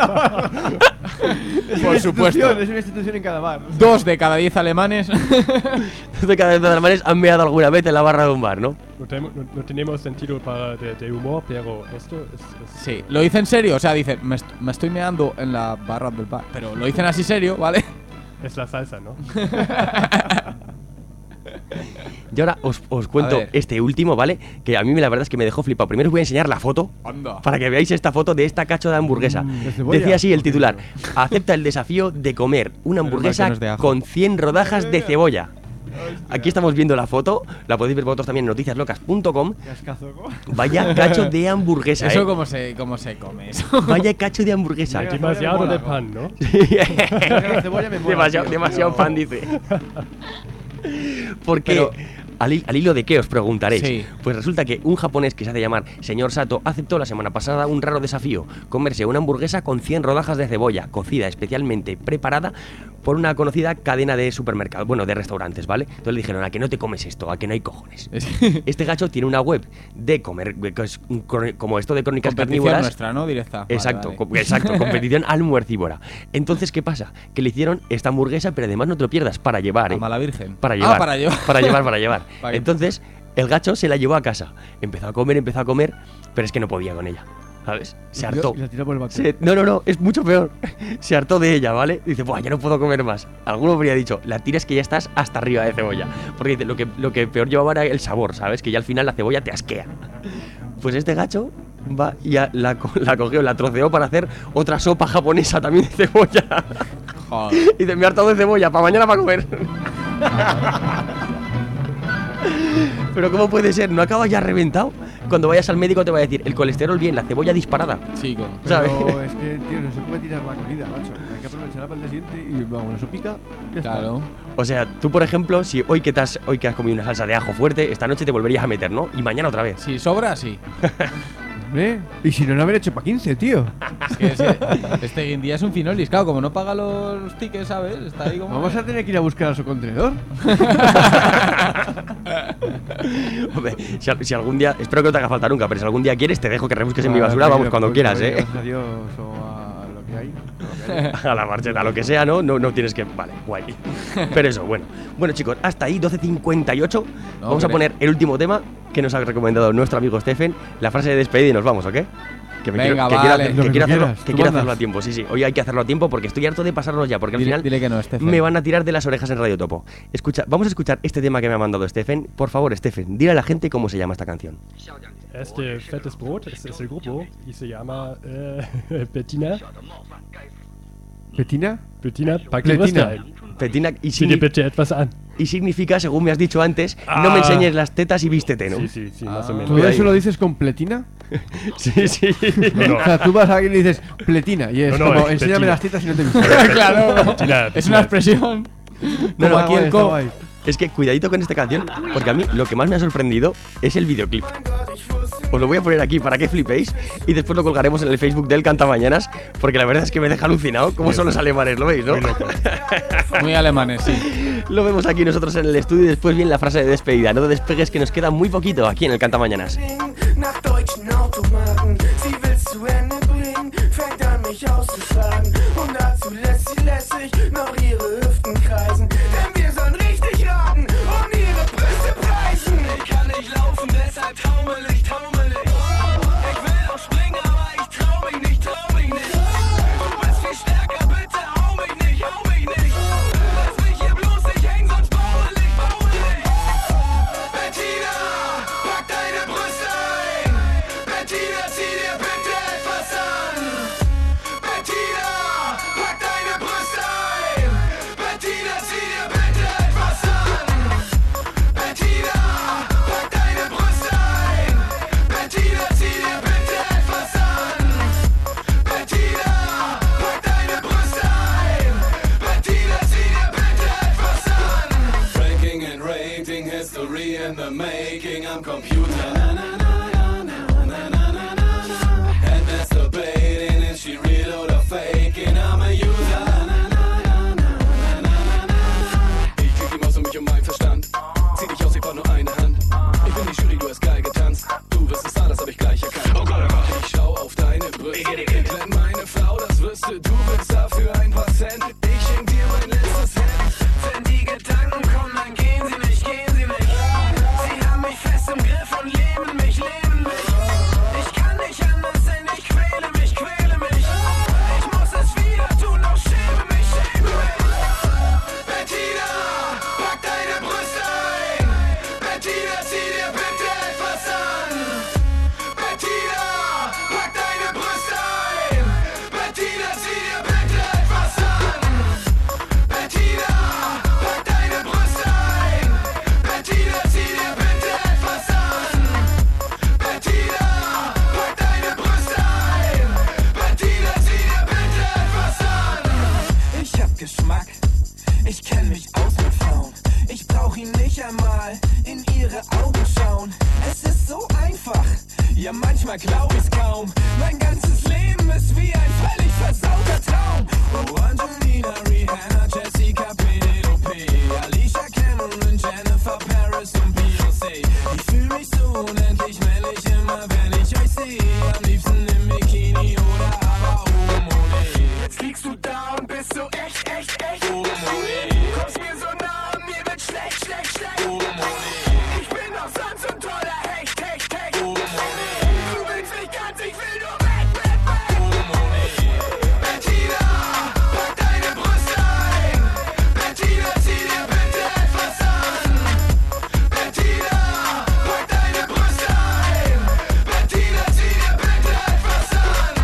Por una supuesto. institución, Es una institución en cada bar. Dos de cada diez alemanes. De cada vez de alemanes han meado alguna vez en la barra de un bar, ¿no? No, tenemos- no- no tenemos sentido para de, de humor, pero esto es... es- Sí, lo dice en serio, o sea, dice, me, est- me estoy meando en la barra del bar. Pero lo dicen así serio, ¿vale? es la salsa, ¿no? Y ahora os, os cuento A ver. este último, ¿vale? Que a mí la verdad es que me dejó flipado. Primero os voy a enseñar la foto Anda. para que veáis esta foto de esta cacho de hamburguesa. de cebolla. Decía así el titular: acepta el desafío de comer una Menos mal hamburguesa que no es de ajo. con cien rodajas de cebolla. Aquí estamos viendo la foto, la podéis ver vosotros también en noticias locas punto com. Cascazo. Vaya cacho de hamburguesa, Eso ¿eh? cómo se, cómo se come eso. Vaya cacho de hamburguesa. Mira, Demasiado mola, de ¿no? pan, ¿no? La cebolla me mola, demasiado tío, demasiado pero- fan, dice. Porque Pero- al, hi- al hilo de qué os preguntaréis. Sí. Pues resulta que un japonés que se hace llamar señor Sato aceptó la semana pasada un raro desafío: comerse una hamburguesa con cien rodajas de cebolla, cocida especialmente preparada por una conocida cadena de supermercados, bueno, de restaurantes, ¿vale? Entonces le dijeron: ¿a que no te comes esto? ¿A que no hay cojones? Este gacho tiene una web de comer, que es un cro- como esto de crónicas Competición carnívoras. nuestra, ¿no? Directa. Vale, Exacto, vale. co- exacto, competición almuercívora. Entonces, ¿qué pasa? Que le hicieron esta hamburguesa, pero además no te lo pierdas, para llevar, A ¿eh? mala virgen. Para Ah, llevar. para llevar. Para llevar, para llevar. Vale. Entonces, el gacho se la llevó a casa. Empezó a comer, empezó a comer, pero es que no podía con ella. ¿Sabes? Se hartó. Y la tiró por el váter. Se- no, no, no, es mucho peor. Se hartó de ella, ¿vale? Dice, buah, ya no puedo comer más. Alguno habría dicho, la tiras que ya estás hasta arriba de cebolla. Porque dice, lo que, lo que peor llevaba era el sabor, ¿sabes? Que ya al final la cebolla te asquea. Pues este gacho va y ya la, co- la cogió, la troceó para hacer otra sopa japonesa también de cebolla. Joder. Y dice, me he hartado de cebolla, para mañana para comer. Pero ¿cómo puede ser? ¿No acabas ya reventado? Cuando vayas al médico te va a decir, el colesterol bien, la cebolla disparada. Sí, con- ¿Sabes? Pero es que, tío, no se puede tirar la comida, macho. Hay que aprovecharla para el día siguiente y vamos, eso pica. Ya está. Claro. O sea, tú por ejemplo, si hoy que, te has, hoy que has comido una salsa de ajo fuerte, esta noche te volverías a meter, ¿no? Y mañana otra vez. Si sobra, sí. Hombre, y si no, no haber hecho para quince, tío. Es que ese- este guindía es un finolis. Claro, como no paga los tickets, ¿sabes? Está ahí como. Vamos a tener que ir a buscar a su contenedor. Hombre, si, al- si algún día, espero que no te haga falta nunca, pero si algún día quieres, te dejo que rebusques en mi basura, vamos, cuando quieras, ¿eh? Gracias a Dios o a lo que hay. a lo que hay. A la marcheta, a lo que sea, ¿no? No, no tienes que. Vale, guay. Pero eso, bueno. Bueno, chicos, hasta ahí, doce cincuenta y ocho. No, Vamos a cre- poner el último tema. que nos ha recomendado nuestro amigo Stephen, la frase de despedida y nos vamos, ¿o qué? Que me Venga, quiero, que vale. quiero, hacer- Lo que que quiero tú hacerlo, quieras, que tú quiero mandas. hacerlo a tiempo, sí, sí. Hoy hay que hacerlo a tiempo porque estoy harto de pasarnos ya, porque al Dile- final dile que no, Stephen. me van a tirar de las orejas en Radio Topo. Escucha, vamos a escuchar este tema que me ha mandado Stephen. Por favor, Stephen, dile a la gente cómo se llama esta canción. Este fettes Brot, este es el grupo y se llama äh, Bettina. ¿Bettina? Bettina, pack die Bettina. Brüste ein. Bettina, y, Zieh dir signi- bitte etwas an. y significa, según me has dicho antes, Ah. no me enseñes las tetas y vístete, ¿no? Sí, sí, sí, más o menos. ¿Todo eso lo dices con pletina? Sí, sí. No, no. O sea, tú vas a alguien y dices pletina y es No, no, como es enséñame pletina. las tetas y no te visto. Claro, Bettina, es Bettina. una expresión. No, Como no, aquí guay, el está co. guay. Es que cuidadito con esta canción, porque a mí lo que más me ha sorprendido es el videoclip. Os lo voy a poner aquí para que flipéis y después lo colgaremos en el Facebook del Cantamañanas, porque la verdad es que me deja alucinado cómo son los alemanes, ¿lo veis, no? Muy alemanes, sí. Lo vemos aquí nosotros en el estudio y después viene la frase de despedida. No te despegues que nos queda muy poquito aquí en el Cantamañanas. Nach deutschen Automarken, sie will's zu Ende bringen, fängt an mich auszuschlagen und dazu lässt sie lässig noch ihre Hüften kreisen, denn wir sollen richtig raten und ihre Brüste preisen. Ich kann nicht laufen, deshalb taumel ich, taumel ich. Ich will auch springen, aber ich trau mich nicht, trau mich nicht. Du bist viel stärker, bitte hau mich nicht, hau mich nicht. Lass mich hier bloß nicht hängen, sonst baumel ich, baumel ich. Bettina, pack deine Brüste ein. Bettina, zieh dir bitte etwas an. Bettina, pack deine Brüste ein. Bettina, zieh dir bitte etwas an. Bettina, pack deine Brüste ein. Bettina, zieh dir bitte etwas an. Bettina, pack deine Brüste ein. Bettina, zieh dir bitte etwas an. Ranking and rating, history in the making am Computer. Na, na, na, na, na, na, na, na, na. And that's debating, is she real oder faking? I'm a user. Na, na, na, na, na, na, na, na. Ich krieg die Maus um mich um meinen Verstand. Zieh dich aus, ich brauch nur eine Hand. Ich bin die Jury, du hast geil getanzt. Du wirst es das hab ich gleich erkannt. Oh Gott, oh Gott. Ich schau auf deine Brüste. Wenn meine Frau das wüsste, du willst dafür ein paar Cent. Ich schenk dir mein letztes Hemd. Wenn die Gedanken kommen, dann gehen sie nicht, gehen sie nicht. Sie haben mich fest im Griff und leben mich, leben mich. Ich kann nicht anders, denn ich quäle mich, quäle mich. Ich muss es wieder tun, doch schäme mich, schäme mich. Bettina, pack deine Brüste ein. Bettina, zieh dir bitte etwas an. Bettina, pack deine Brüste ein. Bettina, zieh dir bitte etwas an. Bettina, pack deine Brüste ein. Bettina, zieh dir bitte etwas an. Bettina, pack deine Brüste ein. Bettina, zieh dir bitte etwas an. Ich hab Geschmack, ich kenn mich aus mit Frauen. Ich brauch ihn nicht einmal in ihre Augen schauen. Es ist so einfach, ja manchmal glaub ich's kaum. Mein ganzes Leben ist wie ein völlig versauter Traum. Oh, Angelina, Rihanna, Jessica, Penelope, Alicia Cameron, Jennifer, Paris und Beyoncé. Ich fühl mich so unendlich männlich immer, wenn ich euch sehe. Am liebsten im Bikini oder aber oben ohne. Jetzt liegst du da und bist so echt, echt, echt oben ohne. Kommst mir so nah und mir wird schlecht, schlecht, schlecht oben ohne. Ich bin doch sonst so ein toller Hecht, Hecht, Hecht oben ohne. Du willst mich ganz, ich will nur weg, weg, weg oben ohne. Bettina, pack deine Brüste ein. Bettina, zieh dir bitte etwas an. Bettina, pack deine Brüste ein. Bettina, zieh dir bitte etwas an.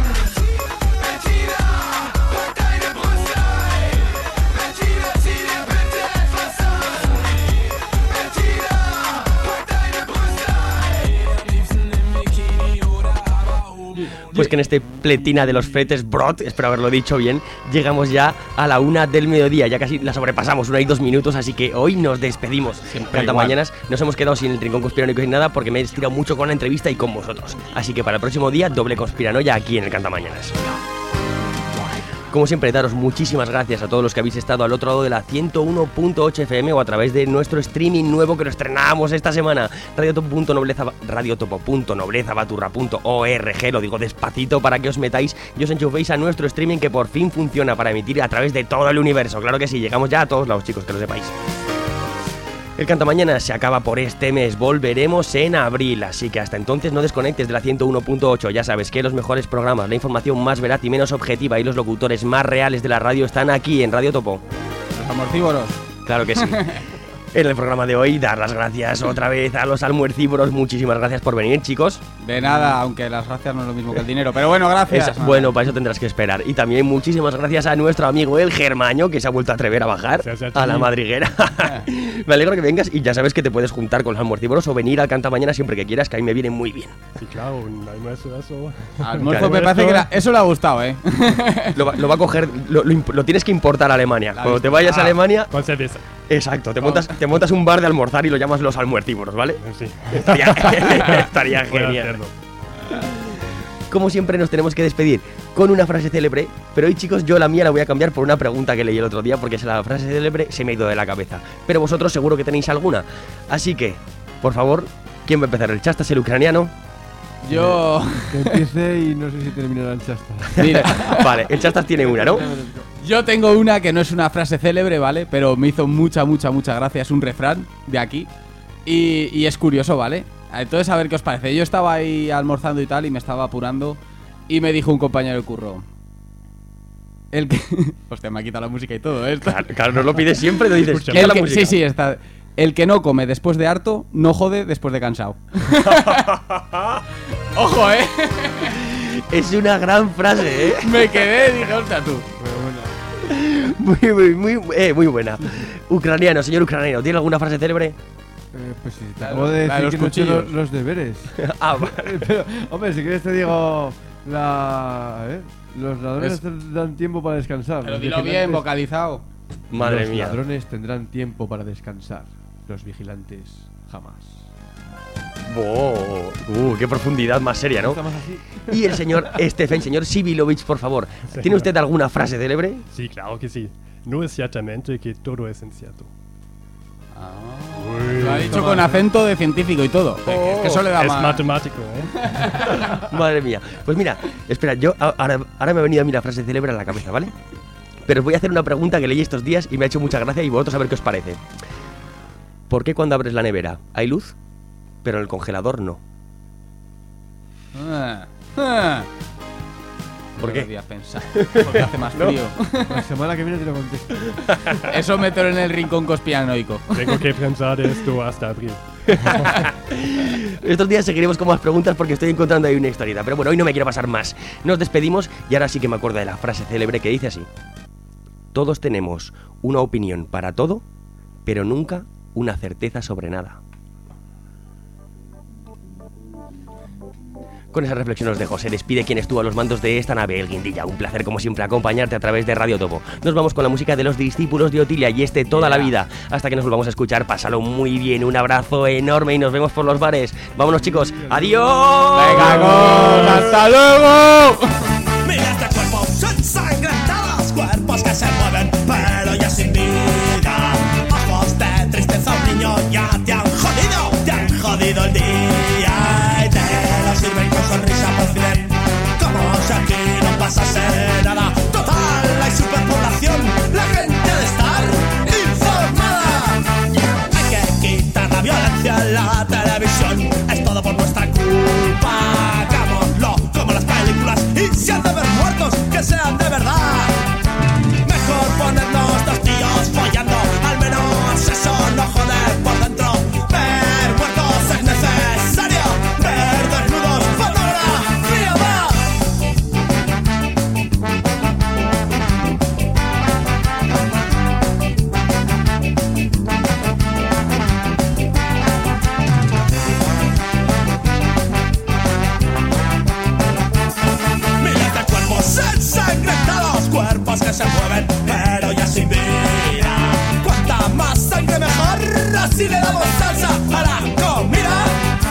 Bettina, pack deine Brüste ein. Bettina, zieh dir bitte etwas an. Bettina, pack deine Brüste ein. Am liebsten im Bikini oder aber oben. Pues que en este pletina de los fetes Brot, espero haberlo dicho bien, llegamos ya a la una del mediodía, ya casi la sobrepasamos, una y dos minutos, así que hoy nos despedimos. Canta mañanas, nos hemos quedado sin el rincón conspiranoico sin nada porque me he estirado mucho con la entrevista y con vosotros. Así que para el próximo día, doble conspiranoia aquí en el Canta Mañanas. Como siempre, daros muchísimas gracias a todos los que habéis estado al otro lado de la ciento uno punto ocho F M o a través de nuestro streaming nuevo que lo estrenamos esta semana, radiotopo punto nobleza, radiotopo punto noblezabaturra punto org, lo digo despacito para que os metáis y os enchuféis a nuestro streaming que por fin funciona para emitir a través de todo el universo. Claro que sí, llegamos ya a todos lados, chicos, que lo sepáis. El Cantamañana se acaba por este mes, volveremos en abril, así que hasta entonces no desconectes de la ciento uno punto ocho. Ya sabes que los mejores programas, la información más veraz y menos objetiva y los locutores más reales de la radio están aquí en Radio Topo. Los amorcívoros. Claro que sí. En el programa de hoy, dar las gracias otra vez a los almuercívoros. Muchísimas gracias por venir, chicos. De nada, aunque las gracias no es lo mismo que el dinero. Pero bueno, gracias. Es, bueno, para eso tendrás que esperar. Y también muchísimas gracias a nuestro amigo el Germaño, que se ha vuelto a atrever a bajar a la madriguera. Me alegro que vengas y ya sabes que te puedes juntar con los almuercívoros o venir al Cantamañana siempre que quieras, que a mí me viene muy bien. Sí, claro, un almuerzo, eso. Almuerzo me parece que la, eso le ha gustado, ¿eh? Lo va, lo va a coger, lo, lo, lo tienes que importar a Alemania. La Cuando te vayas ah, a Alemania... Con cerveza. Exacto, te montas, te montas un bar de almorzar y lo llamas los almuercívoros, ¿vale? Sí. Estaría, estaría genial. Como siempre nos tenemos que despedir con una frase célebre, pero hoy, chicos, yo la mía la voy a cambiar por una pregunta que leí el otro día, porque la frase célebre se me ha ido de la cabeza. Pero vosotros seguro que tenéis alguna. Así que, por favor, ¿quién va a empezar? ¿El Chastas, el ucraniano? Yo... Que empiece y no sé si terminará el Chastas. Mira. Vale, el Chastas tiene una, ¿no? Yo tengo una que no es una frase célebre, ¿vale? Pero me hizo mucha, mucha, mucha gracia. Es un refrán de aquí. Y, y es curioso, ¿vale? Entonces, a ver qué os parece. Yo estaba ahí almorzando y tal, y me estaba apurando. Y me dijo un compañero del curro: el que... Hostia, me ha quitado la música y todo, ¿eh? Claro, claro, nos lo pides siempre, lo dices. El la que... música. Sí, sí, está. El que no come después de harto, no jode después de cansado. Ojo, ¿eh? Es una gran frase, ¿eh? Me quedé, dije, hostia, tú. Muy, muy, muy, eh, muy buena. Ucraniano, señor ucraniano, ¿tiene alguna frase célebre? Eh, pues sí, te acabo de decir que no he hecho los, los deberes. Ah, vale. Pero, hombre, si quieres te digo la... ¿eh? Los ladrones es... tendrán tiempo para descansar. Pero dilo bien, vocalizado. Madre los mía. Los ladrones tendrán tiempo para descansar. Los vigilantes, jamás. Oh, uh, qué profundidad más seria, ¿no? Y el señor Stefan, señor Sibilovich, por favor, ¿tiene usted alguna frase célebre? Sí, claro que sí. No es ciertamente que todo es incierto. Ah, Uy, lo ha dicho con acento de científico y todo. Oh, es que eso le da es más... matemático, ¿eh? Madre mía. Pues mira, espera, yo ahora, ahora me ha venido a mí la frase célebre a la cabeza, ¿vale? Pero os voy a hacer una pregunta que leí estos días y me ha hecho mucha gracia y vosotros a ver qué os parece. ¿Por qué cuando abres la nevera hay luz, pero en el congelador no? Ah, ah. ¿Por qué? Podía pensar, porque hace más frío. No. La semana que viene te lo contesto. Eso mételo en el rincón conspiranoico. Tengo que pensar esto hasta abril. Estos días seguiremos con más preguntas porque estoy encontrando ahí una historieta. Pero bueno, hoy no me quiero pasar más. Nos despedimos y ahora sí que me acuerdo de la frase célebre que dice así: todos tenemos una opinión para todo, pero nunca una certeza sobre nada. Con esa reflexión os dejo. Se despide quien estuvo a los mandos de esta nave, el Guindilla. Un placer como siempre acompañarte a través de Radio Topo. Nos vamos con la música de los discípulos de Otilia y este toda la vida. Hasta que nos volvamos a escuchar, pásalo muy bien. Un abrazo enorme y nos vemos por los bares. Vámonos, chicos. ¡Adiós! ¡Venga, gol! ¡Hasta luego! Miles de cuerpos ensangrentados, cuerpos que se mueven pero ya sin vida. Ojos de tristeza, un niño ya te han jodido, te han jodido el día. Sirven con sonrisa por cien, como si aquí no pasase nada. Total, hay superpoblación, la gente de estar informada. Hay que quitar la violencia en la televisión, es todo por nuestra culpa. Hagámoslo como las películas y si han de ver muertos, que sean de verdad. Mejor ponernos dos tíos follando, al menos eso no joder por dentro. Ver muertos es necesario, ver desnudos fotografía va. Miles de cuerpos ensangrentados, cuerpos que se mueven pero ya sin vida. Cuanta más sangre mejor, así le damos salsa a la comida.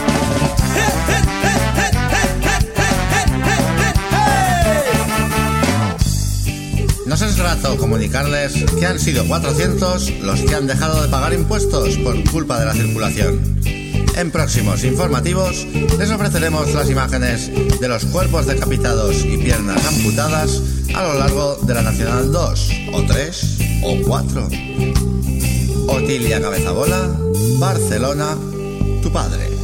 Nos es grato comunicarles que han sido cuatrocientos los que han dejado de pagar impuestos por culpa de la circulación. En próximos informativos les ofreceremos las imágenes de los cuerpos decapitados y piernas amputadas a lo largo de la Nacional dos, o tres, o cuatro. Otilia Cabezabola, Barcelona, tu padre.